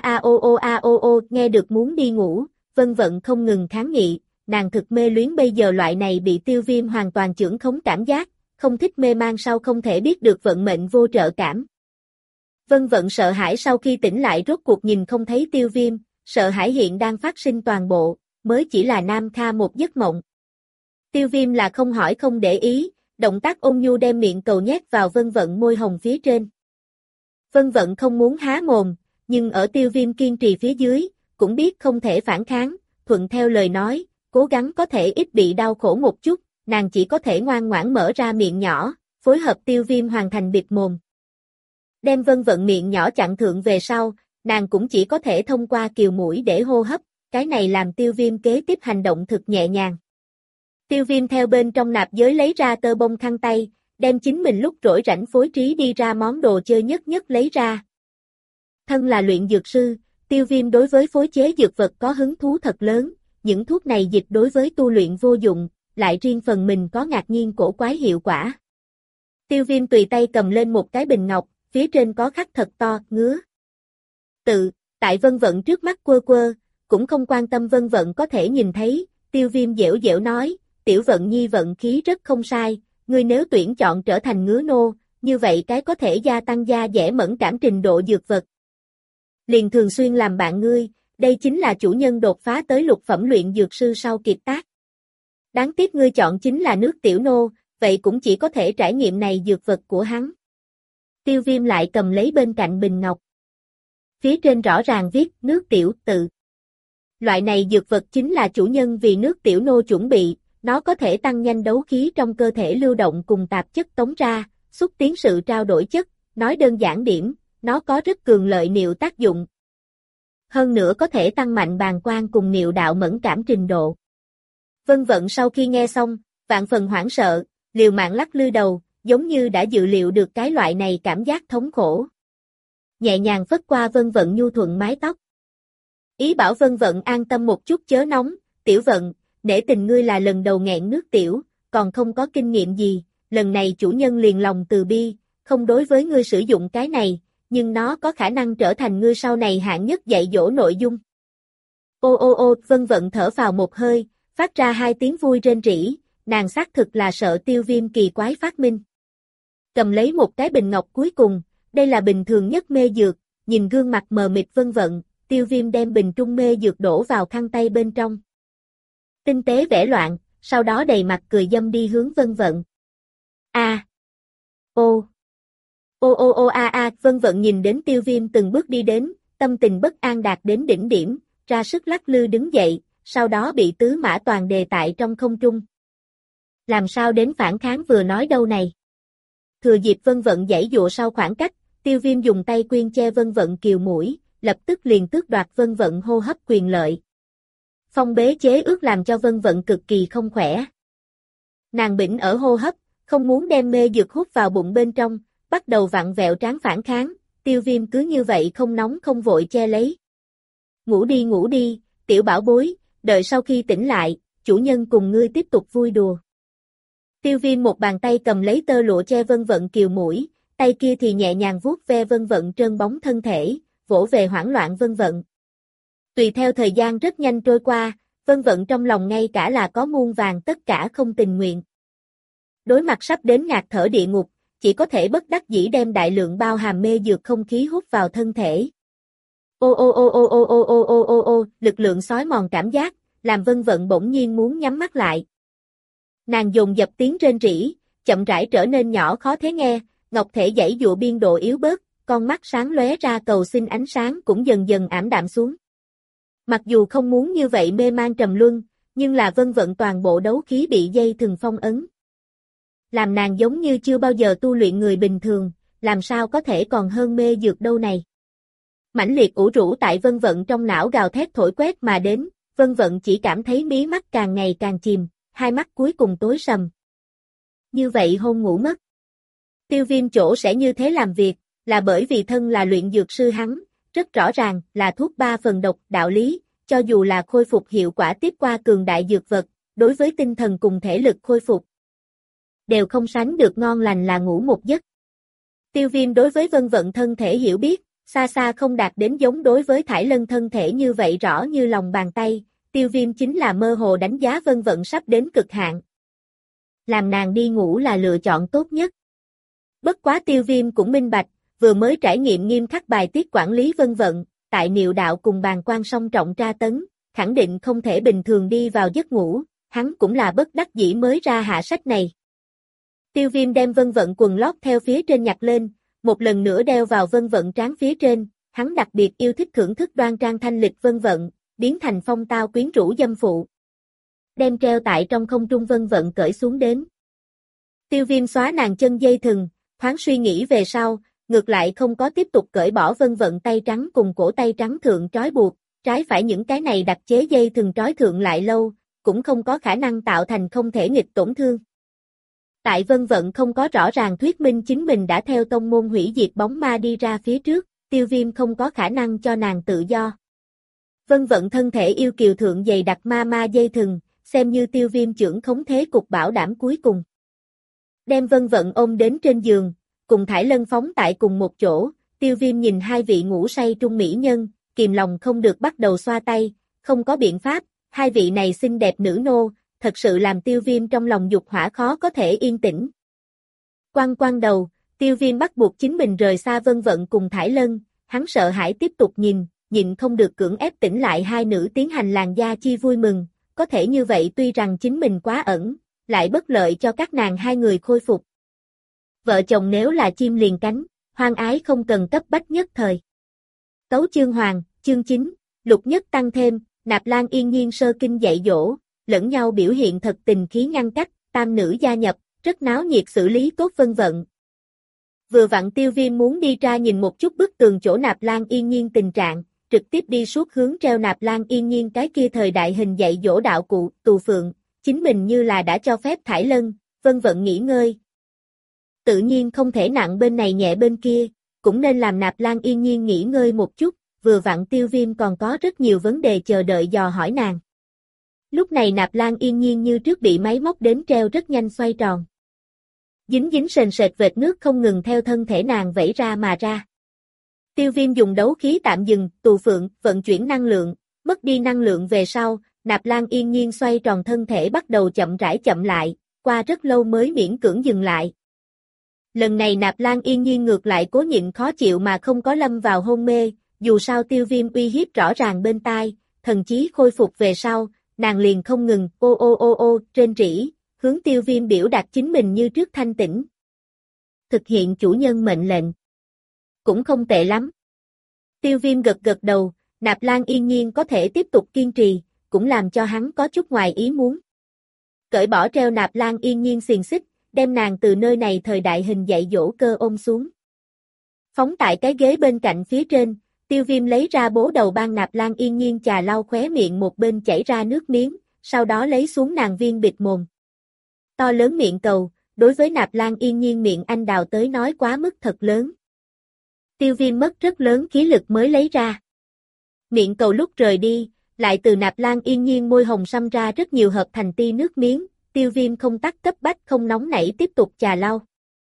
ô, nghe được muốn đi ngủ, vân vận không ngừng kháng nghị, nàng thực mê luyến bây giờ loại này bị Tiêu Viêm hoàn toàn chưởng khống cảm giác, không thích mê man sau không thể biết được vận mệnh vô trợ cảm. Vân vận sợ hãi sau khi tỉnh lại rốt cuộc nhìn không thấy Tiêu Viêm, sợ hãi hiện đang phát sinh toàn bộ, mới chỉ là Nam Kha một giấc mộng. Tiêu Viêm là không hỏi không để ý, động tác ôn nhu đem miệng cầu nhét vào vân vận môi hồng phía trên. Vân vận không muốn há mồm, nhưng ở Tiêu Viêm kiên trì phía dưới, cũng biết không thể phản kháng, thuận theo lời nói, cố gắng có thể ít bị đau khổ một chút, nàng chỉ có thể ngoan ngoãn mở ra miệng nhỏ, phối hợp Tiêu Viêm hoàn thành bịt mồm. Đem vân vận miệng nhỏ chặn thượng về sau, nàng cũng chỉ có thể thông qua kiều mũi để hô hấp, cái này làm Tiêu Viêm kế tiếp hành động thực nhẹ nhàng. Tiêu Viêm theo bên trong nạp giới lấy ra tơ bông khăn tay, đem chính mình lúc rỗi rảnh phối trí đi ra món đồ chơi nhất lấy ra. Thân là luyện dược sư, Tiêu Viêm đối với phối chế dược vật có hứng thú thật lớn, những thuốc này dịch đối với tu luyện vô dụng, lại riêng phần mình có ngạc nhiên cổ quái hiệu quả. Tiêu Viêm tùy tay cầm lên một cái bình ngọc, phía trên có khắc thật to, ngứa. Tự, tại vân vận trước mắt quơ, cũng không quan tâm vân vận có thể nhìn thấy, Tiêu Viêm dẻo dẻo nói, Tiểu Vận Nhi vận khí rất không sai, ngươi nếu tuyển chọn trở thành ngứa nô, như vậy cái có thể gia tăng da dẻ mẫn cảm trình độ dược vật. Liền thường xuyên làm bạn ngươi, đây chính là chủ nhân đột phá tới lục phẩm luyện dược sư sau kiệt tác. Đáng tiếc ngươi chọn chính là nước tiểu nô, vậy cũng chỉ có thể trải nghiệm này dược vật của hắn. Tiêu Viêm lại cầm lấy bên cạnh bình ngọc. Phía trên rõ ràng viết nước tiểu tự. Loại này dược vật chính là chủ nhân vì nước tiểu nô chuẩn bị, nó có thể tăng nhanh đấu khí trong cơ thể lưu động cùng tạp chất tống ra, xúc tiến sự trao đổi chất, nói đơn giản điểm, nó có rất cường lợi niệu tác dụng. Hơn nữa có thể tăng mạnh bàng quang cùng niệu đạo mẫn cảm trình độ. Vân Vận sau khi nghe xong, vạn phần hoảng sợ, liều mạng lắc lư đầu, giống như đã dự liệu được cái loại này cảm giác thống khổ. Nhẹ nhàng phất qua Vân Vận nhu thuận mái tóc. Ý bảo Vân Vận an tâm một chút chớ nóng, Tiểu Vận, nể tình ngươi là lần đầu nghẹn nước tiểu, còn không có kinh nghiệm gì, lần này chủ nhân liền lòng từ bi, không đối với ngươi sử dụng cái này, nhưng nó có khả năng trở thành ngươi sau này hạng nhất dạy dỗ nội dung. Ô ô ô, Vân Vận thở vào một hơi, phát ra hai tiếng vui rên rỉ, nàng xác thực là sợ Tiêu Viêm kỳ quái phát minh. Cầm lấy một cái bình ngọc cuối cùng, đây là bình thường nhất mê dược, nhìn gương mặt mờ mịt Vân Vận, Tiêu Viêm đem bình trung mê dược đổ vào khăn tay bên trong. Tinh tế vẽ loạn, sau đó đầy mặt cười dâm đi hướng Vân Vận. A. Ô. Ô ô ô a a, Vân Vận nhìn đến Tiêu Viêm từng bước đi đến, tâm tình bất an đạt đến đỉnh điểm, ra sức lắc lư đứng dậy, sau đó bị tứ mã toàn đề tại trong không trung. Làm sao đến phản kháng vừa nói đâu này? Thừa dịp Vân Vận giãy dụa sau khoảng cách, Tiêu Viêm dùng tay quyên che Vân Vận kiều mũi, lập tức liền tước đoạt Vân Vận hô hấp quyền lợi. Phong bế chế ước làm cho Vân Vận cực kỳ không khỏe. Nàng bỉnh ở hô hấp, không muốn đem mê dược hút vào bụng bên trong, bắt đầu vặn vẹo trán phản kháng, Tiêu Viêm cứ như vậy không nóng không vội che lấy. Ngủ đi, tiểu bảo bối, đợi sau khi tỉnh lại, chủ nhân cùng ngươi tiếp tục vui đùa. Tiêu Viêm một bàn tay cầm lấy tơ lụa che Vân Vận kiều mũi, tay kia thì nhẹ nhàng vuốt ve Vân Vận trơn bóng thân thể, vỗ về hoảng loạn Vân Vận. Tùy theo thời gian rất nhanh trôi qua, Vân Vận trong lòng ngay cả là có muôn vàng tất cả không tình nguyện. Đối mặt sắp đến ngạt thở địa ngục, chỉ có thể bất đắc dĩ đem đại lượng bao hàm mê dược không khí hút vào thân thể. Ô ô ô ô ô ô ô ô ô ô, lực lượng xói mòn cảm giác, làm Vân Vận bỗng nhiên muốn nhắm mắt lại. Nàng dồn dập tiếng rên rỉ, chậm rãi trở nên nhỏ khó thế nghe, ngọc thể giãy dụa biên độ yếu bớt, con mắt sáng lóe ra cầu xin ánh sáng cũng dần dần ảm đạm xuống. Mặc dù không muốn như vậy mê man trầm luân, nhưng là Vân Vận toàn bộ đấu khí bị dây thừng phong ấn. Làm nàng giống như chưa bao giờ tu luyện người bình thường, làm sao có thể còn hơn mê dược đâu này. Mãnh liệt ủ rũ tại Vân Vận trong não gào thét thổi quét mà đến, Vân Vận chỉ cảm thấy mí mắt càng ngày càng chìm, hai mắt cuối cùng tối sầm. Như vậy hôn ngủ mất. Tiêu Viêm chỗ sẽ như thế làm việc, là bởi vì thân là luyện dược sư hắn, rất rõ ràng là thuốc 3 phần độc đạo lý, cho dù là khôi phục hiệu quả tiếp qua cường đại dược vật, đối với tinh thần cùng thể lực khôi phục, đều không sánh được ngon lành là ngủ một giấc. Tiêu Viêm đối với Vân Vận thân thể hiểu biết, xa xa không đạt đến giống đối với Thải Lân thân thể như vậy rõ như lòng bàn tay, Tiêu Viêm chính là mơ hồ đánh giá Vân Vận sắp đến cực hạn. Làm nàng đi ngủ là lựa chọn tốt nhất. Bất quá Tiêu Viêm cũng minh bạch, vừa mới trải nghiệm nghiêm khắc bài tiết quản lý Vân Vận, tại niệu đạo cùng bàng quan song trọng tra tấn, khẳng định không thể bình thường đi vào giấc ngủ, hắn cũng là bất đắc dĩ mới ra hạ sách này. Tiêu Viêm đem Vân Vận quần lót theo phía trên nhặt lên, một lần nữa đeo vào Vân Vận trán phía trên, hắn đặc biệt yêu thích thưởng thức đoan trang thanh lịch Vân Vận, biến thành phong tao quyến rũ dâm phụ. Đem treo tại trong không trung Vân Vận cởi xuống đến. Tiêu Viêm xóa nàng chân dây thừng, thoáng suy nghĩ về sau, ngược lại không có tiếp tục cởi bỏ Vân Vận tay trắng cùng cổ tay trắng thượng trói buộc, trái phải những cái này đặc chế dây thừng trói thượng lại lâu, cũng không có khả năng tạo thành không thể nghịch tổn thương. Tại Vân Vận không có rõ ràng thuyết minh chính mình đã theo tông môn hủy diệt bóng ma đi ra phía trước, Tiêu Viêm không có khả năng cho nàng tự do. Vân Vận thân thể yêu kiều thượng dày đặc ma dây thừng, xem như Tiêu Viêm trưởng khống thế cục bảo đảm cuối cùng. Đem Vân Vận ôm đến trên giường, cùng Thải Lân phóng tại cùng một chỗ, Tiêu Viêm nhìn hai vị ngủ say trung mỹ nhân, kìm lòng không được bắt đầu xoa tay, không có biện pháp, hai vị này xinh đẹp nữ nô, thật sự làm Tiêu Viêm trong lòng dục hỏa khó có thể yên tĩnh. Quăng đầu, Tiêu Viêm bắt buộc chính mình rời xa Vân Vận cùng Thải Lân, hắn sợ hãi tiếp tục nhịn không được cưỡng ép tỉnh lại hai nữ tiến hành làn da chi vui mừng, có thể như vậy tuy rằng chính mình quá ẩn, lại bất lợi cho các nàng hai người khôi phục. Vợ chồng nếu là chim liền cánh, hoan ái không cần cấp bách nhất thời. Tấu chương hoàng, chương 9, lục nhất tăng thêm, Nạp Lan Yên Nhiên sơ kinh dạy dỗ, lẫn nhau biểu hiện thật tình khí ngăn cách, tam nữ gia nhập, rất náo nhiệt xử lý tốt vân vận. Vừa vặn Tiêu Viêm muốn đi ra nhìn một chút bức tường chỗ Nạp Lan Yên Nhiên tình trạng, trực tiếp đi suốt hướng treo Nạp Lan Yên Nhiên cái kia thời đại hình dạy dỗ đạo cụ, tù phượng, chính mình như là đã cho phép thải lân, vân vận nghỉ ngơi. Tự nhiên không thể nặng bên này nhẹ bên kia, cũng nên làm Nạp Lan Yên Nhiên nghỉ ngơi một chút, vừa vặn Tiêu Viêm còn có rất nhiều vấn đề chờ đợi dò hỏi nàng. Lúc này Nạp Lan Yên Nhiên như trước bị máy móc đến treo rất nhanh xoay tròn. Dính dính sền sệt vệt nước không ngừng theo thân thể nàng vẩy ra mà ra. Tiêu Viêm dùng đấu khí tạm dừng, tù phượng, vận chuyển năng lượng, mất đi năng lượng về sau, Nạp Lan Yên Nhiên xoay tròn thân thể bắt đầu chậm rãi chậm lại, qua rất lâu mới miễn cưỡng dừng lại. Lần này Nạp Lan Yên Nhiên ngược lại cố nhịn khó chịu mà không có lâm vào hôn mê, dù sao Tiêu Viêm uy hiếp rõ ràng bên tai, thần chí khôi phục về sau, nàng liền không ngừng ô trên rỉ, hướng Tiêu Viêm biểu đạt chính mình như trước thanh tĩnh. Thực hiện chủ nhân mệnh lệnh. Cũng không tệ lắm. Tiêu Viêm gật gật đầu, Nạp Lan Yên Nhiên có thể tiếp tục kiên trì, cũng làm cho hắn có chút ngoài ý muốn. Cởi bỏ treo Nạp Lan Yên Nhiên xiềng xích, đem nàng từ nơi này thời đại hình dạy dỗ cơ ôm xuống. Phóng tại cái ghế bên cạnh phía trên, Tiêu Viêm lấy ra bố đầu ban Nạp Lan Yên Nhiên chà lau khóe miệng một bên chảy ra nước miếng, sau đó lấy xuống nàng viên bịt mồm. To lớn miệng cầu, đối với Nạp Lan Yên Nhiên miệng anh đào tới nói quá mức thật lớn. Tiêu Viêm mất rất lớn khí lực mới lấy ra. Miệng cầu lúc rời đi, lại từ Nạp Lan Yên Nhiên môi hồng xăm ra rất nhiều hợp thành tia nước miếng, Tiêu Viêm không tắt cấp bách không nóng nảy tiếp tục chà lau.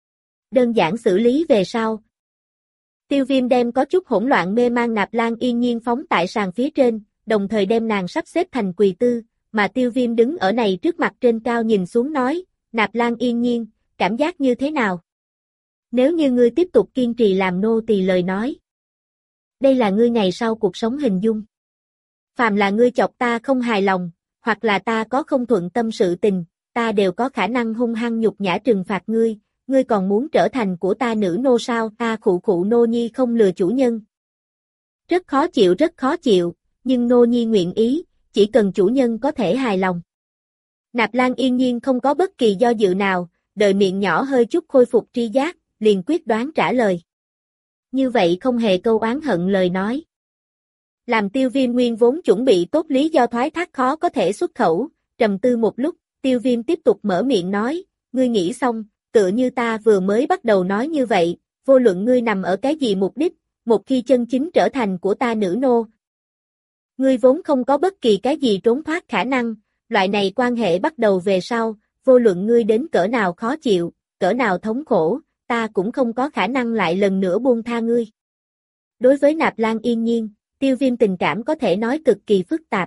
Đơn giản xử lý về sau. Tiêu Viêm đem có chút hỗn loạn mê mang Nạp Lan Yên Nhiên phóng tại sàn phía trên, đồng thời đem nàng sắp xếp thành quỳ tư, mà Tiêu Viêm đứng ở này trước mặt trên cao nhìn xuống nói, Nạp Lan Yên Nhiên, cảm giác như thế nào? Nếu như ngươi tiếp tục kiên trì làm nô tỳ lời nói. Đây là ngươi ngày sau cuộc sống hình dung. Phàm là ngươi chọc ta không hài lòng, hoặc là ta có không thuận tâm sự tình, ta đều có khả năng hung hăng nhục nhã trừng phạt ngươi, ngươi còn muốn trở thành của ta nữ nô sao? Ta khụ nô nhi không lừa chủ nhân. Rất khó chịu, nhưng nô nhi nguyện ý, chỉ cần chủ nhân có thể hài lòng. Nạp Lan Yên Nhiên không có bất kỳ do dự nào, đợi miệng nhỏ hơi chút khôi phục tri giác, liền quyết đoán trả lời. Như vậy không hề câu oán hận lời nói. Làm Tiêu Viêm nguyên vốn chuẩn bị tốt lý do thoái thác khó có thể xuất khẩu, trầm tư một lúc, Tiêu Viêm tiếp tục mở miệng nói, ngươi nghĩ xong, tựa như ta vừa mới bắt đầu nói như vậy, vô luận ngươi nằm ở cái gì mục đích, một khi chân chính trở thành của ta nữ nô. Ngươi vốn không có bất kỳ cái gì trốn thoát khả năng, loại này quan hệ bắt đầu về sau, vô luận ngươi đến cỡ nào khó chịu, cỡ nào thống khổ, ta cũng không có khả năng lại lần nữa buông tha ngươi. Đối với Nạp Lan Yên Nhiên, Tiêu Viêm tình cảm có thể nói cực kỳ phức tạp.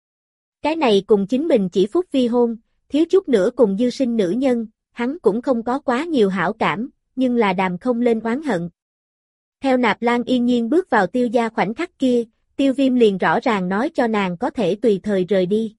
Cái này cùng chính mình chỉ phút vi hôn, thiếu chút nữa cùng dư sinh nữ nhân, hắn cũng không có quá nhiều hảo cảm, nhưng là đàm không lên oán hận. Theo Nạp Lan Yên Nhiên bước vào Tiêu gia khoảnh khắc kia, Tiêu Viêm liền rõ ràng nói cho nàng có thể tùy thời rời đi.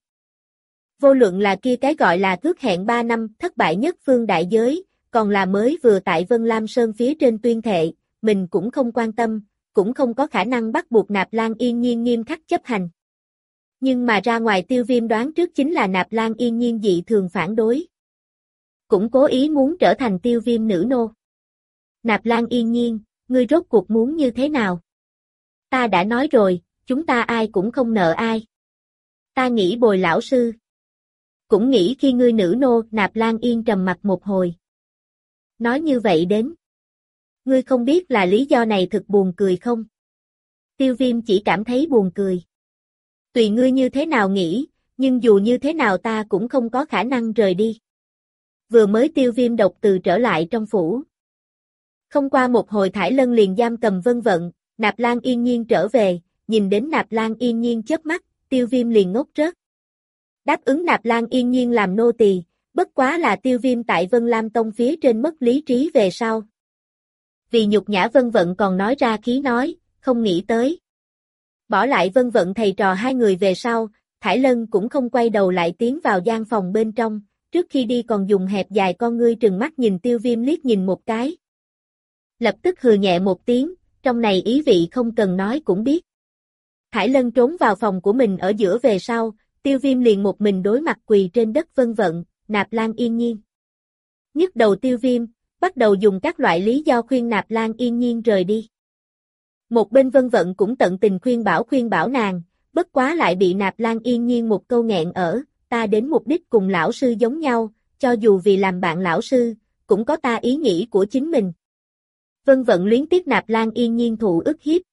Vô luận là kia cái gọi là ước hẹn 3 năm thất bại nhất phương đại giới, còn là mới vừa tại Vân Lam Sơn phía trên tuyên thệ, mình cũng không quan tâm, cũng không có khả năng bắt buộc Nạp Lan Yên Nhiên nghiêm khắc chấp hành. Nhưng mà ra ngoài Tiêu Viêm đoán trước chính là Nạp Lan Yên Nhiên dị thường phản đối. Cũng cố ý muốn trở thành Tiêu Viêm nữ nô. Nạp Lan Yên Nhiên, ngươi rốt cuộc muốn như thế nào? Ta đã nói rồi, chúng ta ai cũng không nợ ai. Ta nghĩ bồi lão sư. Cũng nghĩ khi ngươi nữ nô. Nạp Lan Yên trầm mặt một hồi. Nói như vậy đến. Ngươi không biết là lý do này thực buồn cười không? Tiêu Viêm chỉ cảm thấy buồn cười. Tùy ngươi như thế nào nghĩ, nhưng dù như thế nào ta cũng không có khả năng rời đi. Vừa mới Tiêu Viêm độc từ trở lại trong phủ. Không qua một hồi thải lân liền giam cầm vân vận, Nạp Lan Yên Nhiên trở về, nhìn đến Nạp Lan Yên Nhiên chớp mắt, Tiêu Viêm liền ngốc rớt. Đáp ứng Nạp Lan Yên Nhiên làm nô tỳ, bất quá là Tiêu Viêm tại Vân Lam Tông phía trên mất lý trí về sau. Vì nhục nhã vân vận còn nói ra khí nói, không nghĩ tới. Bỏ lại vân vận thầy trò hai người về sau, Thải Lân cũng không quay đầu lại tiến vào gian phòng bên trong, trước khi đi còn dùng hẹp dài con ngươi trừng mắt nhìn Tiêu Viêm liếc nhìn một cái. Lập tức hừ nhẹ một tiếng, trong này ý vị không cần nói cũng biết. Thải Lân trốn vào phòng của mình ở giữa về sau, Tiêu Viêm liền một mình đối mặt quỳ trên đất Vân Vận, Nạp Lan Yên Nhiên. Nhức đầu Tiêu Viêm, bắt đầu dùng các loại lý do khuyên Nạp Lan Yên Nhiên rời đi. Một bên Vân Vận cũng tận tình khuyên bảo nàng, bất quá lại bị Nạp Lan Yên Nhiên một câu nghẹn ở, ta đến mục đích cùng lão sư giống nhau, cho dù vì làm bạn lão sư, cũng có ta ý nghĩ của chính mình. Vân Vận luyến tiếc Nạp Lan Yên Nhiên thụ ức hiếp.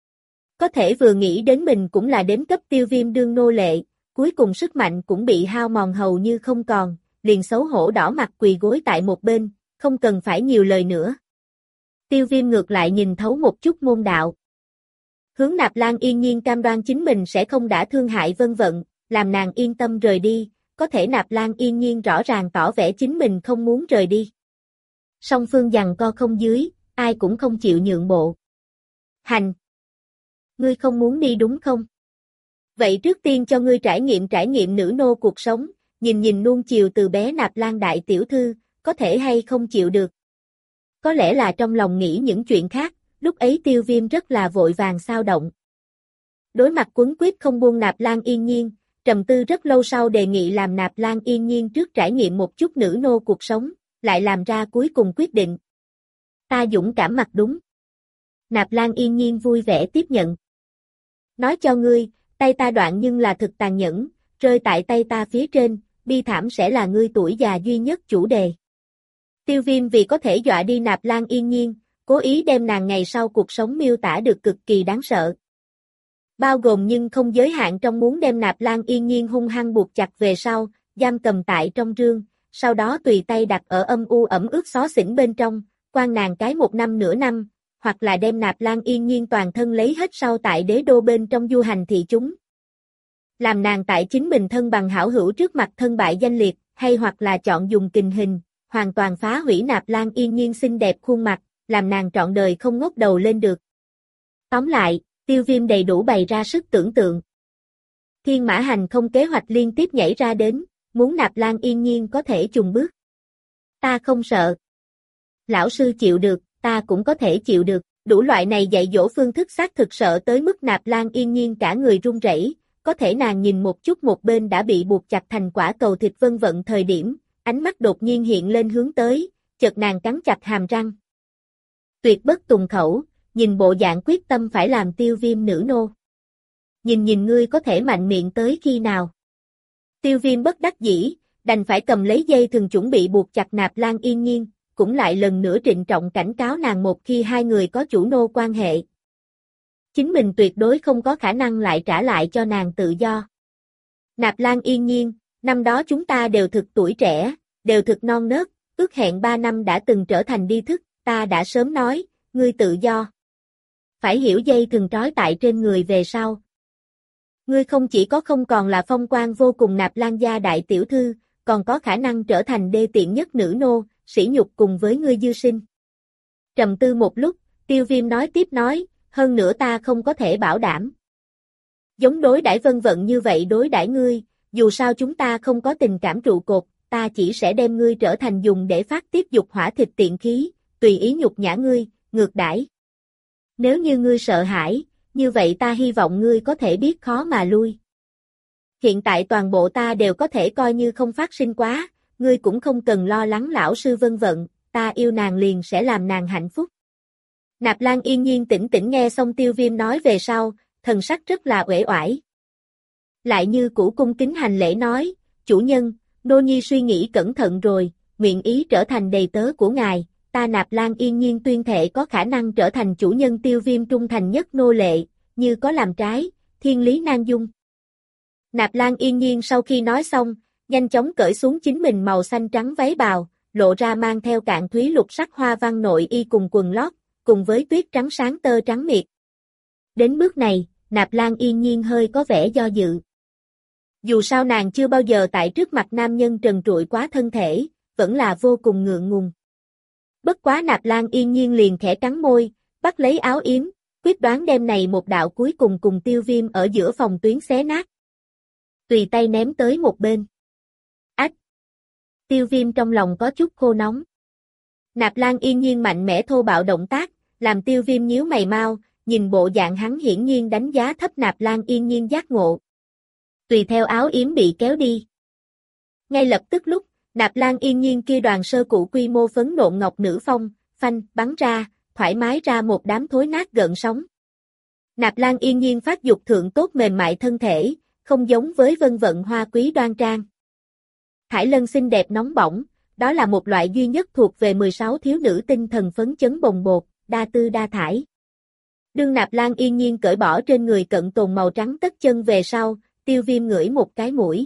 Có thể vừa nghĩ đến mình cũng là đến cấp Tiêu Viêm đương nô lệ, cuối cùng sức mạnh cũng bị hao mòn hầu như không còn, liền xấu hổ đỏ mặt quỳ gối tại một bên, không cần phải nhiều lời nữa. Tiêu Viêm ngược lại nhìn thấu một chút môn đạo. Hướng Nạp Lan Yên Nhiên cam đoan chính mình sẽ không đã thương hại Vân Vận, làm nàng yên tâm rời đi, có thể Nạp Lan Yên Nhiên rõ ràng tỏ vẻ chính mình không muốn rời đi. Song phương giằng co không dưới, ai cũng không chịu nhượng bộ. Hành! Ngươi không muốn đi đúng không? Vậy trước tiên cho ngươi trải nghiệm nữ nô cuộc sống, nhìn nuông chiều từ bé Nạp Lan đại tiểu thư, có thể hay không chịu được. Có lẽ là trong lòng nghĩ những chuyện khác, lúc ấy Tiêu Viêm rất là vội vàng xao động. Đối mặt quấn quýt không buông Nạp Lan Yên Nhiên, trầm tư rất lâu sau đề nghị làm Nạp Lan Yên Nhiên trước trải nghiệm một chút nữ nô cuộc sống, lại làm ra cuối cùng quyết định. Ta dũng cảm mặc đúng. Nạp Lan Yên Nhiên vui vẻ tiếp nhận. Nói cho ngươi, tay ta đoạn nhưng là thực tàn nhẫn, rơi tại tay ta phía trên, bi thảm sẽ là ngươi tuổi già duy nhất chủ đề. Tiêu Viêm vì có thể dọa đi Nạp Lan Yên Nhiên, cố ý đem nàng ngày sau cuộc sống miêu tả được cực kỳ đáng sợ. Bao gồm nhưng không giới hạn trong muốn đem Nạp Lan Yên Nhiên hung hăng buộc chặt về sau, giam cầm tại trong rương, sau đó tùy tay đặt ở âm u ẩm ướt xó xỉnh bên trong, quan nàng cái 1 năm nửa năm, hoặc là đem Nạp Lan Yên Nhiên toàn thân lấy hết sau tại đế đô bên trong du hành thị chúng. Làm nàng tại chính mình thân bằng hảo hữu trước mặt thân bại danh liệt, hay hoặc là chọn dùng kình hình, hoàn toàn phá hủy Nạp Lan Yên Nhiên xinh đẹp khuôn mặt, làm nàng trọn đời không ngóc đầu lên được. Tóm lại, Tiêu Viêm đầy đủ bày ra sức tưởng tượng. Thiên Mã Hành không kế hoạch liên tiếp nhảy ra đến, muốn Nạp Lan Yên Nhiên có thể chùng bước. Ta không sợ. Lão sư chịu được, ta cũng có thể chịu được, đủ loại này dạy dỗ phương thức xác thực sợ tới mức Nạp Lan Yên Nhiên cả người run rẩy, có thể nàng nhìn một chút một bên đã bị buộc chặt thành quả cầu thịt Vân Vận thời điểm, ánh mắt đột nhiên hiện lên hướng tới, chợt nàng cắn chặt hàm răng. Tuyệt bất tùng khẩu, nhìn bộ dạng quyết tâm phải làm Tiêu Viêm nữ nô. Nhìn ngươi có thể mạnh miệng tới khi nào. Tiêu Viêm bất đắc dĩ, đành phải cầm lấy dây thừng chuẩn bị buộc chặt Nạp Lan Yên Nhiên, cũng lại lần nữa trịnh trọng cảnh cáo nàng một khi hai người có chủ nô quan hệ. Chính mình tuyệt đối không có khả năng lại trả lại cho nàng tự do. Nạp Lan Yên Nhiên, năm đó chúng ta đều thực tuổi trẻ, đều thực non nớt, ước hẹn 3 năm đã từng trở thành đi thức, ta đã sớm nói, ngươi tự do. Phải hiểu dây thừng trói tại trên người về sau. Ngươi không chỉ có không còn là phong quan vô cùng Nạp Lan gia đại tiểu thư, còn có khả năng trở thành đê tiện nhất nữ nô, sỉ nhục cùng với ngươi dư sinh. Trầm tư một lúc, Tiêu Viêm nói tiếp nói, hơn nữa ta không có thể bảo đảm. Giống đối đãi Vân Vận như vậy đối đãi ngươi, dù sao chúng ta không có tình cảm trụ cột, ta chỉ sẽ đem ngươi trở thành dùng để phát tiết dục hỏa thịt tiện khí, tùy ý nhục nhã ngươi, ngược đãi. Nếu như ngươi sợ hãi, như vậy ta hy vọng ngươi có thể biết khó mà lui. Hiện tại toàn bộ ta đều có thể coi như không phát sinh quá, ngươi cũng không cần lo lắng lão sư Vân Vận, ta yêu nàng liền sẽ làm nàng hạnh phúc. Nạp Lan Yên Nhiên tĩnh tĩnh nghe xong Tiêu Viêm nói về sau, thần sắc rất là uể oải. Lại như cũ cung kính hành lễ nói, chủ nhân, nô nhi suy nghĩ cẩn thận rồi, nguyện ý trở thành đầy tớ của ngài, ta Nạp Lan Yên Nhiên tuyên thệ có khả năng trở thành chủ nhân Tiêu Viêm trung thành nhất nô lệ, như có làm trái, thiên lý nan dung. Nạp Lan Yên Nhiên sau khi nói xong, nhanh chóng cởi xuống chính mình màu xanh trắng váy bào, lộ ra mang theo cạn thúy lục sắc hoa văn nội y cùng quần lót, cùng với tuyết trắng sáng tơ trắng miệt. Đến bước này, Nạp Lan Yên Nhiên hơi có vẻ do dự. Dù sao nàng chưa bao giờ tại trước mặt nam nhân trần trụi quá thân thể, vẫn là vô cùng ngượng ngùng. Bất quá Nạp Lan Yên Nhiên liền khẽ cắn môi, bắt lấy áo yếm, quyết đoán đem này một đạo cuối cùng cùng Tiêu Viêm ở giữa phòng tuyến xé nát. tùy tay ném tới một bên. Ách! Tiêu Viêm trong lòng có chút khô nóng. Nạp Lan Yên Nhiên mạnh mẽ thô bạo động tác, làm Tiêu Viêm nhíu mày mau, nhìn bộ dạng hắn hiển nhiên đánh giá thấp Nạp Lan Yên Nhiên giác ngộ. Tùy theo áo yếm bị kéo đi. Ngay lập tức lúc, Nạp Lan Yên Nhiên kia đoàn sơ cụ quy mô phấn nộn ngọc nữ phong, phanh, bắn ra, thoải mái ra một đám thối nát gợn sóng. Nạp Lan Yên Nhiên phát dục thượng tốt mềm mại thân thể, không giống với Vân Vận hoa quý đoan trang. Thải Lân xinh đẹp nóng bỏng, đó là một loại duy nhất thuộc về 16 thiếu nữ tinh thần phấn chấn bồng bột, đa tư đa thải. Đương Nạp Lan Yên Nhiên cởi bỏ trên người cận tồn màu trắng tất chân về sau, Tiêu Viêm ngửi một cái mũi.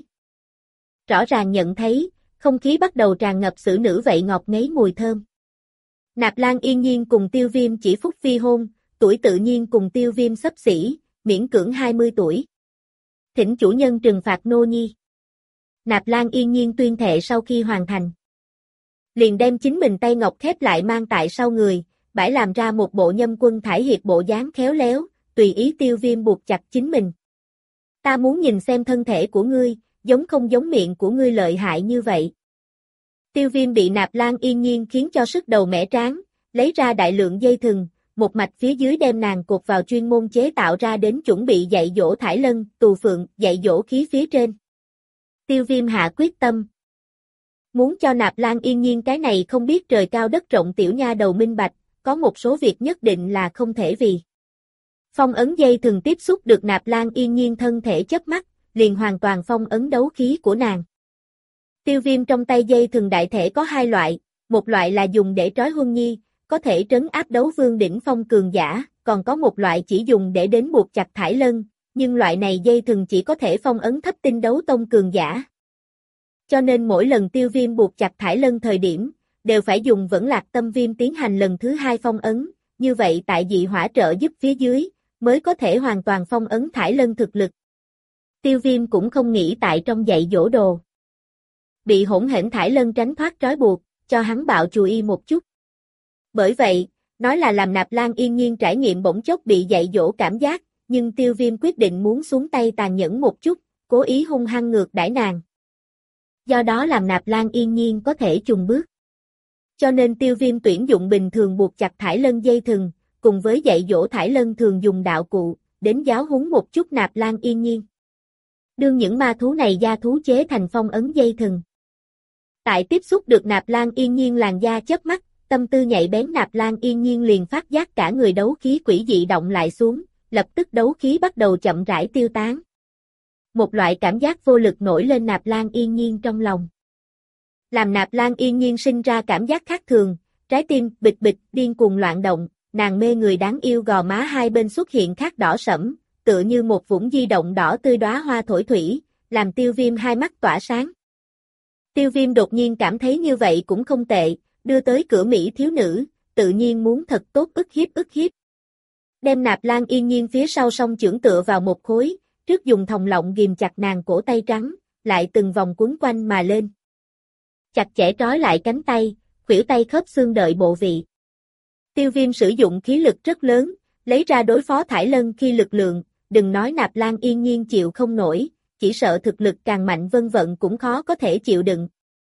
Rõ ràng nhận thấy, không khí bắt đầu tràn ngập xử nữ vậy ngọt ngấy mùi thơm. Nạp Lan Yên Nhiên cùng Tiêu Viêm chỉ phút phi hôn, tuổi tự nhiên cùng Tiêu Viêm xấp xỉ, miễn cưỡng 20 tuổi. Thỉnh chủ nhân trừng phạt nô nhi. Nạp Lan Yên Nhiên tuyên thệ sau khi hoàn thành. Liền đem chính mình tay ngọc khép lại mang tại sau người, bãi làm ra một bộ Nhâm Quân Thải Hiệp bộ dáng khéo léo, tùy ý Tiêu Viêm buộc chặt chính mình. Ta muốn nhìn xem thân thể của ngươi, giống không giống miệng của ngươi lợi hại như vậy. Tiêu Viêm bị Nạp Lan Yên Nhiên khiến cho sức đầu mẻ trán, lấy ra đại lượng dây thừng, một mạch phía dưới đem nàng cột vào chuyên môn chế tạo ra đến chuẩn bị dạy dỗ Thải Lân, Tù Phượng, dạy dỗ khí phía trên. Tiêu Viêm hạ quyết tâm. Muốn cho Nạp Lan Yên Nhiên cái này không biết trời cao đất rộng tiểu nha đầu minh bạch, có một số việc nhất định là không thể vì. Phong ấn dây thừng tiếp xúc được Nạp Lan Yên Nhiên thân thể chớp mắt, liền hoàn toàn phong ấn đấu khí của nàng. Tiêu Viêm trong tay dây thừng đại thể có hai loại, một loại là dùng để trói Huân Nhi, có thể trấn áp đấu vương đỉnh phong cường giả, còn có một loại chỉ dùng để đến buộc chặt Thải Lân, nhưng loại này dây thừng chỉ có thể phong ấn thấp tinh đấu tông cường giả. Cho nên mỗi lần Tiêu Viêm buộc chặt Thải Lân thời điểm, đều phải dùng Vẫn Lạc Tâm Viêm tiến hành lần thứ hai phong ấn, như vậy tại dị hỏa trợ giúp phía dưới, mới có thể hoàn toàn phong ấn Thải Lân thực lực. Tiêu Viêm cũng không nghĩ tại trong dạy dỗ đồ. Bị hỗn hển Thải Lân tránh thoát trói buộc, cho hắn bạo chùi y một chút. Bởi vậy, nói là làm Nạp Lan Yên Nhiên trải nghiệm bỗng chốc bị dạy dỗ cảm giác, nhưng Tiêu Viêm quyết định muốn xuống tay tàn nhẫn một chút, cố ý hung hăng ngược đãi nàng. Do đó làm Nạp Lan Yên Nhiên có thể chùng bước. Cho nên Tiêu Viêm tuyển dụng bình thường buộc chặt Thải Lân dây thừng, cùng với dạy dỗ Thải Lân thường dùng đạo cụ, đến giáo huấn một chút Nạp Lan Yên Nhiên. Đương những ma thú này gia thú chế thành phong ấn dây thừng. Tại tiếp xúc được Nạp Lan Yên Nhiên làn da chớp mắt, tâm tư nhạy bén Nạp Lan Yên Nhiên liền phát giác cả người đấu khí quỷ dị động lại xuống, lập tức đấu khí bắt đầu chậm rãi tiêu tán. Một loại cảm giác vô lực nổi lên Nạp Lan Yên Nhiên trong lòng. Làm Nạp Lan Yên Nhiên sinh ra cảm giác khác thường, trái tim bịch bịch điên cuồng loạn động, nàng mê người đáng yêu gò má hai bên xuất hiện khắc đỏ sẫm, tựa như một vũng di động đỏ tươi đóa hoa thổi thủy, làm Tiêu Viêm hai mắt tỏa sáng. Tiêu Viêm đột nhiên cảm thấy như vậy cũng không tệ, đưa tới cửa Mỹ thiếu nữ, tự nhiên muốn thật tốt ức hiếp. Đem Nạp Lan Yên Nhiên phía sau song chưởng tựa vào một khối, trước dùng thòng lọng ghìm chặt nàng cổ tay trắng, lại từng vòng quấn quanh mà lên. Chặt chẽ trói lại cánh tay, khuỷu tay khớp xương đợi bộ vị. Tiêu Viêm sử dụng khí lực rất lớn, lấy ra đối phó Thải Lân khi lực lượng, đừng nói Nạp Lan Yên Nhiên chịu không nổi, chỉ sợ thực lực càng mạnh Vân Vận cũng khó có thể chịu đựng.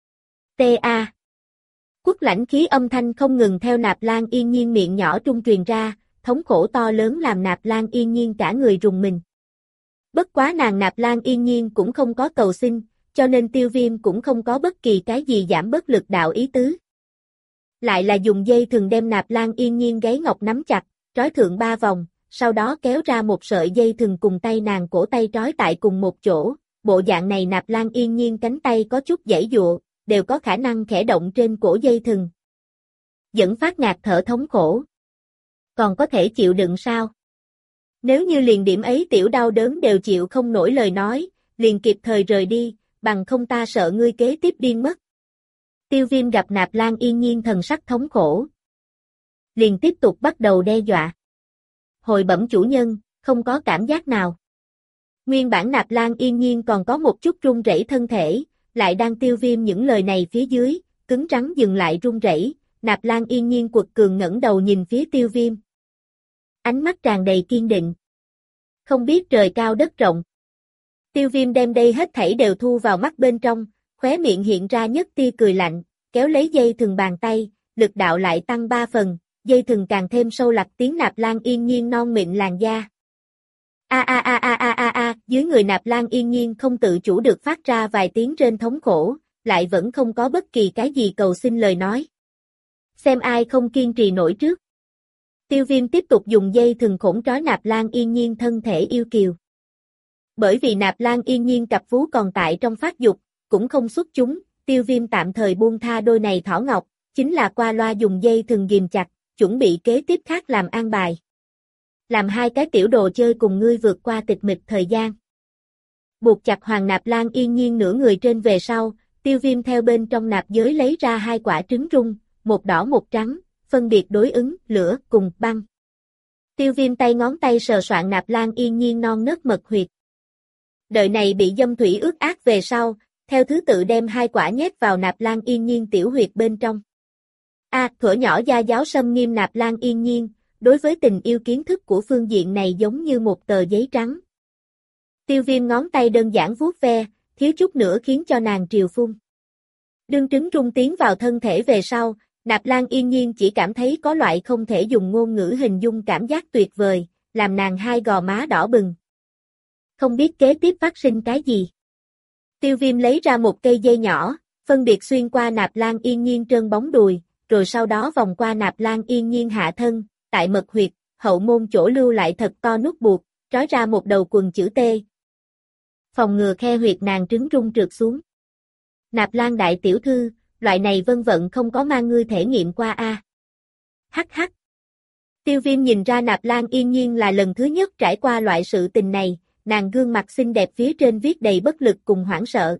T.A. Quất lãnh khí âm thanh không ngừng theo Nạp Lan Yên Nhiên miệng nhỏ trung truyền ra, thống khổ to lớn làm Nạp Lan Yên Nhiên cả người rùng mình. Bất quá nàng Nạp Lan Yên Nhiên cũng không có cầu xin, cho nên Tiêu Viêm cũng không có bất kỳ cái gì giảm bớt lực đạo ý tứ. Lại là dùng dây thừng đem Nạp Lan Yên Nhiên gáy ngọc nắm chặt, trói thượng 3 vòng, sau đó kéo ra một sợi dây thừng cùng tay nàng cổ tay trói tại cùng một chỗ, bộ dạng này Nạp Lan Yên Nhiên cánh tay có chút giãy giụa, đều có khả năng khẽ động trên cổ dây thừng. Dẫn phát ngạt thở thống khổ. Còn có thể chịu đựng sao? Nếu như liền điểm ấy tiểu đau đớn đều chịu không nổi lời nói, liền kịp thời rời đi, bằng không ta sợ ngươi kế tiếp điên mất. Tiêu Viêm gặp Nạp Lan Yên Nhiên thần sắc thống khổ. Liền tiếp tục bắt đầu đe dọa. Hồi bẩm chủ nhân, không có cảm giác nào. Nguyên bản Nạp Lan Yên Nhiên còn có một chút run rẩy thân thể, lại đang Tiêu Viêm những lời này phía dưới, cứng rắn dừng lại run rẩy. Nạp Lan Yên Nhiên quật cường ngẩng đầu nhìn phía Tiêu Viêm. Ánh mắt tràn đầy kiên định. Không biết trời cao đất rộng. Tiêu Viêm đem đây hết thảy đều thu vào mắt bên trong, khóe miệng hiện ra nhất tia cười lạnh, kéo lấy dây thừng bàn tay, lực đạo lại tăng 3 phần, dây thừng càng thêm sâu lặt tiếng Nạp Lan Yên Nhiên non mịn làn da. Dưới người Nạp Lan Yên Nhiên không tự chủ được phát ra vài tiếng rên thống khổ, lại vẫn không có bất kỳ cái gì cầu xin lời nói. Xem ai không kiên trì nổi trước. Tiêu Viêm tiếp tục dùng dây thừng khổng trói Nạp Lan Yên Nhiên thân thể yêu kiều. Bởi vì Nạp Lan Yên Nhiên cặp vú còn tại trong phát dục, cũng không xuất chúng, Tiêu Viêm tạm thời buông tha đôi này thỏ ngọc, chính là qua loa dùng dây thừng ghìm chặt, chuẩn bị kế tiếp khác làm an bài. Làm hai cái tiểu đồ chơi cùng ngươi vượt qua tịch mịch thời gian. Buộc chặt Hoàng Nạp Lan Yên Nhiên nửa người trên về sau, Tiêu Viêm theo bên trong nạp giới lấy ra 2 quả trứng rung, một đỏ một trắng, phân biệt đối ứng lửa cùng băng. Tiêu Viêm tay ngón tay sờ soạn Nạp Lan Yên Nhiên non nớt mật huyệt. Đợi này bị dâm thủy ướt át về sau, theo thứ tự đem 2 quả nhét vào Nạp Lan Yên Nhiên tiểu huyệt bên trong. Thuở nhỏ gia giáo xâm nghiêm Nạp Lan Yên Nhiên, đối với tình yêu kiến thức của phương diện này giống như một tờ giấy trắng. Tiêu Viêm ngón tay đơn giản vuốt ve, thiếu chút nữa khiến cho nàng triều phun. Đương trứng rung tiến vào thân thể về sau, Nạp Lan Yên Nhiên chỉ cảm thấy có loại không thể dùng ngôn ngữ hình dung cảm giác tuyệt vời, làm nàng hai gò má đỏ bừng. Không biết kế tiếp phát sinh cái gì. Tiêu Viêm lấy ra một cây dây nhỏ, phân biệt xuyên qua Nạp Lan Yên Nhiên trơn bóng đùi, rồi sau đó vòng qua Nạp Lan Yên Nhiên hạ thân, tại mật huyệt, hậu môn chỗ lưu lại thật to nút buộc, trói ra một đầu quần chữ T. Phòng ngừa khe huyệt nàng trứng rung trượt xuống. Nạp Lan đại tiểu thư, loại này vân vận không có mang ngươi thể nghiệm qua a. Hắc hắc. Tiêu Viêm nhìn ra Nạp Lan Yên Nhiên là lần thứ nhất trải qua loại sự tình này, nàng gương mặt xinh đẹp phía trên viết đầy bất lực cùng hoảng sợ.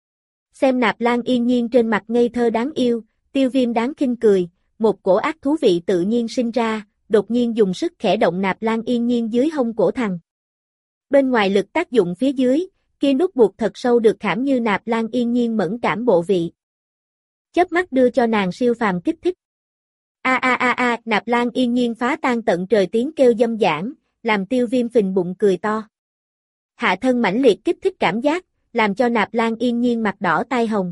Xem Nạp Lan Yên Nhiên trên mặt ngây thơ đáng yêu, Tiêu Viêm đáng khinh cười, một cổ ác thú vị tự nhiên sinh ra, đột nhiên dùng sức khẽ động Nạp Lan Yên Nhiên dưới hông cổ thằng. Bên ngoài lực tác dụng phía dưới, kia nút buộc thật sâu được khảm như Nạp Lan Yên Nhiên mẫn cảm bộ vị. Chớp mắt đưa cho nàng siêu phàm kích thích. Nạp Lan Yên Nhiên phá tan tận trời tiếng kêu dâm dãn, làm Tiêu Viêm phình bụng cười to. Hạ thân mãnh liệt kích thích cảm giác, làm cho Nạp Lan Yên Nhiên mặt đỏ tai hồng.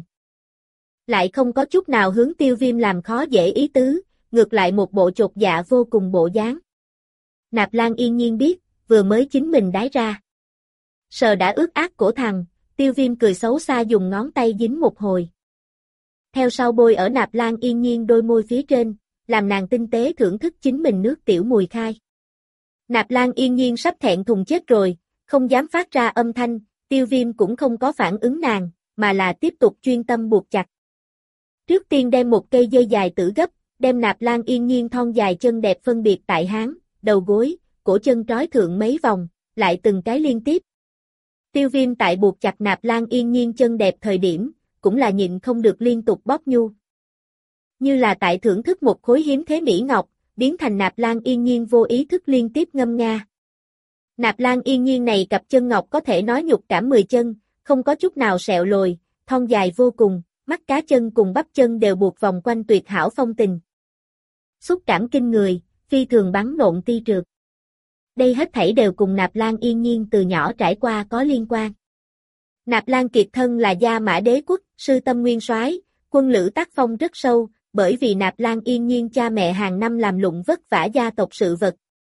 Lại không có chút nào hướng Tiêu Viêm làm khó dễ ý tứ, ngược lại một bộ chột dạ vô cùng bộ dáng. Nạp Lan Yên Nhiên biết, vừa mới chính mình đái ra. Sờ đã ướt át cổ thằng, Tiêu Viêm cười xấu xa dùng ngón tay dính một hồi. Theo sau bôi ở Nạp Lan Yên Nhiên đôi môi phía trên, làm nàng tinh tế thưởng thức chính mình nước tiểu mùi khai. Nạp Lan Yên Nhiên sắp thẹn thùng chết rồi, không dám phát ra âm thanh, Tiêu Viêm cũng không có phản ứng nàng, mà là tiếp tục chuyên tâm buộc chặt. Trước tiên đem một cây dây dài tử gấp, đem Nạp Lan Yên Nhiên thon dài chân đẹp phân biệt tại háng, đầu gối, cổ chân trói thượng mấy vòng, lại từng cái liên tiếp. Tiêu Viêm tại buộc chặt Nạp Lan Yên Nhiên chân đẹp thời điểm, cũng là nhịn không được liên tục bóp nhu. Như là tại thưởng thức một khối hiếm thế mỹ ngọc, biến thành Nạp Lan Yên Nhiên vô ý thức liên tiếp ngâm nga. Nạp Lan Yên Nhiên này cặp chân ngọc có thể nói nhục cảm 10 chân, không có chút nào sẹo lồi, thon dài vô cùng, mắt cá chân cùng bắp chân đều buộc vòng quanh tuyệt hảo phong tình. Xúc cảm kinh người, phi thường bắn nộn ti trượt. Đây hết thảy đều cùng Nạp Lan Yên Nhiên từ nhỏ trải qua có liên quan. Nạp Lan Kiệt thân là Gia Mã Đế quốc, sư tâm nguyên soái, quân lữ tác phong rất sâu, bởi vì Nạp Lan Yên Nhiên cha mẹ hàng năm làm lụng vất vả gia tộc sự vật.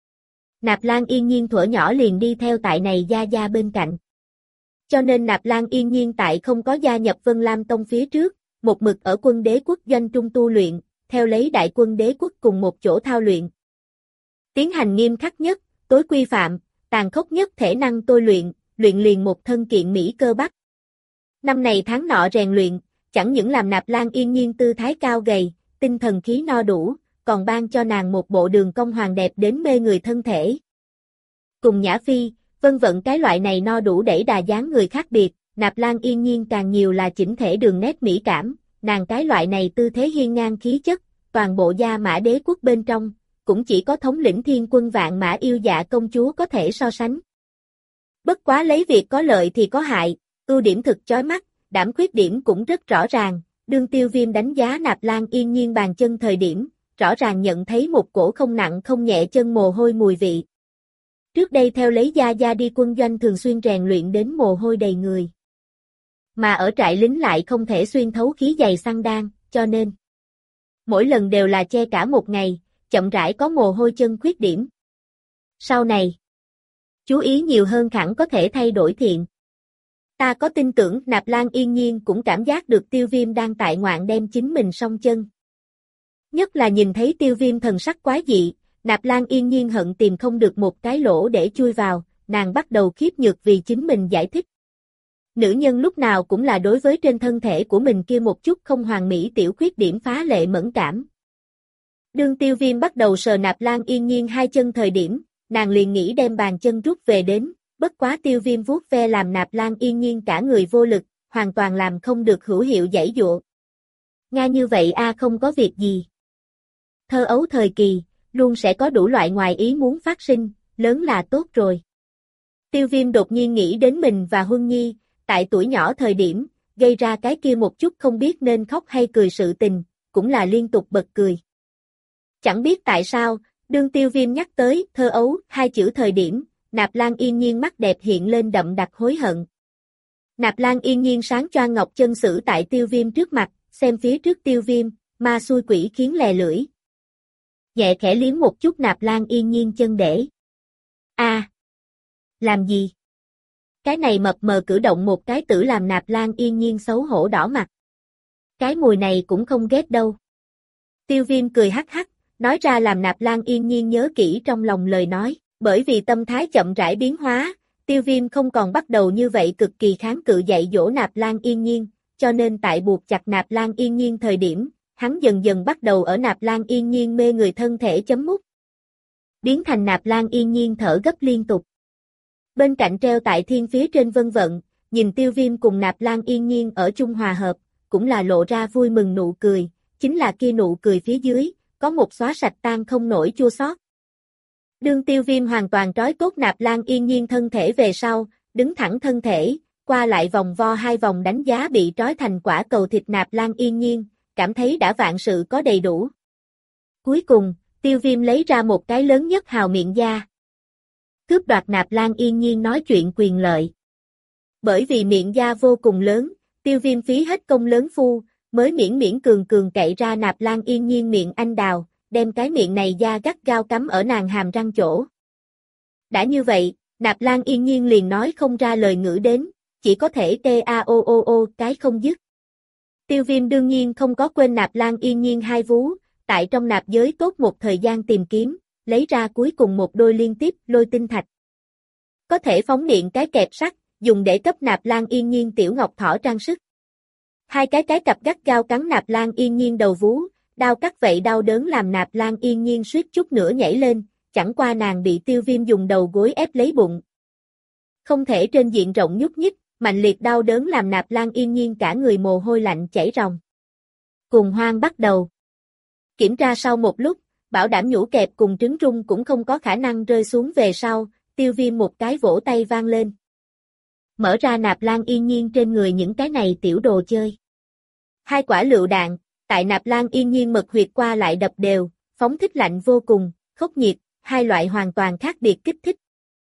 Nạp Lan Yên Nhiên thuở nhỏ liền đi theo tại này gia bên cạnh. Cho nên Nạp Lan Yên Nhiên tại không có gia nhập Vân Lam Tông phía trước, một mực ở quân đế quốc doanh trung tu luyện, theo lấy đại quân đế quốc cùng một chỗ thao luyện. Tiến hành nghiêm khắc nhất, tối quy phạm, tàn khốc nhất thể năng tôi luyện, luyện liền một thân kiện mỹ cơ bắp. Năm này tháng nọ rèn luyện, chẳng những làm Nạp Lan Yên Nhiên tư thái cao gầy, tinh thần khí no đủ, còn ban cho nàng một bộ đường cong hoàng đẹp đến mê người thân thể. Cùng Nhã Phi, Vân Vận cái loại này no đủ đẩy đà dáng người khác biệt, Nạp Lan Yên Nhiên càng nhiều là chỉnh thể đường nét mỹ cảm, nàng cái loại này tư thế hiên ngang khí chất, toàn bộ Gia Mã Đế quốc bên trong, cũng chỉ có thống lĩnh thiên quân vạn mã yêu dạ công chúa có thể so sánh. Bất quá lấy việc có lợi thì có hại, ưu điểm thực chói mắt, đảm khuyết điểm cũng rất rõ ràng, đương Tiêu Viêm đánh giá Nạp Lan Yên Nhiên bàn chân thời điểm, rõ ràng nhận thấy một cổ không nặng không nhẹ chân mồ hôi mùi vị. Trước đây theo lấy Gia Gia đi quân doanh thường xuyên rèn luyện đến mồ hôi đầy người. Mà ở trại lính lại không thể xuyên thấu khí dày xăng đan, cho nên mỗi lần đều là che cả một ngày, chậm rãi có mồ hôi chân khuyết điểm. Sau này, chú ý nhiều hơn hẳn có thể thay đổi thiện. Ta có tin tưởng Nạp Lan Yên Nhiên cũng cảm giác được Tiêu Viêm đang tại ngoạn đem chính mình song chân. Nhất là nhìn thấy Tiêu Viêm thần sắc quái dị, Nạp Lan Yên Nhiên hận tìm không được một cái lỗ để chui vào, nàng bắt đầu khiếp nhược vì chính mình giải thích. Nữ nhân lúc nào cũng là đối với trên thân thể của mình kia một chút không hoàn mỹ tiểu khuyết điểm phá lệ mẫn cảm. Đương Tiêu Viêm bắt đầu sờ Nạp Lan Yên Nhiên hai chân thời điểm, nàng liền nghĩ đem bàn chân rút về đến, bất quá Tiêu Viêm vuốt ve làm Nạp Lan Yên Nhiên cả người vô lực, hoàn toàn làm không được hữu hiệu giãy giụa. Nga như vậy không có việc gì. Thơ ấu thời kỳ, luôn sẽ có đủ loại ngoài ý muốn phát sinh, lớn là tốt rồi. Tiêu Viêm đột nhiên nghĩ đến mình và Huân Nhi, tại tuổi nhỏ thời điểm, gây ra cái kia một chút không biết nên khóc hay cười sự tình, cũng là liên tục bật cười. Chẳng biết tại sao, đương Tiêu Viêm nhắc tới thơ ấu hai chữ thời điểm, Nạp Lan Yên Nhiên mắt đẹp hiện lên đậm đặc hối hận. Nạp Lan Yên Nhiên sáng choang ngọc chân xử tại Tiêu Viêm trước mặt, xem phía trước Tiêu Viêm, ma xui quỷ khiến lè lưỡi. Nhẹ khẽ liếm một chút Nạp Lan Yên Nhiên chân để. Làm gì? Cái này mập mờ cử động một cái tử làm Nạp Lan Yên Nhiên xấu hổ đỏ mặt. Cái mùi này cũng không ghét đâu. Tiêu Viêm cười hắc hắc, nói ra làm Nạp Lan Yên Nhiên nhớ kỹ trong lòng lời nói, bởi vì tâm thái chậm rãi biến hóa, Tiêu Viêm không còn bắt đầu như vậy cực kỳ kháng cự dạy dỗ Nạp Lan Yên Nhiên, cho nên tại buộc chặt Nạp Lan Yên Nhiên thời điểm, hắn dần dần bắt đầu ở Nạp Lan Yên Nhiên mê người thân thể chấm mút. Biến thành Nạp Lan Yên Nhiên thở gấp liên tục. Bên cạnh treo tại thiên phía trên vân vận, nhìn Tiêu Viêm cùng Nạp Lan Yên Nhiên ở chung hòa hợp, cũng là lộ ra vui mừng nụ cười, chính là kia nụ cười phía dưới, có một xóa sạch tan không nổi chua xót. Đương Tiêu Viêm hoàn toàn trói cốt Nạp Lan Yên Nhiên thân thể về sau, đứng thẳng thân thể, qua lại vòng vo hai vòng đánh giá bị trói thành quả cầu thịt Nạp Lan Yên Nhiên, cảm thấy đã vạn sự có đầy đủ. Cuối cùng, Tiêu Viêm lấy ra một cái lớn nhất hào miệng da. Cướp đoạt Nạp Lan Yên Nhiên nói chuyện quyền lợi. Bởi vì miệng da vô cùng lớn, Tiêu Viêm phí hết công lớn phu, mới miễn cường cậy ra Nạp Lan Yên Nhiên miệng anh đào, đem cái miệng này da gắt gao cắm ở nàng hàm răng chỗ. Đã như vậy, Nạp Lan Yên Nhiên liền nói không ra lời ngữ đến, chỉ có thể o cái không dứt. Tiêu Viêm đương nhiên không có quên Nạp Lan Yên Nhiên hai vú, tại trong nạp giới tốt một thời gian tìm kiếm, lấy ra cuối cùng một đôi liên tiếp lôi tinh thạch. Có thể phóng điện cái kẹp sắt, dùng để cấp Nạp Lan Yên Nhiên tiểu ngọc thỏ trang sức. Hai cái cặp gắt gao cắn Nạp Lan Yên Nhiên đầu vú, đau cắt vậy đau đớn làm Nạp Lan Yên Nhiên suýt chút nữa nhảy lên, chẳng qua nàng bị Tiêu Viêm dùng đầu gối ép lấy bụng. Không thể trên diện rộng nhúc nhích, mạnh liệt đau đớn làm Nạp Lan Yên Nhiên cả người mồ hôi lạnh chảy ròng. Cùng hoang bắt đầu. Kiểm tra sau một lúc, bảo đảm nhũ kẹp cùng trứng rung cũng không có khả năng rơi xuống về sau, Tiêu Viêm một cái vỗ tay vang lên. Mở ra Nạp Lan Yên Nhiên trên người những cái này tiểu đồ chơi. Hai quả lựu đạn, tại Nạp Lan Yên Nhiên mật huyệt qua lại đập đều, phóng thích lạnh vô cùng, khốc nhiệt, hai loại hoàn toàn khác biệt kích thích.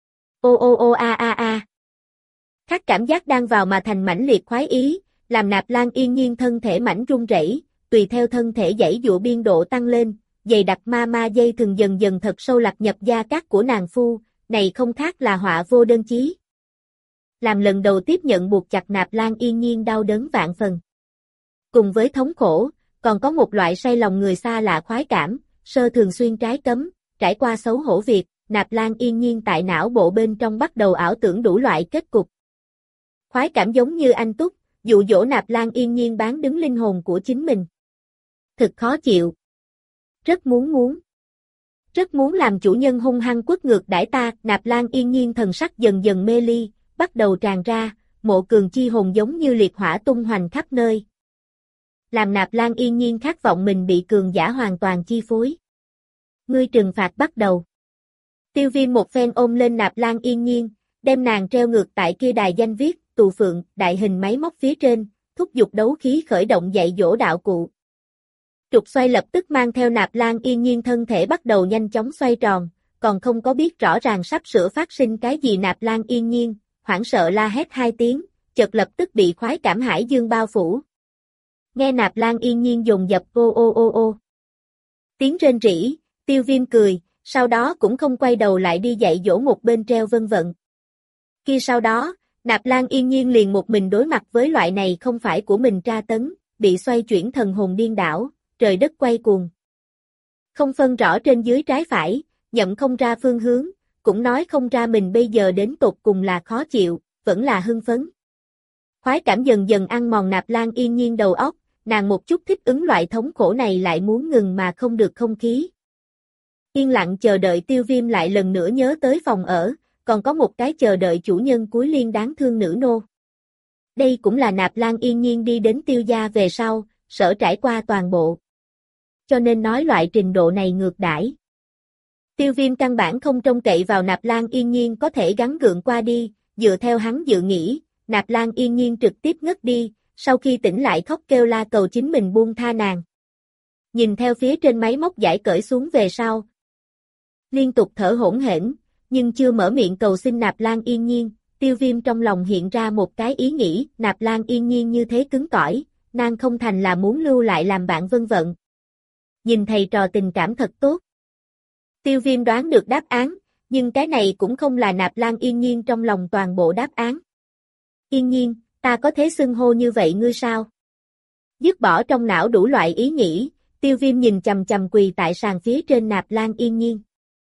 Khác cảm giác đang vào mà thành mãnh liệt khoái ý, làm Nạp Lan Yên Nhiên thân thể mảnh run rẩy, tùy theo thân thể giãy giụa biên độ tăng lên, dày đặc ma dây thường dần dần thật sâu lạc nhập da cát của nàng phu, này không khác là họa vô đơn chí. Làm lần đầu tiếp nhận buộc chặt Nạp Lan Yên Nhiên đau đớn vạn phần. Cùng với thống khổ, còn có một loại say lòng người xa lạ khoái cảm, sơ thường xuyên trái cấm, trải qua xấu hổ việc, Nạp Lan Yên Nhiên tại não bộ bên trong bắt đầu ảo tưởng đủ loại kết cục. Khoái cảm giống như anh túc, dụ dỗ Nạp Lan Yên Nhiên bán đứng linh hồn của chính mình. Thực khó chịu. Rất muốn làm chủ nhân hung hăng quất ngược đãi ta, Nạp Lan Yên Nhiên thần sắc dần dần mê ly, bắt đầu tràn ra, mộ cường chi hồn giống như liệt hỏa tung hoành khắp nơi. Làm Nạp Lan Yên Nhiên khát vọng mình bị cường giả hoàn toàn chi phối. Ngươi trừng phạt bắt đầu. Tiêu Viêm một phen ôm lên Nạp Lan Yên Nhiên, đem nàng treo ngược tại kia đài danh viết, tù phượng, đại hình máy móc phía trên, thúc giục đấu khí khởi động dạy dỗ đạo cụ. Trục xoay lập tức mang theo Nạp Lan Yên Nhiên thân thể bắt đầu nhanh chóng xoay tròn, còn không có biết rõ ràng sắp sửa phát sinh cái gì. Nạp Lan Yên Nhiên, hoảng sợ la hét hai tiếng, chợt lập tức bị khoái cảm hải dương bao phủ. Nghe Nạp Lan Yên Nhiên dồn dập ô ô ô ô. Tiếng rên rỉ, Tiêu Viêm cười, sau đó cũng không quay đầu lại đi dạy dỗ một bên treo Vân Vận. Khi sau đó, Nạp Lan Yên Nhiên liền một mình đối mặt với loại này không phải của mình tra tấn, bị xoay chuyển thần hồn điên đảo, trời đất quay cuồng. Không phân rõ trên dưới trái phải, nhận không ra phương hướng, cũng nói không ra mình bây giờ đến tột cùng là khó chịu, vẫn là hưng phấn. Khoái cảm dần dần ăn mòn Nạp Lan Yên Nhiên đầu óc, nàng một chút thích ứng loại thống khổ này lại muốn ngừng mà không được không khí. Yên lặng chờ đợi Tiêu Viêm lại lần nữa nhớ tới phòng ở, còn có một cái chờ đợi chủ nhân cuối liên đáng thương nữ nô. Đây cũng là Nạp Lan Yên Nhiên đi đến Tiêu gia về sau, sở trải qua toàn bộ. Cho nên nói loại trình độ này ngược đãi. Tiêu Viêm căn bản không trông cậy vào Nạp Lan Yên Nhiên có thể gắng gượng qua đi, dựa theo hắn dự nghĩ, Nạp Lan Yên Nhiên trực tiếp ngất đi, sau khi tỉnh lại khóc kêu la cầu chính mình buông tha nàng. Nhìn theo phía trên máy móc giải cởi xuống về sau. Liên tục thở hổn hển, nhưng chưa mở miệng cầu xin Nạp Lan Yên Nhiên, Tiêu Viêm trong lòng hiện ra một cái ý nghĩ, Nạp Lan Yên Nhiên như thế cứng cỏi, nàng không thành là muốn lưu lại làm bạn Vân Vận. Nhìn thầy trò tình cảm thật tốt. Tiêu Viêm đoán được đáp án, nhưng cái này cũng không là Nạp Lan Yên Nhiên trong lòng toàn bộ đáp án. Yên Nhiên, ta có thể xưng hô như vậy ngươi sao? Dứt bỏ trong não đủ loại ý nghĩ, Tiêu Viêm nhìn chằm chằm quỳ tại sàn phía trên Nạp Lan Yên Nhiên.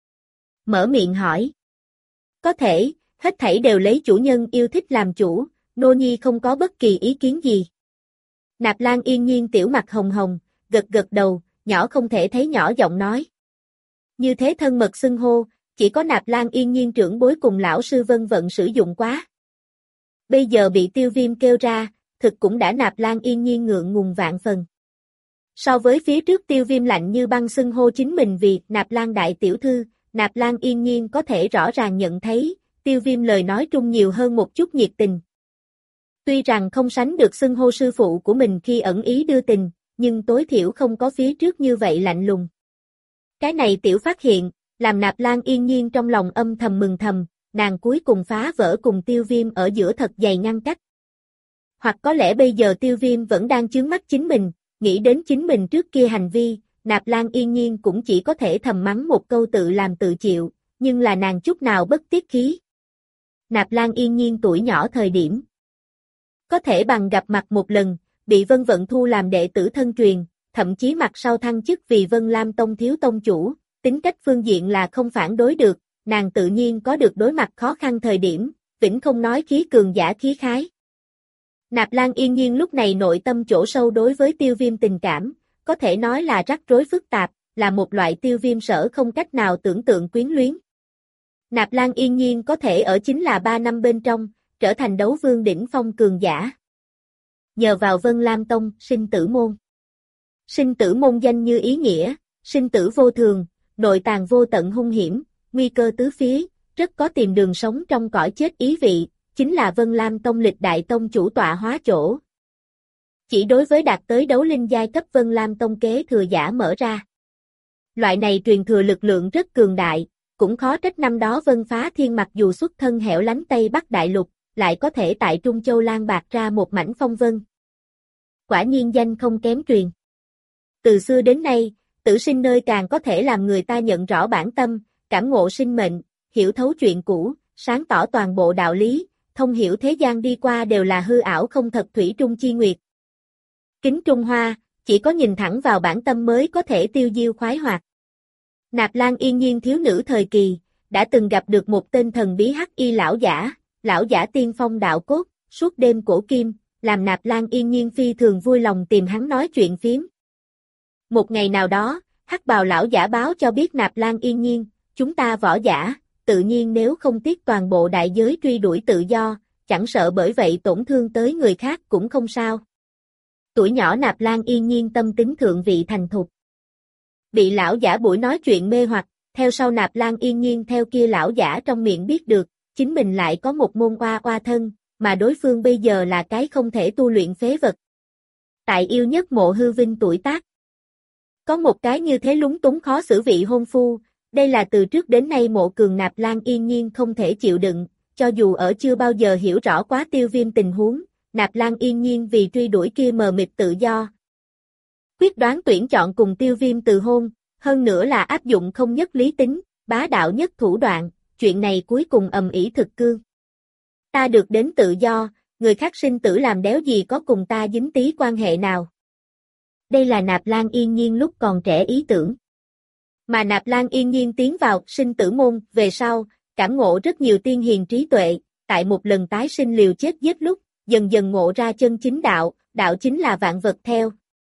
Mở miệng hỏi. Có thể, hết thảy đều lấy chủ nhân yêu thích làm chủ, nô nhi không có bất kỳ ý kiến gì. Nạp Lan Yên Nhiên tiểu mặt hồng hồng, gật gật đầu, nhỏ không thể thấy nhỏ giọng nói. Như thế thân mật xưng hô, chỉ có Nạp Lan Yên Nhiên trưởng bối cùng lão sư Vân Vận sử dụng quá. Bây giờ bị Tiêu Viêm kêu ra, thực cũng đã Nạp Lan Yên Nhiên ngượng ngùng vạn phần. So với phía trước Tiêu Viêm lạnh như băng xưng hô chính mình vì Nạp Lan đại tiểu thư, Nạp Lan Yên Nhiên có thể rõ ràng nhận thấy, Tiêu Viêm lời nói trung nhiều hơn một chút nhiệt tình. Tuy rằng không sánh được xưng hô sư phụ của mình khi ẩn ý đưa tình, nhưng tối thiểu không có phía trước như vậy lạnh lùng. Cái này tiểu phát hiện, làm Nạp Lan Yên Nhiên trong lòng âm thầm mừng thầm, nàng cuối cùng phá vỡ cùng Tiêu Viêm ở giữa thật dày ngăn cách. Hoặc có lẽ bây giờ Tiêu Viêm vẫn đang chướng mắt chính mình, nghĩ đến chính mình trước kia hành vi, Nạp Lan Yên Nhiên cũng chỉ có thể thầm mắng một câu tự làm tự chịu, nhưng là nàng chút nào bất tiết khí. Nạp Lan Yên Nhiên tuổi nhỏ thời điểm, có thể bằng gặp mặt một lần, bị Vân Vận thu làm đệ tử thân truyền, thậm chí mặt sau thăng chức vì Vân Lam Tông thiếu tông chủ, tính cách phương diện là không phản đối được, nàng tự nhiên có được đối mặt khó khăn thời điểm, vĩnh không nói khí cường giả khí khái. Nạp Lan Yên Nhiên lúc này nội tâm chỗ sâu đối với Tiêu Viêm tình cảm, có thể nói là rắc rối phức tạp, là một loại Tiêu Viêm sở không cách nào tưởng tượng quyến luyến. Nạp Lan Yên Nhiên có thể ở chính là 3 năm bên trong, trở thành đấu vương đỉnh phong cường giả. Nhờ vào Vân Lam Tông, sinh tử môn. Sinh tử môn danh như ý nghĩa, sinh tử vô thường, nội tàng vô tận hung hiểm, nguy cơ tứ phía, rất có tìm đường sống trong cõi chết ý vị, chính là Vân Lam Tông lịch đại tông chủ tọa hóa chỗ. Chỉ đối với đạt tới đấu linh giai cấp Vân Lam Tông kế thừa giả mở ra. Loại này truyền thừa lực lượng rất cường đại, cũng khó trách năm đó Vân Phá Thiên mặc dù xuất thân hẻo lánh Tây Bắc Đại Lục, lại có thể tại Trung Châu lan bạc ra một mảnh phong vân. Quả nhiên danh không kém truyền. Từ xưa đến nay, tử sinh nơi càng có thể làm người ta nhận rõ bản tâm, cảm ngộ sinh mệnh, hiểu thấu chuyện cũ, sáng tỏ toàn bộ đạo lý, thông hiểu thế gian đi qua đều là hư ảo không thật thủy trung chi nguyệt. Kính Trung Hoa, chỉ có nhìn thẳng vào bản tâm mới có thể tiêu diêu khoái hoạt. Nạp Lan Yên Nhiên thiếu nữ thời kỳ, đã từng gặp được một tên thần bí hắc y lão giả tiên phong đạo cốt, suốt đêm cổ kim, làm Nạp Lan Yên Nhiên phi thường vui lòng tìm hắn nói chuyện phiếm. Một ngày nào đó, hắc bào lão giả báo cho biết Nạp Lan Yên Nhiên, chúng ta võ giả, tự nhiên nếu không tiếc toàn bộ đại giới truy đuổi tự do, chẳng sợ bởi vậy tổn thương tới người khác cũng không sao. Tuổi nhỏ Nạp Lan Yên Nhiên tâm tính thượng vị thành thục. Bị lão giả buổi nói chuyện mê hoặc, theo sau Nạp Lan Yên Nhiên theo kia lão giả trong miệng biết được, chính mình lại có một môn oa oa thân, mà đối phương bây giờ là cái không thể tu luyện phế vật. Tại yêu nhất mộ hư vinh tuổi tác. Có một cái như thế lúng túng khó xử vị hôn phu, Đây là từ trước đến nay Mộ Cường Nạp Lan Yên Nhiên không thể chịu đựng, cho dù ở chưa bao giờ hiểu rõ quá Tiêu Viêm tình huống, Nạp Lan Yên Nhiên vì truy đuổi kia mờ mịt tự do. Quyết đoán tuyển chọn cùng Tiêu Viêm từ hôn, hơn nữa là áp dụng không nhất lý tính, bá đạo nhất thủ đoạn, chuyện này cuối cùng ầm ĩ thực cương. Ta được đến tự do, người khác sinh tử làm đéo gì có cùng ta dính tí quan hệ nào. Đây là Nạp Lan Yên Nhiên lúc còn trẻ ý tưởng. Mà Nạp Lan Yên Nhiên tiến vào sinh tử môn về sau, cảm ngộ rất nhiều tiên hiền trí tuệ, tại một lần tái sinh liều chết giết lúc, dần dần ngộ ra chân chính đạo, đạo chính là vạn vật theo.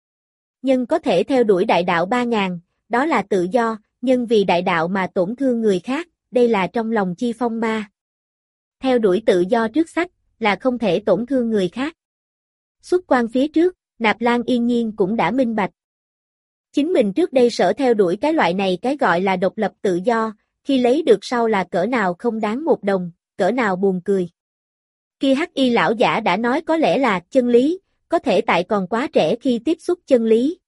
Nhân có thể theo đuổi đại đạo 3000, đó là tự do, nhân vì đại đạo mà tổn thương người khác, đây là trong lòng chi phong ma. Theo đuổi tự do trước sách, là không thể tổn thương người khác. Xuất quan phía trước, Nạp Lan Yên Nhiên cũng đã minh bạch. Chính mình trước đây sở theo đuổi cái loại này cái gọi là độc lập tự do, khi lấy được sau là cỡ nào không đáng một đồng, cỡ nào buồn cười. Kia Hắc Y lão giả đã nói có lẽ là chân lý, có thể tại còn quá trẻ khi tiếp xúc chân lý.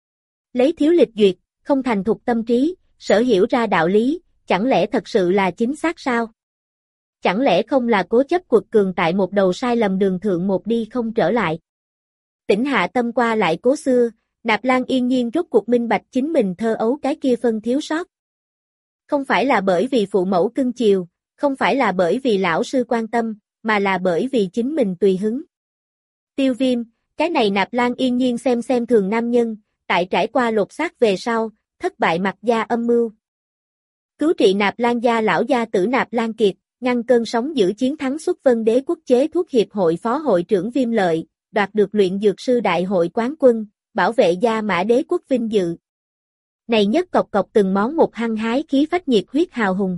Lấy thiếu lịch duyệt, không thành thục tâm trí, sở hiểu ra đạo lý, chẳng lẽ thật sự là chính xác sao? Chẳng lẽ không là cố chấp quật cường tại một đầu sai lầm đường thượng một đi không trở lại? Tỉnh hạ tâm qua lại cố xưa, Nạp Lan Yên Nhiên rốt cuộc minh bạch chính mình thơ ấu cái kia phân thiếu sót. Không phải là bởi vì phụ mẫu cưng chiều, không phải là bởi vì lão sư quan tâm, mà là bởi vì chính mình tùy hứng. Tiêu Viêm, cái này Nạp Lan Yên Nhiên xem thường nam nhân, tại trải qua lột xác về sau, thất bại mặc gia âm mưu. Cứu trị Nạp Lan gia lão gia tử Nạp Lan Kiệt, ngăn cơn sóng giữ chiến thắng xuất Vân Đế quốc chế thuốc hiệp hội phó hội trưởng Viêm Lợi, đoạt được luyện dược sư đại hội quán quân, bảo vệ Gia Mã Đế quốc vinh dự. Này nhất cọc cọc từng món một hăng hái khí phách nhiệt huyết hào hùng.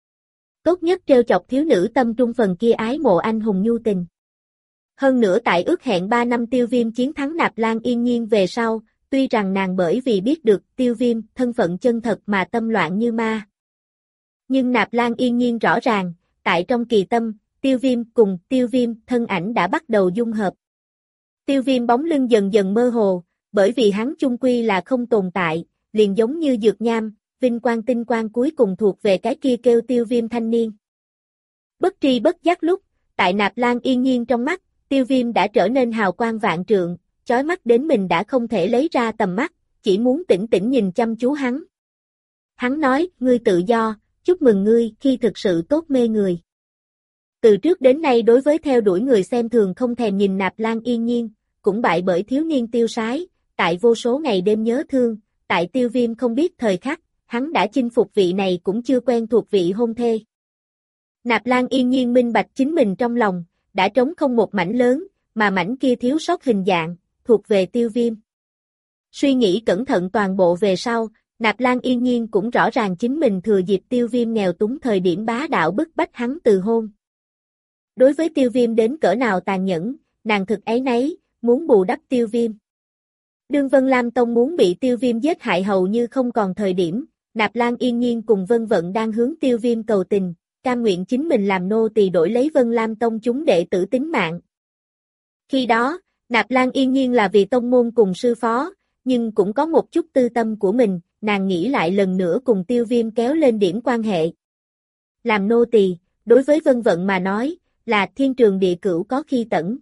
Tốt nhất trêu chọc thiếu nữ tâm trung phần kia ái mộ anh hùng nhu tình. Hơn nữa tại ước hẹn 3 năm Tiêu Viêm chiến thắng Nạp Lan Yên Nhiên về sau, tuy rằng nàng bởi vì biết được Tiêu Viêm thân phận chân thật mà tâm loạn như ma. Nhưng Nạp Lan Yên Nhiên rõ ràng, tại trong kỳ tâm, Tiêu Viêm cùng Tiêu Viêm thân ảnh đã bắt đầu dung hợp. Tiêu Viêm bóng lưng dần dần mơ hồ, bởi vì hắn chung quy là không tồn tại, liền giống như dược nham, vinh quang tinh quang cuối cùng thuộc về cái kia kêu Tiêu Viêm thanh niên. Bất tri bất giác lúc, tại Nạp Lan Yên Nhiên trong mắt, Tiêu Viêm đã trở nên hào quang vạn trượng, chói mắt đến mình đã không thể lấy ra tầm mắt, chỉ muốn tĩnh tĩnh nhìn chăm chú hắn. Hắn nói, ngươi tự do, chúc mừng ngươi khi thực sự tốt mê người. Từ trước đến nay đối với theo đuổi người xem thường không thèm nhìn Nạp Lan Yên Nhiên, cũng bại bởi thiếu niên tiêu sái, tại vô số ngày đêm nhớ thương, tại Tiêu Viêm không biết thời khắc, hắn đã chinh phục vị này cũng chưa quen thuộc vị hôn thê. Nạp Lan Yên Nhiên minh bạch chính mình trong lòng, đã trống không một mảnh lớn, mà mảnh kia thiếu sót hình dạng, thuộc về Tiêu Viêm. Suy nghĩ cẩn thận toàn bộ về sau, Nạp Lan Yên Nhiên cũng rõ ràng chính mình thừa dịp Tiêu Viêm nghèo túng thời điểm bá đạo bức bách hắn từ hôn. Đối với Tiêu Viêm đến cỡ nào tàn nhẫn, nàng thực áy náy, muốn bù đắp Tiêu Viêm. Đương Vân Lam Tông muốn bị Tiêu Viêm giết hại hầu như không còn thời điểm, Nạp Lan Yên Nhiên cùng Vân Vận đang hướng Tiêu Viêm cầu tình, cam nguyện chính mình làm nô tỳ đổi lấy Vân Lam Tông chúng đệ tử tính mạng. Khi đó, Nạp Lan Yên Nhiên là vì tông môn cùng sư phó, nhưng cũng có một chút tư tâm của mình, nàng nghĩ lại lần nữa cùng Tiêu Viêm kéo lên điểm quan hệ. Làm nô tỳ, đối với Vân Vận mà nói, là thiên trường địa cửu có khi tẩn.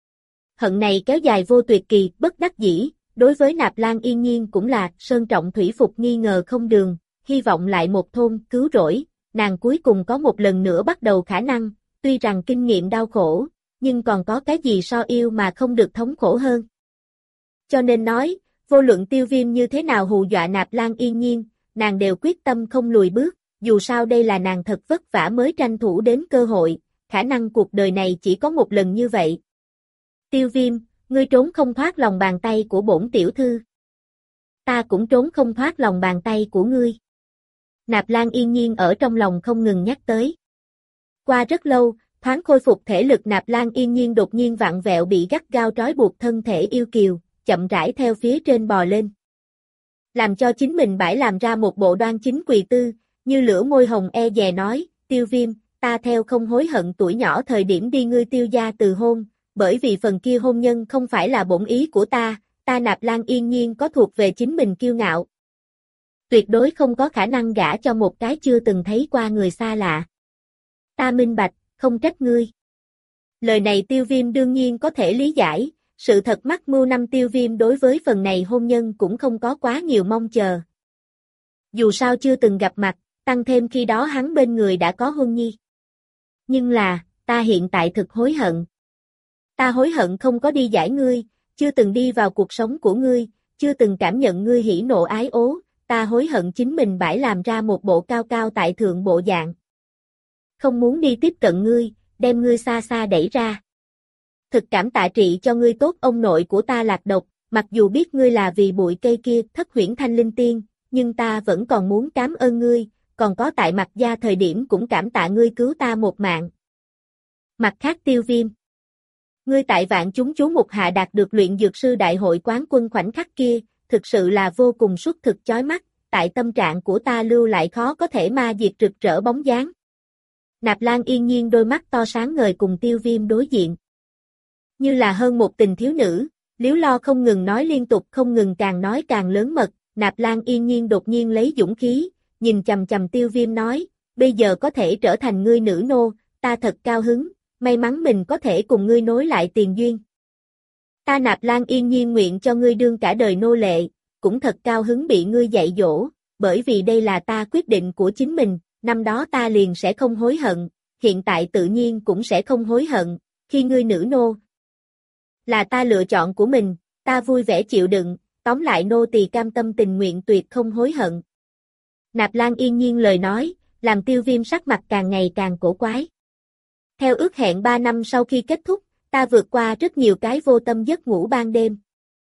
Hận này kéo dài vô tuyệt kỳ, bất đắc dĩ, đối với Nạp Lan Yên Nhiên cũng là sơn trọng thủy phục nghi ngờ không đường, hy vọng lại một thôn cứu rỗi, nàng cuối cùng có một lần nữa bắt đầu khả năng, tuy rằng kinh nghiệm đau khổ, nhưng còn có cái gì so yêu mà không được thống khổ hơn. Cho nên nói, vô luận Tiêu Viêm như thế nào hù dọa Nạp Lan Yên Nhiên, nàng đều quyết tâm không lùi bước, dù sao đây là nàng thật vất vả mới tranh thủ đến cơ hội, khả năng cuộc đời này chỉ có một lần như vậy. Tiêu Viêm, ngươi trốn không thoát lòng bàn tay của bổn tiểu thư. Ta cũng trốn không thoát lòng bàn tay của ngươi. Nạp Lan Yên Nhiên ở trong lòng không ngừng nhắc tới. Qua rất lâu, thoáng khôi phục thể lực Nạp Lan Yên Nhiên đột nhiên vặn vẹo bị gắt gao trói buộc thân thể yêu kiều, chậm rãi theo phía trên bò lên. Làm cho chính mình bãi làm ra một bộ đoan chính quỳ tư, như lửa môi hồng e dè nói, Tiêu Viêm, ta theo không hối hận tuổi nhỏ thời điểm đi ngươi Tiêu gia từ hôn, bởi vì phần kia hôn nhân không phải là bổn ý của ta Nạp Lan Yên Nhiên có thuộc về chính mình kiêu ngạo. Tuyệt đối không có khả năng gả cho một cái chưa từng thấy qua người xa lạ. Ta minh bạch, không trách ngươi. Lời này Tiêu Viêm đương nhiên có thể lý giải, sự thật mắc mưu năm Tiêu Viêm đối với phần này hôn nhân cũng không có quá nhiều mong chờ. Dù sao chưa từng gặp mặt, tăng thêm khi đó hắn bên người đã có Huân Nhi. Nhưng là, ta hiện tại thực hối hận. Ta hối hận không có đi giải ngươi, chưa từng đi vào cuộc sống của ngươi, chưa từng cảm nhận ngươi hỉ nộ ái ố, ta hối hận chính mình bãi làm ra một bộ cao cao tại thượng bộ dạng. Không muốn đi tiếp cận ngươi, đem ngươi xa xa đẩy ra. Thực cảm tạ trị cho ngươi tốt ông nội của ta lạc độc, mặc dù biết ngươi là vì bụi cây kia thất huyễn thanh linh tiên, nhưng ta vẫn còn muốn cảm ơn ngươi, còn có tại mặt gia thời điểm cũng cảm tạ ngươi cứu ta một mạng. Mặt khác Tiêu Viêm, ngươi tại Vạn Chúng Chú Mục hạ đạt được luyện dược sư đại hội quán quân khoảnh khắc kia, thực sự là vô cùng xuất thực chói mắt, tại tâm trạng của ta lưu lại khó có thể ma diệt rực rỡ bóng dáng. Nạp Lan yên nhiên đôi mắt to sáng ngời cùng Tiêu Viêm đối diện. Như là hơn một tình thiếu nữ, Liếu Lo không ngừng nói liên tục không ngừng càng nói càng lớn mật, Nạp Lan yên nhiên đột nhiên lấy dũng khí, nhìn chầm chầm Tiêu Viêm nói, bây giờ có thể trở thành ngươi nữ nô, ta thật cao hứng, may mắn mình có thể cùng ngươi nối lại tiền duyên. Ta Nạp Lan yên nhiên nguyện cho ngươi đương cả đời nô lệ, cũng thật cao hứng bị ngươi dạy dỗ, bởi vì đây là ta quyết định của chính mình, năm đó ta liền sẽ không hối hận, hiện tại tự nhiên cũng sẽ không hối hận, khi ngươi nữ nô. Là ta lựa chọn của mình, ta vui vẻ chịu đựng, tóm lại nô tỳ cam tâm tình nguyện tuyệt không hối hận. Nạp Lan yên nhiên lời nói, làm Tiêu Viêm sắc mặt càng ngày càng cổ quái. Theo ước hẹn 3 năm sau khi kết thúc, ta vượt qua rất nhiều cái vô tâm giấc ngủ ban đêm.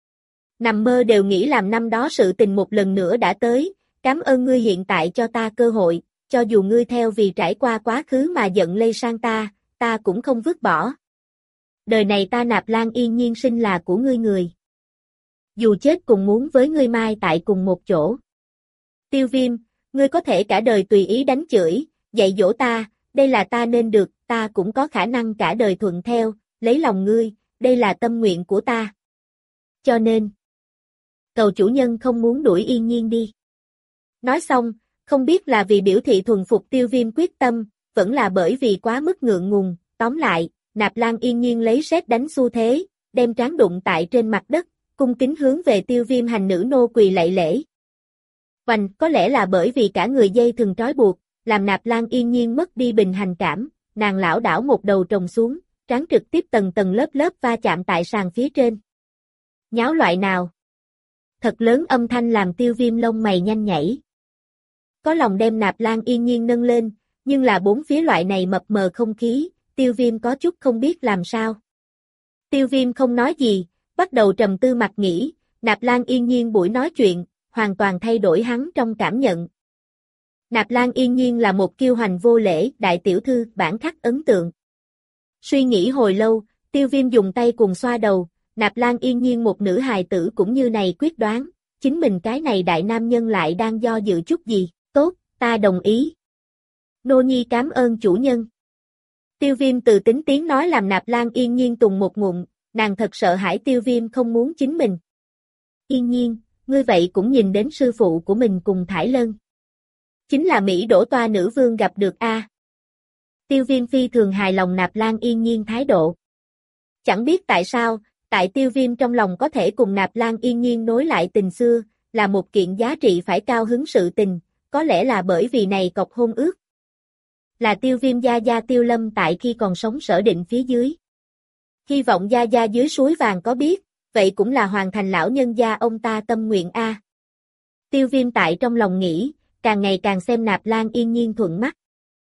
Nằm mơ đều nghĩ làm năm đó sự tình một lần nữa đã tới, cảm ơn ngươi hiện tại cho ta cơ hội, cho dù ngươi theo vì trải qua quá khứ mà giận lây sang ta cũng không vứt bỏ. Đời này ta Nạp Lan yên nhiên sinh là của ngươi người. Dù chết cùng muốn với ngươi mai tại cùng một chỗ. Tiêu Viêm, ngươi có thể cả đời tùy ý đánh chửi, dạy dỗ ta, đây là ta nên được, ta cũng có khả năng cả đời thuận theo, lấy lòng ngươi, đây là tâm nguyện của ta. Cho nên, cầu chủ nhân không muốn đuổi yên nhiên đi. Nói xong, không biết là vì biểu thị thuần phục Tiêu Viêm quyết tâm, vẫn là bởi vì quá mức ngượng ngùng, tóm lại, Nạp Lan yên nhiên lấy sét đánh xu thế, đem trán đụng tại trên mặt đất, cung kính hướng về Tiêu Viêm hành nữ nô quỳ lạy lễ. Hoành, có lẽ là bởi vì cả người dây thừng trói buộc, làm Nạp Lan yên nhiên mất đi bình hành cảm, nàng lảo đảo một đầu trồng xuống, trán trực tiếp tầng tầng lớp lớp va chạm tại sàn phía trên. Nháo loại nào? Thật lớn âm thanh làm Tiêu Viêm lông mày nhanh nhảy. Có lòng đem Nạp Lan yên nhiên nâng lên, nhưng là bốn phía loại này mập mờ không khí, Tiêu Viêm có chút không biết làm sao. Tiêu Viêm không nói gì, bắt đầu trầm tư mặt nghĩ, Nạp Lan yên nhiên buổi nói chuyện, hoàn toàn thay đổi hắn trong cảm nhận. Nạp Lan yên nhiên là một kiêu hành vô lễ, đại tiểu thư, bản khắc ấn tượng. Suy nghĩ hồi lâu, Tiêu Viêm dùng tay cùng xoa đầu, Nạp Lan yên nhiên một nữ hài tử cũng như này quyết đoán, chính mình cái này đại nam nhân lại đang do dự chút gì, tốt, ta đồng ý. Nô nhi cảm ơn chủ nhân. Tiêu Viêm từ tính tiếng nói làm Nạp Lan yên nhiên tùng một ngụm, nàng thật sợ hãi Tiêu Viêm không muốn chính mình. Yên nhiên, ngươi vậy cũng nhìn đến sư phụ của mình cùng Thải Lân. Chính là Mỹ Đỗ Toa nữ vương gặp được a. Tiêu Viêm phi thường hài lòng Nạp Lan yên nhiên thái độ. Chẳng biết tại sao, tại Tiêu Viêm trong lòng có thể cùng Nạp Lan yên nhiên nối lại tình xưa, là một kiện giá trị phải cao hứng sự tình, có lẽ là bởi vì này cọc hôn ước. Là Tiêu Viêm gia gia Tiêu Lâm tại khi còn sống sở định phía dưới. Hy vọng gia gia dưới suối vàng có biết, vậy cũng là hoàn thành lão nhân gia ông ta tâm nguyện a. Tiêu Viêm tại trong lòng nghĩ, càng ngày càng xem Nạp Lan yên nhiên thuận mắt.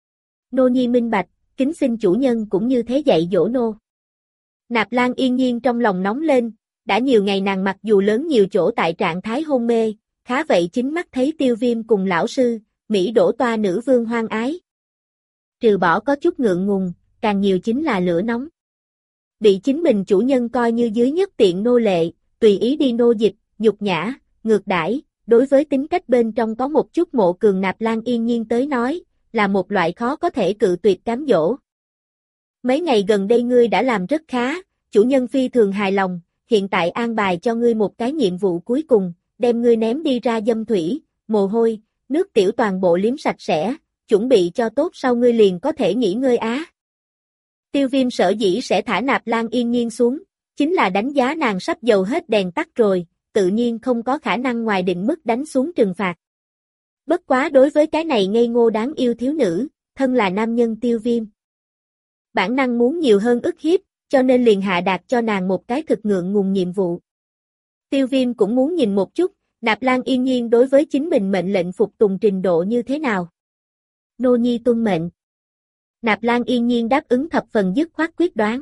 Nô nhi minh bạch, kính xin chủ nhân cũng như thế dạy dỗ nô. Nạp Lan yên nhiên trong lòng nóng lên, đã nhiều ngày nàng mặc dù lớn nhiều chỗ tại trạng thái hôn mê, khá vậy chính mắt thấy Tiêu Viêm cùng lão sư, Mỹ Đỗ Toa nữ vương hoan ái. Trừ bỏ có chút ngượng ngùng, càng nhiều chính là lửa nóng. Bị chính mình chủ nhân coi như dưới nhất tiện nô lệ, tùy ý đi nô dịch, nhục nhã, ngược đãi, đối với tính cách bên trong có một chút mộ cường Nạp Lan yên nhiên tới nói, là một loại khó có thể cự tuyệt cám dỗ. Mấy ngày gần đây ngươi đã làm rất khá, chủ nhân phi thường hài lòng, hiện tại an bài cho ngươi một cái nhiệm vụ cuối cùng, đem ngươi ném đi ra dâm thủy, mồ hôi, nước tiểu toàn bộ liếm sạch sẽ, chuẩn bị cho tốt sau ngươi liền có thể nghỉ ngơi á. Tiêu Viêm sở dĩ sẽ thả Nạp Lan Yên Nhiên xuống, chính là đánh giá nàng sắp dầu hết đèn tắt rồi, tự nhiên không có khả năng ngoài định mức đánh xuống trừng phạt. Bất quá đối với cái này ngây ngô đáng yêu thiếu nữ, thân là nam nhân Tiêu Viêm. Bản năng muốn nhiều hơn ức hiếp, cho nên liền hạ đạt cho nàng một cái thực ngượng ngùng nhiệm vụ. Tiêu Viêm cũng muốn nhìn một chút, Nạp Lan Yên Nhiên đối với chính mình mệnh lệnh phục tùng trình độ như thế nào. Nô nhi tuân mệnh. Nạp Lan Yên Nhiên đáp ứng thập phần dứt khoát quyết đoán.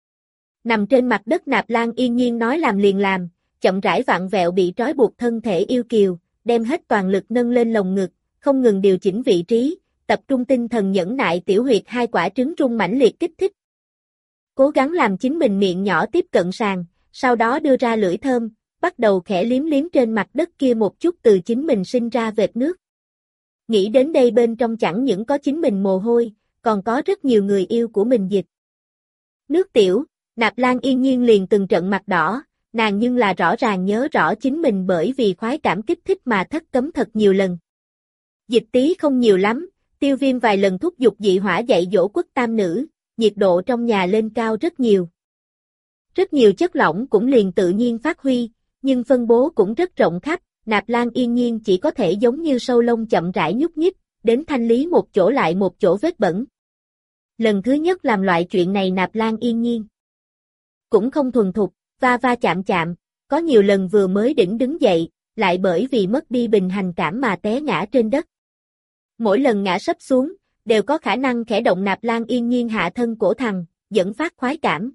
Nằm trên mặt đất Nạp Lan Yên Nhiên nói làm liền làm, chậm rãi vặn vẹo bị trói buộc thân thể yêu kiều, đem hết toàn lực nâng lên lồng ngực, không ngừng điều chỉnh vị trí, tập trung tinh thần nhẫn nại tiểu huyệt hai quả trứng rung mãnh liệt kích thích. Cố gắng làm chính mình miệng nhỏ tiếp cận sàn, sau đó đưa ra lưỡi thơm, bắt đầu khẽ liếm liếm trên mặt đất kia một chút từ chính mình sinh ra vệt nước. Nghĩ đến đây bên trong chẳng những có chính mình mồ hôi, còn có rất nhiều người yêu của mình dịch. Nước tiểu, Nạp Lan Yên Nhiên liền từng trận mặt đỏ, nàng nhưng là rõ ràng nhớ rõ chính mình bởi vì khoái cảm kích thích mà thất cấm thật nhiều lần. Dịch tí không nhiều lắm, Tiêu Viêm vài lần thúc giục dị hỏa dạy dỗ quốc tam nữ, nhiệt độ trong nhà lên cao rất nhiều. Rất nhiều chất lỏng cũng liền tự nhiên phát huy, nhưng phân bố cũng rất rộng khắp, Nạp Lan Yên Nhiên chỉ có thể giống như sâu lông chậm rãi nhúc nhích, đến thanh lý một chỗ lại một chỗ vết bẩn. Lần thứ nhất làm loại chuyện này Nạp Lan Yên Nhiên cũng không thuần thục, va va chạm chạm, có nhiều lần vừa mới đỉnh đứng dậy, lại bởi vì mất đi bình hành cảm mà té ngã trên đất. Mỗi lần ngã sấp xuống, đều có khả năng khẽ động Nạp Lan Yên Nhiên hạ thân cổ thằng, dẫn phát khoái cảm.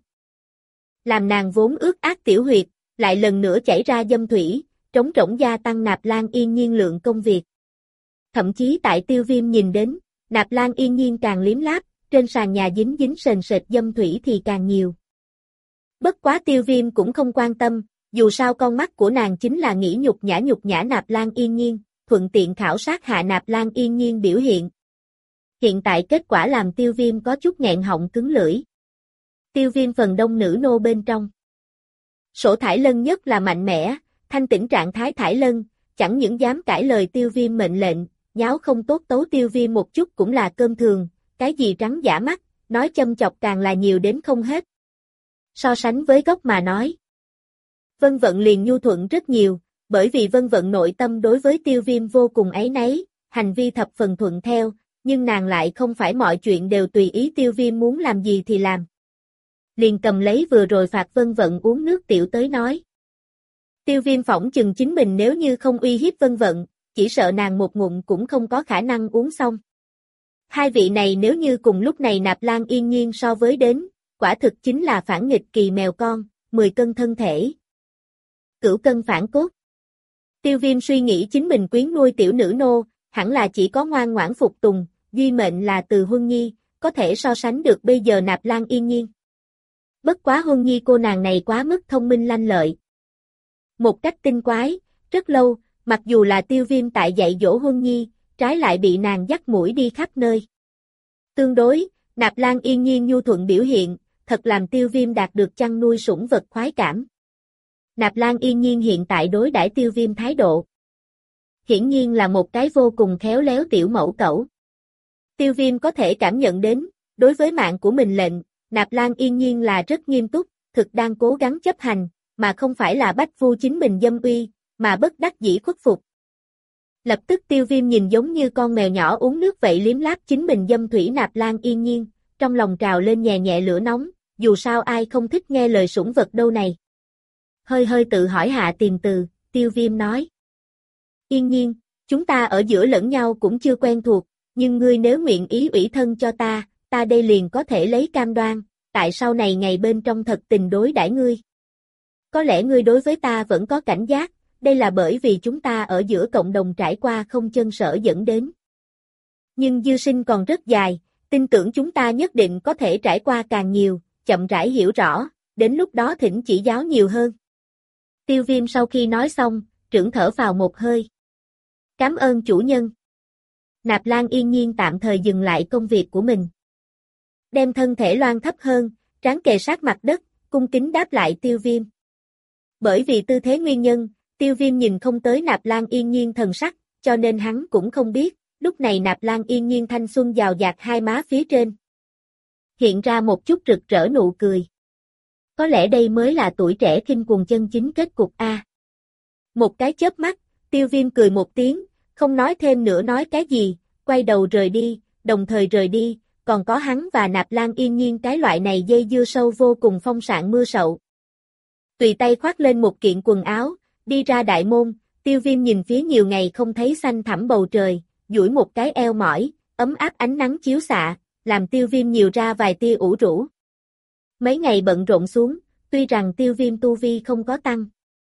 Làm nàng vốn ướt át tiểu huyệt, lại lần nữa chảy ra dâm thủy, trống rỗng gia tăng Nạp Lan Yên Nhiên lượng công việc. Thậm chí tại Tiêu Viêm nhìn đến, Nạp Lan Yên Nhiên càng liếm láp, trên sàn nhà dính dính sền sệt dâm thủy thì càng nhiều. Bất quá Tiêu Viêm cũng không quan tâm, dù sao con mắt của nàng chính là nghĩ nhục nhã Nạp Lan Yên Nhiên, thuận tiện khảo sát hạ Nạp Lan Yên Nhiên biểu hiện. Hiện tại kết quả làm Tiêu Viêm có chút nghẹn họng cứng lưỡi. Tiêu Viêm phần đông nữ nô bên trong. Sổ Thải Lân nhất là mạnh mẽ, thanh tĩnh trạng thái Thải Lân, chẳng những dám cãi lời Tiêu Viêm mệnh lệnh, nháo không tốt tấu Tiêu Viêm một chút cũng là cơm thường, cái gì trắng giả mắt, nói châm chọc càng là nhiều đến không hết. So sánh với gốc mà nói, Vân Vận liền nhu thuận rất nhiều, bởi vì Vân Vận nội tâm đối với Tiêu Viêm vô cùng áy náy, hành vi thập phần thuận theo, nhưng nàng lại không phải mọi chuyện đều tùy ý Tiêu Viêm muốn làm gì thì làm. Liền cầm lấy vừa rồi phạt Vân Vận uống nước tiểu tới nói. Tiêu Viêm phỏng chừng chính mình nếu như không uy hiếp Vân Vận, chỉ sợ nàng một ngụm cũng không có khả năng uống xong. Hai vị này nếu như cùng lúc này Nạp Lan Yên Nhiên so với đến, quả thực chính là phản nghịch kỳ mèo con, 10 cân thân thể. Cửu cân phản cốt. Tiêu Viêm suy nghĩ chính mình quyến nuôi tiểu nữ nô, hẳn là chỉ có ngoan ngoãn phục tùng, duy mệnh là Từ Huân Nhi, có thể so sánh được bây giờ Nạp Lan Yên Nhiên. Bất quá Huân Nhi cô nàng này quá mức thông minh lanh lợi. Một cách tinh quái, rất lâu, mặc dù là Tiêu Viêm tại dạy dỗ Huân Nhi, trái lại bị nàng dắt mũi đi khắp nơi. Tương đối, Nạp Lan Yên Nhiên nhu thuận biểu hiện, thật làm Tiêu Viêm đạt được chăn nuôi sủng vật khoái cảm. Nạp Lan Yên Nhiên hiện tại đối đãi Tiêu Viêm thái độ. Hiển nhiên là một cái vô cùng khéo léo tiểu mẫu cẩu. Tiêu Viêm có thể cảm nhận đến, đối với mạng của mình lệnh, Nạp Lan Yên Nhiên là rất nghiêm túc, thực đang cố gắng chấp hành, mà không phải là bách phu chính mình dâm uy, mà bất đắc dĩ khuất phục. Lập tức Tiêu Viêm nhìn giống như con mèo nhỏ uống nước vậy liếm láp chính mình dâm thủy Nạp Lan Yên Nhiên, trong lòng trào lên nhẹ nhẹ lửa nóng, dù sao ai không thích nghe lời sủng vật đâu này. Hơi hơi tự hỏi hạ tìm từ, Tiêu Viêm nói. Yên Nhiên, chúng ta ở giữa lẫn nhau cũng chưa quen thuộc, nhưng ngươi nếu nguyện ý ủy thân cho ta đây liền có thể lấy cam đoan, tại sau này ngày bên trong thật tình đối đãi ngươi. Có lẽ ngươi đối với ta vẫn có cảnh giác, đây là bởi vì chúng ta ở giữa cộng đồng trải qua không chân sở dẫn đến. Nhưng dư sinh còn rất dài, tin tưởng chúng ta nhất định có thể trải qua càng nhiều, chậm rãi hiểu rõ, đến lúc đó thỉnh chỉ giáo nhiều hơn. Tiêu Viêm sau khi nói xong, trưởng thở vào một hơi. Cảm ơn chủ nhân. Nạp Lan Yên Nhiên tạm thời dừng lại công việc của mình. Đem thân thể loan thấp hơn, trán kề sát mặt đất, cung kính đáp lại Tiêu Viêm. Bởi vì tư thế nguyên nhân, Tiêu Viêm nhìn không tới Nạp Lan Yên Nhiên thần sắc, cho nên hắn cũng không biết, lúc này Nạp Lan Yên Nhiên thanh xuân giàu dạt hai má phía trên. Hiện ra một chút rực rỡ nụ cười. Có lẽ đây mới là tuổi trẻ khinh cuồng chân chính kết cục a. Một cái chớp mắt, Tiêu Viêm cười một tiếng, không nói thêm nữa nói cái gì, quay đầu rời đi, đồng thời rời đi, còn có hắn và Nạp Lan Yên Nhiên cái loại này dây dưa sâu vô cùng phong sạng mưa sậu. Tùy tay khoác lên một kiện quần áo, đi ra đại môn, Tiêu Viêm nhìn phía nhiều ngày không thấy xanh thẳm bầu trời, duỗi một cái eo mỏi, ấm áp ánh nắng chiếu xạ, làm Tiêu Viêm nhiều ra vài tia ủ rũ. Mấy ngày bận rộn xuống, tuy rằng Tiêu Viêm tu vi không có tăng,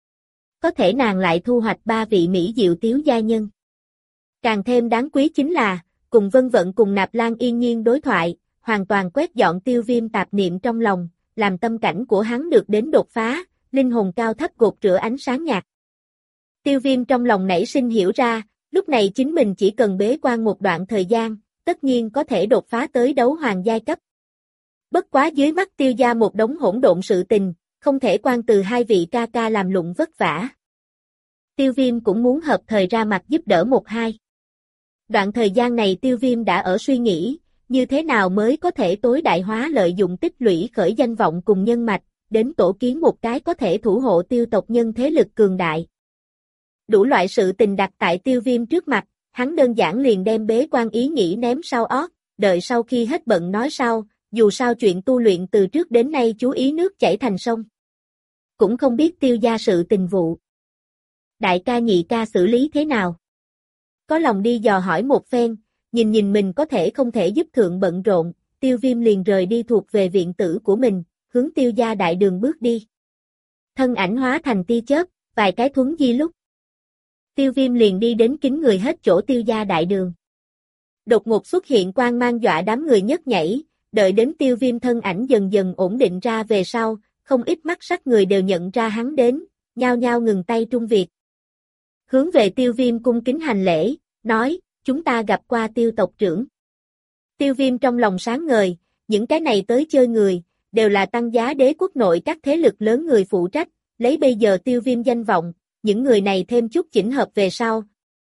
có thể nàng lại thu hoạch 3 vị mỹ diệu tiếu gia nhân. Càng thêm đáng quý chính là, cùng Vân Vận cùng Nạp Lan Yên Nhiên đối thoại, hoàn toàn quét dọn Tiêu Viêm tạp niệm trong lòng, làm tâm cảnh của hắn được đến đột phá, linh hồn cao thấp gột rửa ánh sáng nhạt. Tiêu Viêm trong lòng nảy sinh hiểu ra, lúc này chính mình chỉ cần bế quan một đoạn thời gian, tất nhiên có thể đột phá tới đấu hoàng giai cấp. Bất quá dưới mắt Tiêu gia một đống hỗn độn sự tình, không thể quan từ hai vị ca ca làm lụng vất vả. Tiêu Viêm cũng muốn hợp thời ra mặt giúp đỡ một hai. Đoạn thời gian này Tiêu Viêm đã ở suy nghĩ, như thế nào mới có thể tối đại hóa lợi dụng tích lũy khởi danh vọng cùng nhân mạch, đến tổ kiến một cái có thể thủ hộ Tiêu tộc nhân thế lực cường đại. Đủ loại sự tình đặt tại Tiêu Viêm trước mặt, hắn đơn giản liền đem bế quan ý nghĩ ném sau ót, đợi sau khi hết bận nói sau, dù sao chuyện tu luyện từ trước đến nay chú ý nước chảy thành sông. Cũng không biết Tiêu gia sự tình vụ. Đại ca nhị ca xử lý thế nào? Có lòng đi dò hỏi một phen, nhìn mình có thể không thể giúp thượng bận rộn, Tiêu Viêm liền rời đi thuộc về viện tử của mình, hướng Tiêu gia đại đường bước đi. Thân ảnh hóa thành tia chớp, vài cái thuấn di lúc. Tiêu Viêm liền đi đến kín người hết chỗ Tiêu gia đại đường. Đột ngột xuất hiện quang mang dọa đám người nhấc nhảy, đợi đến Tiêu Viêm thân ảnh dần dần ổn định ra về sau, không ít mắt sắc người đều nhận ra hắn đến, nhao nhao ngừng tay trung việc. Hướng về Tiêu Viêm cung kính hành lễ, nói, chúng ta gặp qua Tiêu tộc trưởng. Tiêu Viêm trong lòng sáng ngời, những cái này tới chơi người, đều là tăng giá đế quốc nội các thế lực lớn người phụ trách, lấy bây giờ Tiêu Viêm danh vọng, những người này thêm chút chỉnh hợp về sau,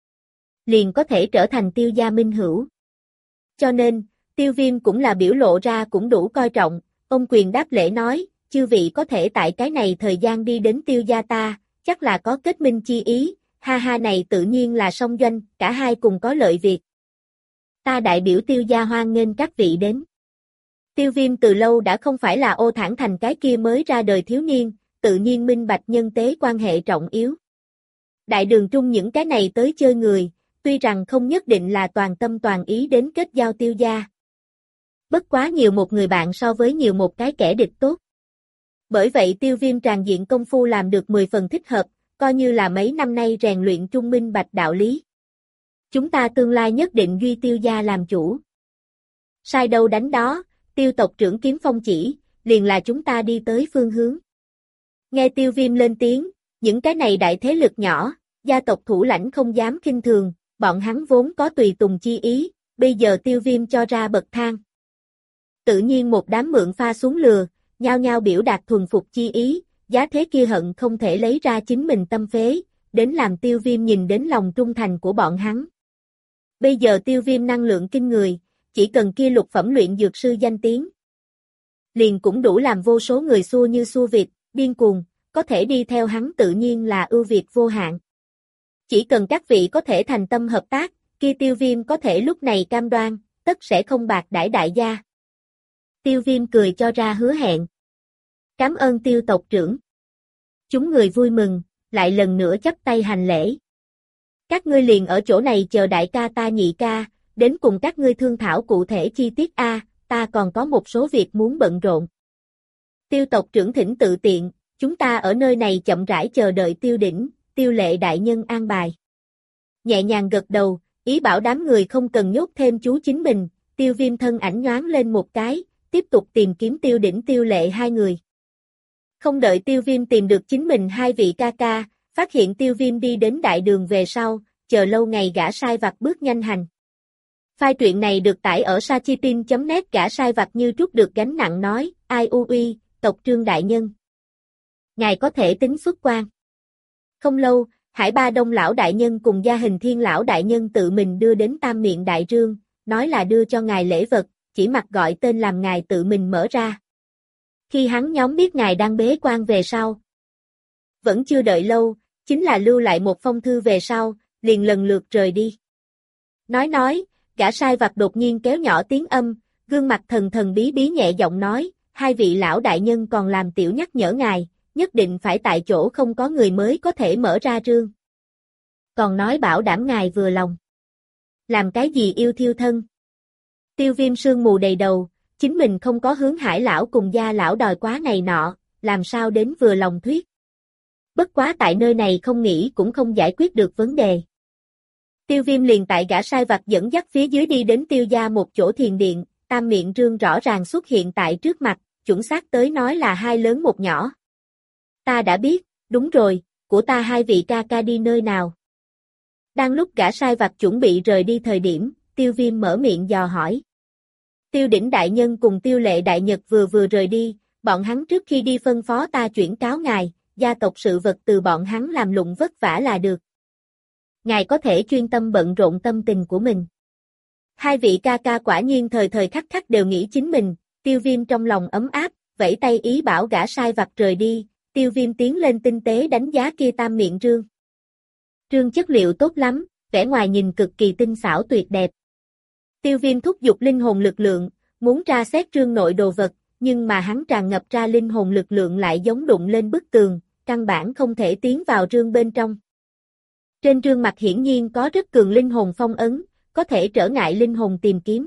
liền có thể trở thành Tiêu gia minh hữu. Cho nên, Tiêu Viêm cũng là biểu lộ ra cũng đủ coi trọng, ông quyền đáp lễ nói, chư vị có thể tại cái này thời gian đi đến Tiêu gia ta, chắc là có kết minh chi ý, ha ha này tự nhiên là song doanh, cả hai cùng có lợi việc. Ta đại biểu Tiêu gia hoan nghênh các vị đến. Tiêu Viêm từ lâu đã không phải là Ô Thản Thành cái kia mới ra đời thiếu niên, tự nhiên minh bạch nhân tế quan hệ trọng yếu. Đại đường trung những cái này tới chơi người, tuy rằng không nhất định là toàn tâm toàn ý đến kết giao Tiêu gia. Bất quá nhiều một người bạn so với nhiều một cái kẻ địch tốt. Bởi vậy Tiêu Viêm tràn diện công phu làm được 10 phần thích hợp, coi như là mấy năm nay rèn luyện trung minh bạch đạo lý. Chúng ta tương lai nhất định duy Tiêu gia làm chủ. Sai đâu đánh đó, Tiêu tộc trưởng kiếm phong chỉ, liền là chúng ta đi tới phương hướng. Nghe Tiêu Viêm lên tiếng, những cái này đại thế lực nhỏ, gia tộc thủ lãnh không dám khinh thường, bọn hắn vốn có tùy tùng chi ý, bây giờ Tiêu Viêm cho ra bậc thang. Tự nhiên một đám mượn pha xuống lừa, nhao nhao biểu đạt thuần phục chi ý, giá thế kia hận không thể lấy ra chính mình tâm phế, đến làm Tiêu Viêm nhìn đến lòng trung thành của bọn hắn. Bây giờ Tiêu Viêm năng lượng kinh người, chỉ cần kia lục phẩm luyện dược sư danh tiếng, liền cũng đủ làm vô số người xua như xua vịt, điên cuồng, có thể đi theo hắn tự nhiên là ưu việt vô hạn. Chỉ cần các vị có thể thành tâm hợp tác, kia Tiêu Viêm có thể lúc này cam đoan, tất sẽ không bạc đãi đại gia. Tiêu Viêm cười cho ra hứa hẹn. Cảm ơn Tiêu tộc trưởng. Chúng người vui mừng, lại lần nữa chắp tay hành lễ. Các ngươi liền ở chỗ này chờ đại ca ta nhị ca, đến cùng các ngươi thương thảo cụ thể chi tiết a, ta còn có một số việc muốn bận rộn. Tiêu tộc trưởng thỉnh tự tiện, chúng ta ở nơi này chậm rãi chờ đợi Tiêu đỉnh, Tiêu lệ đại nhân an bài. Nhẹ nhàng gật đầu, ý bảo đám người không cần nhốt thêm chú chính mình, Tiêu Viêm thân ảnh nhoáng lên một cái, tiếp tục tìm kiếm Tiêu đỉnh Tiêu lệ hai người. Không đợi Tiêu Viêm tìm được chính mình hai vị ca ca, phát hiện Tiêu Viêm đi đến đại đường về sau, chờ lâu ngày gã sai vặt bước nhanh hành. File truyện này được tải ở sachitin.net, gã sai vặt như trút được gánh nặng nói, ai u uy, tộc Trương đại nhân. Ngài có thể tính xuất quan. Không lâu, Hải Ba Đông lão đại nhân cùng Gia Hình Thiên lão đại nhân tự mình đưa đến Tam Miện Đại Trương, nói là đưa cho ngài lễ vật, chỉ mặc gọi tên làm ngài tự mình mở ra. Khi hắn nhóm biết ngài đang bế quan về sau, vẫn chưa đợi lâu, chính là lưu lại một phong thư về sau, liền lần lượt rời đi. Nói, gã sai vặt đột nhiên kéo nhỏ tiếng âm, gương mặt thần thần bí bí nhẹ giọng nói, hai vị lão đại nhân còn làm tiểu nhắc nhở ngài, nhất định phải tại chỗ không có người mới có thể mở ra trương. Còn nói bảo đảm ngài vừa lòng. Làm cái gì yêu thiêu thân? Tiêu Viêm sương mù đầy đầu, chính mình không có hướng Hải lão cùng Gia lão đòi quá này nọ, làm sao đến vừa lòng thuyết. Bất quá tại nơi này không nghĩ cũng không giải quyết được vấn đề. Tiêu Viêm liền tại gã sai vặt dẫn dắt phía dưới đi đến Tiêu gia một chỗ thiền điện, Tam Miện Trương rõ ràng xuất hiện tại trước mặt, chuẩn xác tới nói là hai lớn một nhỏ. Ta đã biết, đúng rồi, của ta hai vị ca ca đi nơi nào? Đang lúc gã sai vặt chuẩn bị rời đi thời điểm, Tiêu Viêm mở miệng dò hỏi. Tiêu Đỉnh đại nhân cùng Tiêu Lệ đại nhật vừa rời đi, bọn hắn trước khi đi phân phó ta chuyển cáo ngài, gia tộc sự vật từ bọn hắn làm lụng vất vả là được. Ngài có thể chuyên tâm bận rộn tâm tình của mình. Hai vị ca ca quả nhiên thời thời khắc khắc đều nghĩ chính mình, Tiêu Viêm trong lòng ấm áp, vẫy tay ý bảo gã sai vặt rời đi, Tiêu Viêm tiến lên tinh tế đánh giá kia Tam Miện Trương. Trương chất liệu tốt lắm, vẻ ngoài nhìn cực kỳ tinh xảo tuyệt đẹp. Tiêu Viêm thúc giục linh hồn lực lượng, muốn tra xét trương nội đồ vật, nhưng mà hắn tràn ngập ra linh hồn lực lượng lại giống đụng lên bức tường, căn bản không thể tiến vào trương bên trong. Trên trương mặt hiển nhiên có rất cường linh hồn phong ấn, có thể trở ngại linh hồn tìm kiếm.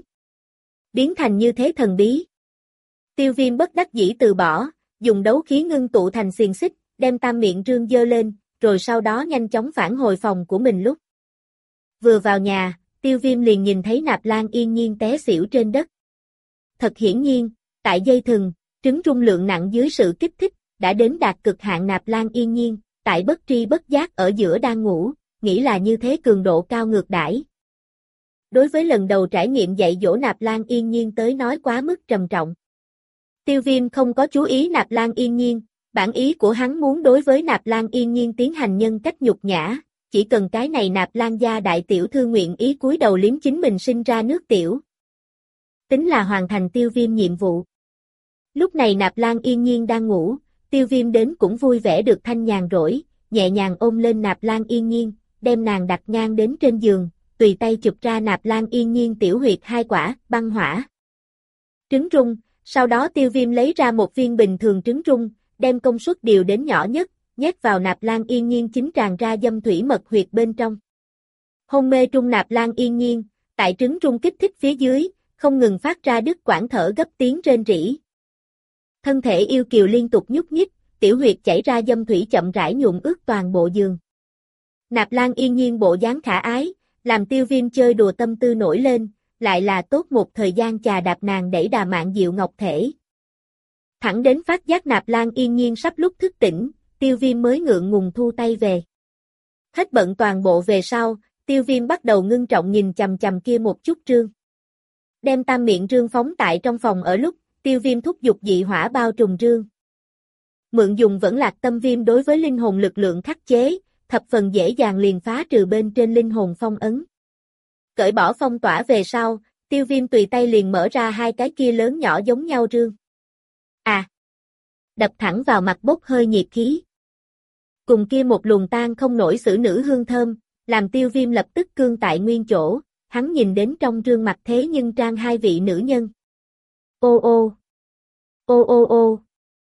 Biến thành như thế thần bí. Tiêu Viêm bất đắc dĩ từ bỏ, dùng đấu khí ngưng tụ thành xiềng xích, đem Tam Miện Trương giơ lên, rồi sau đó nhanh chóng phản hồi phòng của mình lúc. Vừa vào nhà, Tiêu Viêm liền nhìn thấy Nạp Lan yên nhiên té xỉu trên đất. Thật hiển nhiên, tại dây thừng, trứng rung lượng nặng dưới sự kích thích, đã đến đạt cực hạn. Nạp Lan yên nhiên, tại bất tri bất giác ở giữa đang ngủ, nghĩ là như thế cường độ cao ngược đãi. Đối với lần đầu trải nghiệm dạy dỗ Nạp Lan yên nhiên tới nói quá mức trầm trọng. Tiêu Viêm không có chú ý Nạp Lan yên nhiên, bản ý của hắn muốn đối với Nạp Lan yên nhiên tiến hành nhân cách nhục nhã, chỉ cần cái này Nạp Lan gia đại tiểu thư nguyện ý cúi đầu liếm chính mình sinh ra nước tiểu. Tính là hoàn thành Tiêu Viêm nhiệm vụ. Lúc này Nạp Lan yên nhiên đang ngủ, Tiêu Viêm đến cũng vui vẻ được thanh nhàn rỗi, nhẹ nhàng ôm lên Nạp Lan yên nhiên, đem nàng đặt ngang đến trên giường, tùy tay chụp ra Nạp Lan yên nhiên tiểu huyệt hai quả, băng hỏa. Trứng rung, sau đó Tiêu Viêm lấy ra một viên bình thường trứng rung, đem công suất điều đến nhỏ nhất, nhét vào Nạp Lan yên nhiên chính tràn ra dâm thủy mật huyệt bên trong. Hôn mê trung Nạp Lan yên nhiên, tại trứng rung kích thích phía dưới, không ngừng phát ra đứt quãng thở gấp tiếng rên rỉ. Thân thể yêu kiều liên tục nhúc nhích, tiểu huyệt chảy ra dâm thủy chậm rãi nhuộm ướt toàn bộ giường. Nạp Lan yên nhiên bộ dáng khả ái, làm Tiêu Viêm chơi đùa tâm tư nổi lên, lại là tốt một thời gian chà đạp nàng đẩy đà mạn diệu ngọc thể. Thẳng đến phát giác Nạp Lan yên nhiên sắp lúc thức tỉnh, Tiêu Viêm mới ngượng ngùng thu tay về. Hết bận toàn bộ về sau, Tiêu Viêm bắt đầu ngưng trọng nhìn chằm chằm kia một chút trương. Đem Tam Miện Trương phóng tại trong phòng ở lúc, Tiêu Viêm thúc giục dị hỏa bao trùm trương. Mượn dùng vẫn lạc tâm viêm đối với linh hồn lực lượng khắc chế, thập phần dễ dàng liền phá trừ bên trên linh hồn phong ấn. Cởi bỏ phong tỏa về sau, Tiêu Viêm tùy tay liền mở ra hai cái kia lớn nhỏ giống nhau trương. À! Đập thẳng vào mặt bốc hơi nhiệt khí. Cùng kia một luồng tan không nổi xử nữ hương thơm, làm Tiêu Viêm lập tức cương tại nguyên chỗ, hắn nhìn đến trong trương mặt thế nhưng trang hai vị nữ nhân. Ô ô! Ô ô ô!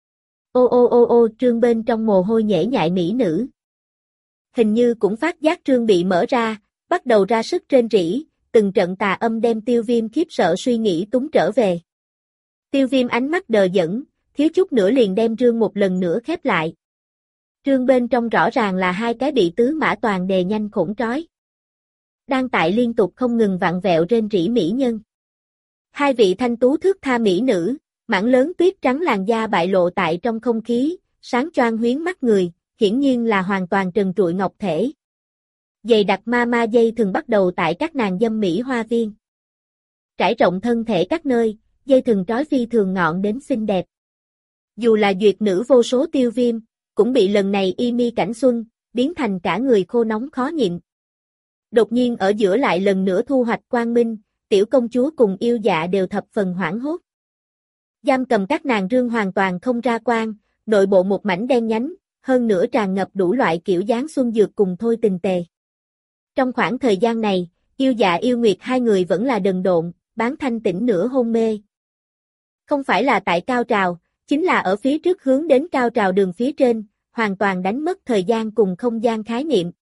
Ô ô ô ô, trương bên trong mồ hôi nhễ nhại mỹ nữ. Hình như cũng phát giác trương bị mở ra, bắt đầu ra sức rên rỉ, từng trận tà âm đem Tiêu Viêm khiếp sợ suy nghĩ túng trở về. Tiêu Viêm ánh mắt đờ đẫn, thiếu chút nữa liền đem trương một lần nữa khép lại. Trương bên trong rõ ràng là hai cái bị tứ mã toàn đề nhanh khủng trói. Đang tại liên tục không ngừng vặn vẹo rên rỉ mỹ nhân. Hai vị thanh tú thước tha mỹ nữ, mảng lớn tuyết trắng làn da bại lộ tại trong không khí, sáng choang huyến mắt người, hiển nhiên là hoàn toàn trần trụi ngọc thể. Dày đặc ma dây thường bắt đầu tại các nàng dâm mỹ hoa viên. Trải rộng thân thể các nơi, dây thừng trói phi thường ngọn đến xinh đẹp. Dù là duyệt nữ vô số Tiêu Viêm, cũng bị lần này y mi cảnh xuân, biến thành cả người khô nóng khó nhịn. Đột nhiên ở giữa lại lần nữa thu hoạch quang minh, tiểu công chúa cùng yêu dạ đều thập phần hoảng hốt. Giam cầm các nàng rương hoàn toàn không ra quang, nội bộ một mảnh đen nhánh, hơn nữa tràn ngập đủ loại kiểu dáng xuân dược cùng thôi tình tề. Trong khoảng thời gian này, yêu dạ yêu nguyệt hai người vẫn là đần độn, bán thanh tỉnh nửa hôn mê. Không phải là tại cao trào, chính là ở phía trước hướng đến cao trào đường phía trên, hoàn toàn đánh mất thời gian cùng không gian khái niệm.